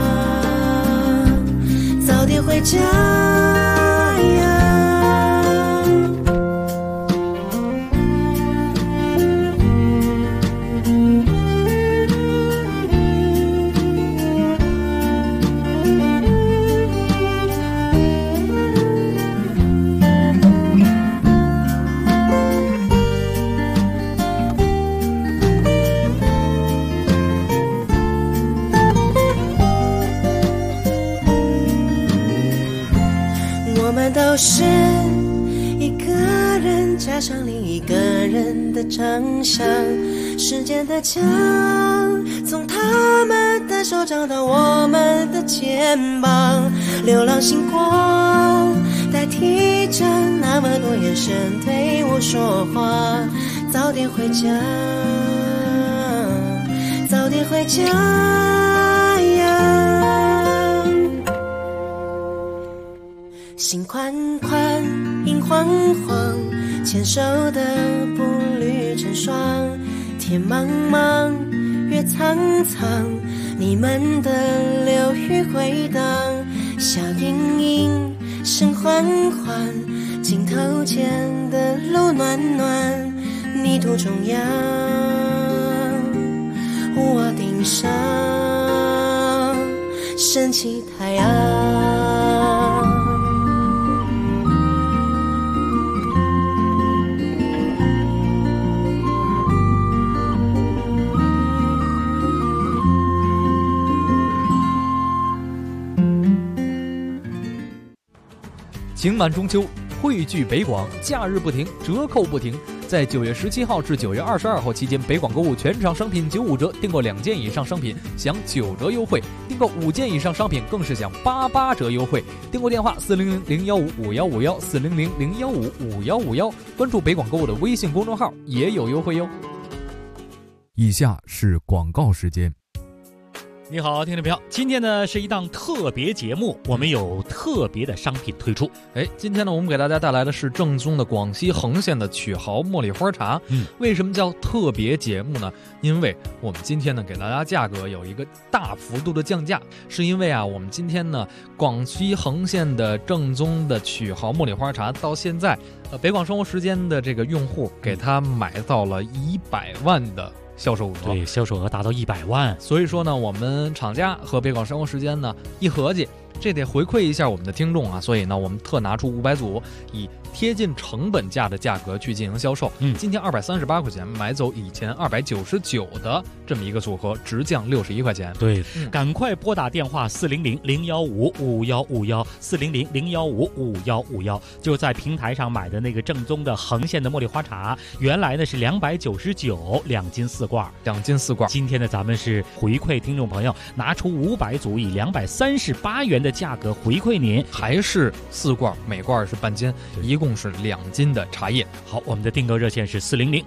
早点回家呀。都是一个人加上另一个人的长相。时间的墙从他们的手掌到我们的肩膀，流浪星光代替着那么多眼神对我说话。早点回家，早点回家呀。心宽宽，影晃晃，牵手的步履成双。天茫茫，月苍苍，你们的流语回荡。笑盈盈，声缓缓，镜头前的路暖暖。泥土中央，屋顶上升起太阳。 情满中秋，汇聚北广，假日不停，折扣不停。在9月17号至9月22号期间，北广购物全场商品95折，订购2件以上商品享9折优惠，订购5件以上商品更是享88折优惠。订购电话400-015-5151，400-015-5151，关注北广购物的微信公众号也有优惠哟。 以下是广告时间。 你好，听众朋友，今天呢是一档特别节目，我们有特别的商品推出。 今天呢我们给大家带来的是正宗的广西横县的曲豪茉莉花茶。为什么叫特别节目呢？因为我们今天呢给大家价格有一个大幅度的降价，是因为啊我们今天呢广西横县的正宗的曲豪茉莉花茶到现在北广生活时间的这个用户给他买到了100万的销售额， 对，销售额达到100万。 所以说呢，我们厂家和北广生活时间呢一合计， 这得回馈一下我们的听众啊，所以呢，我们特拿出500组，以贴近成本价的价格去进行销售。今天238块钱买走以前299的这么一个组合，直降61块钱。 对，赶快拨打电话400-015-5151，400-015-5151，就在平台上买的那个正宗的恒县的茉莉花茶，原来呢是299，2斤4罐 ，2斤4罐。 今天呢，咱们是回馈听众朋友，拿出500组，以238元的价格回馈您， 还是4罐，每罐是半斤，一共是2斤的茶叶。 好，我们的订购热线是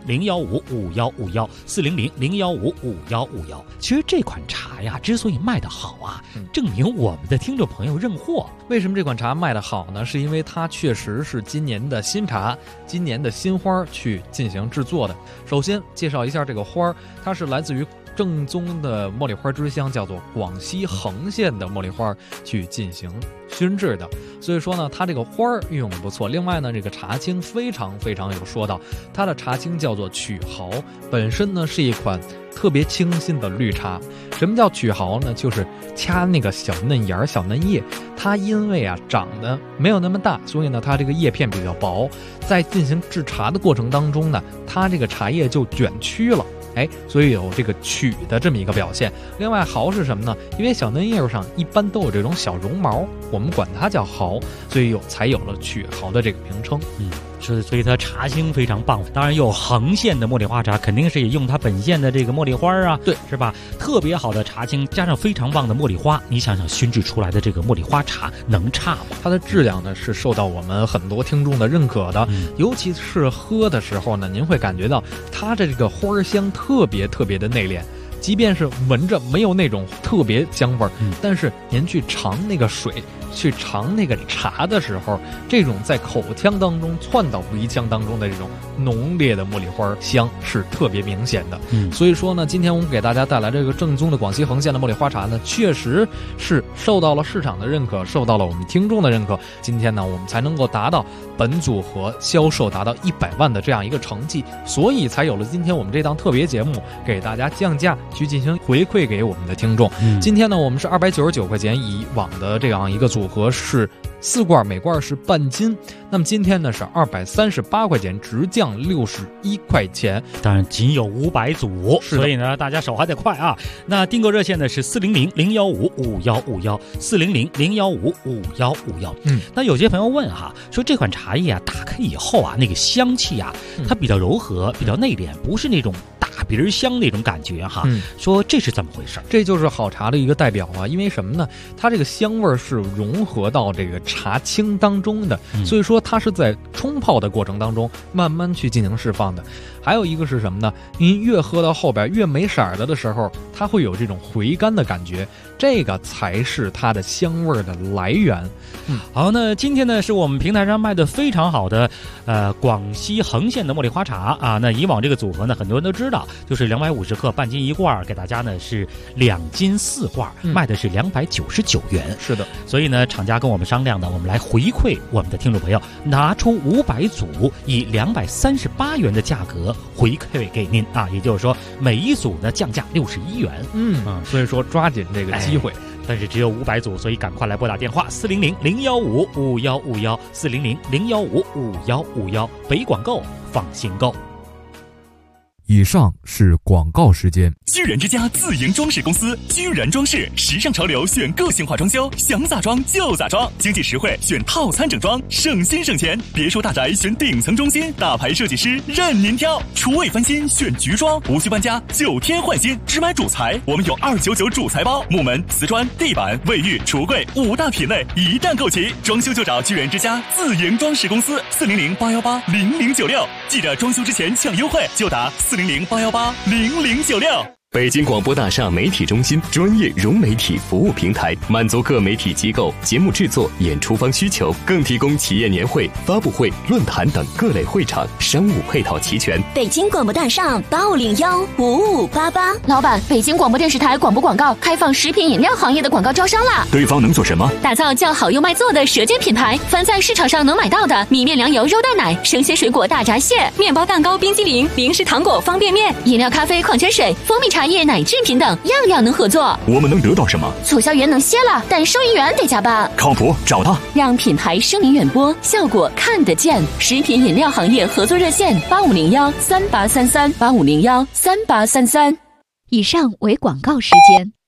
400-015-5151，400-015-5151。其实这款茶呀，之所以卖得好啊，证明我们的听众朋友认货。 为什么这款茶卖得好呢？是因为它确实是今年的新茶，今年的新花去进行制作的。首先介绍一下这个花，它是来自于正宗的茉莉花之乡，叫做广西恒县的茉莉花去进行熏制的，所以说呢，它这个花运用的不错。另外呢，这个茶青非常有说道，它的茶青叫做曲毫，本身呢是一款特别清新的绿茶。什么叫曲毫呢？就是掐那个小嫩芽、小嫩叶，它因为啊长得没有那么大，所以呢它这个叶片比较薄，在进行制茶的过程当中呢，它这个茶叶就卷曲了。所以有这个曲的这么一个表现。另外毫是什么呢？因为小嫩叶上一般都有这种小绒毛，我们管它叫毫，所以才有了曲毫的这个名称。 所以它茶青非常棒。当然有恒县的茉莉花茶，肯定是也用它本县的这个茉莉花啊， 对， 是吧？特别好的茶青加上非常棒的茉莉花，你想想熏制出来的这个茉莉花茶能差吗？ 它的质量呢是受到我们很多听众的认可的，尤其是喝的时候呢，您会感觉到它的这个花香特别的内敛。即便是闻着没有那种特别香味儿，但是您去尝那个水，去尝那个茶的时候，这种在口腔当中窜到鼻腔当中的这种浓烈的茉莉花香是特别明显的。所以说呢，今天我们给大家带来这个正宗的广西恒县的茉莉花茶呢，确实是受到了市场的认可，受到了我们听众的认可。今天呢，我们才能够达到本组合销售达到100万的这样一个成绩，所以才有了今天我们这档特别节目，给大家降价去进行回馈给我们的听众。今天呢，我们是299块钱，以往的这样一个组合是4罐，每罐是半斤。那么今天呢是238块钱，直降61块钱。 当然仅有500组，所以呢大家手还得快啊。那订购热线呢是400-015-5151，400-015-5151。那有些朋友问哈，说这款茶叶啊，打开以后啊，那个香气啊，它比较柔和，比较内敛，不是那种大鼻儿香那种感觉哈。说这是怎么回事？ 这就是好茶的一个代表啊。因为什么呢？它这个香味是融合到这个茶青当中的，所以说它是在冲泡的过程当中慢慢去进行释放的。还有一个是什么呢？您越喝到后边越没色儿的时候，它会有这种回甘的感觉，这个才是它的香味的来源。 好，那今天呢是我们平台上卖的非常好的广西恒县的茉莉花茶啊。那以往这个组合呢，很多人都知道，就是250克半斤1罐，给大家呢是2斤4罐，卖的是299元。 是的， 所以呢厂家跟我们商量呢，我们来回馈我们的听众朋友，拿出500组，以238元的价格回馈给您啊，也就是说每一组呢降价61元。 所以说抓紧这个机会。 但是只有500组，所以赶快来拨打电话400-015-5151，400-015-5151，北广购放心购。 以上是广告时间。 居然之家自营装饰公司，居然装饰，时尚潮流选个性化装修，想咋装就咋装，经济实惠选套餐整装，省心省钱。别墅大宅选顶层中心，大牌设计师任您挑。厨卫翻新选菊装，无需搬家9天换新，只买主材，我们有299主材包，木门、瓷砖、地板、卫浴、橱柜5大品类一站购齐。装修就找居然之家自营装饰公司，400-818-0096，记着装修之前抢优惠，就打400-818-0096。 北京广播大厦媒体中心专业融媒体服务平台，满足各媒体机构节目制作、演出方需求，更提供企业年会、发布会、论坛等各类会场，商务配套齐全。 北京广播大厦85015588。 老板，北京广播电视台广播广告开放食品饮料行业的广告招商啦！ 对方能做什么？ 打造叫好又卖座的舌尖品牌，凡在市场上能买到的米面粮油肉蛋奶、生鲜水果大闸蟹、面包蛋糕冰激凌、零食糖果方便面、饮料咖啡矿泉水、蜂蜜茶茶叶、奶制品等，样样能合作。 我们能得到什么？ 促销员能歇了，但收银员得加班。 靠谱，找他， 让品牌声名远播，效果看得见。食品饮料行业合作热线：8501-3833，8501-3833。 以上为广告时间。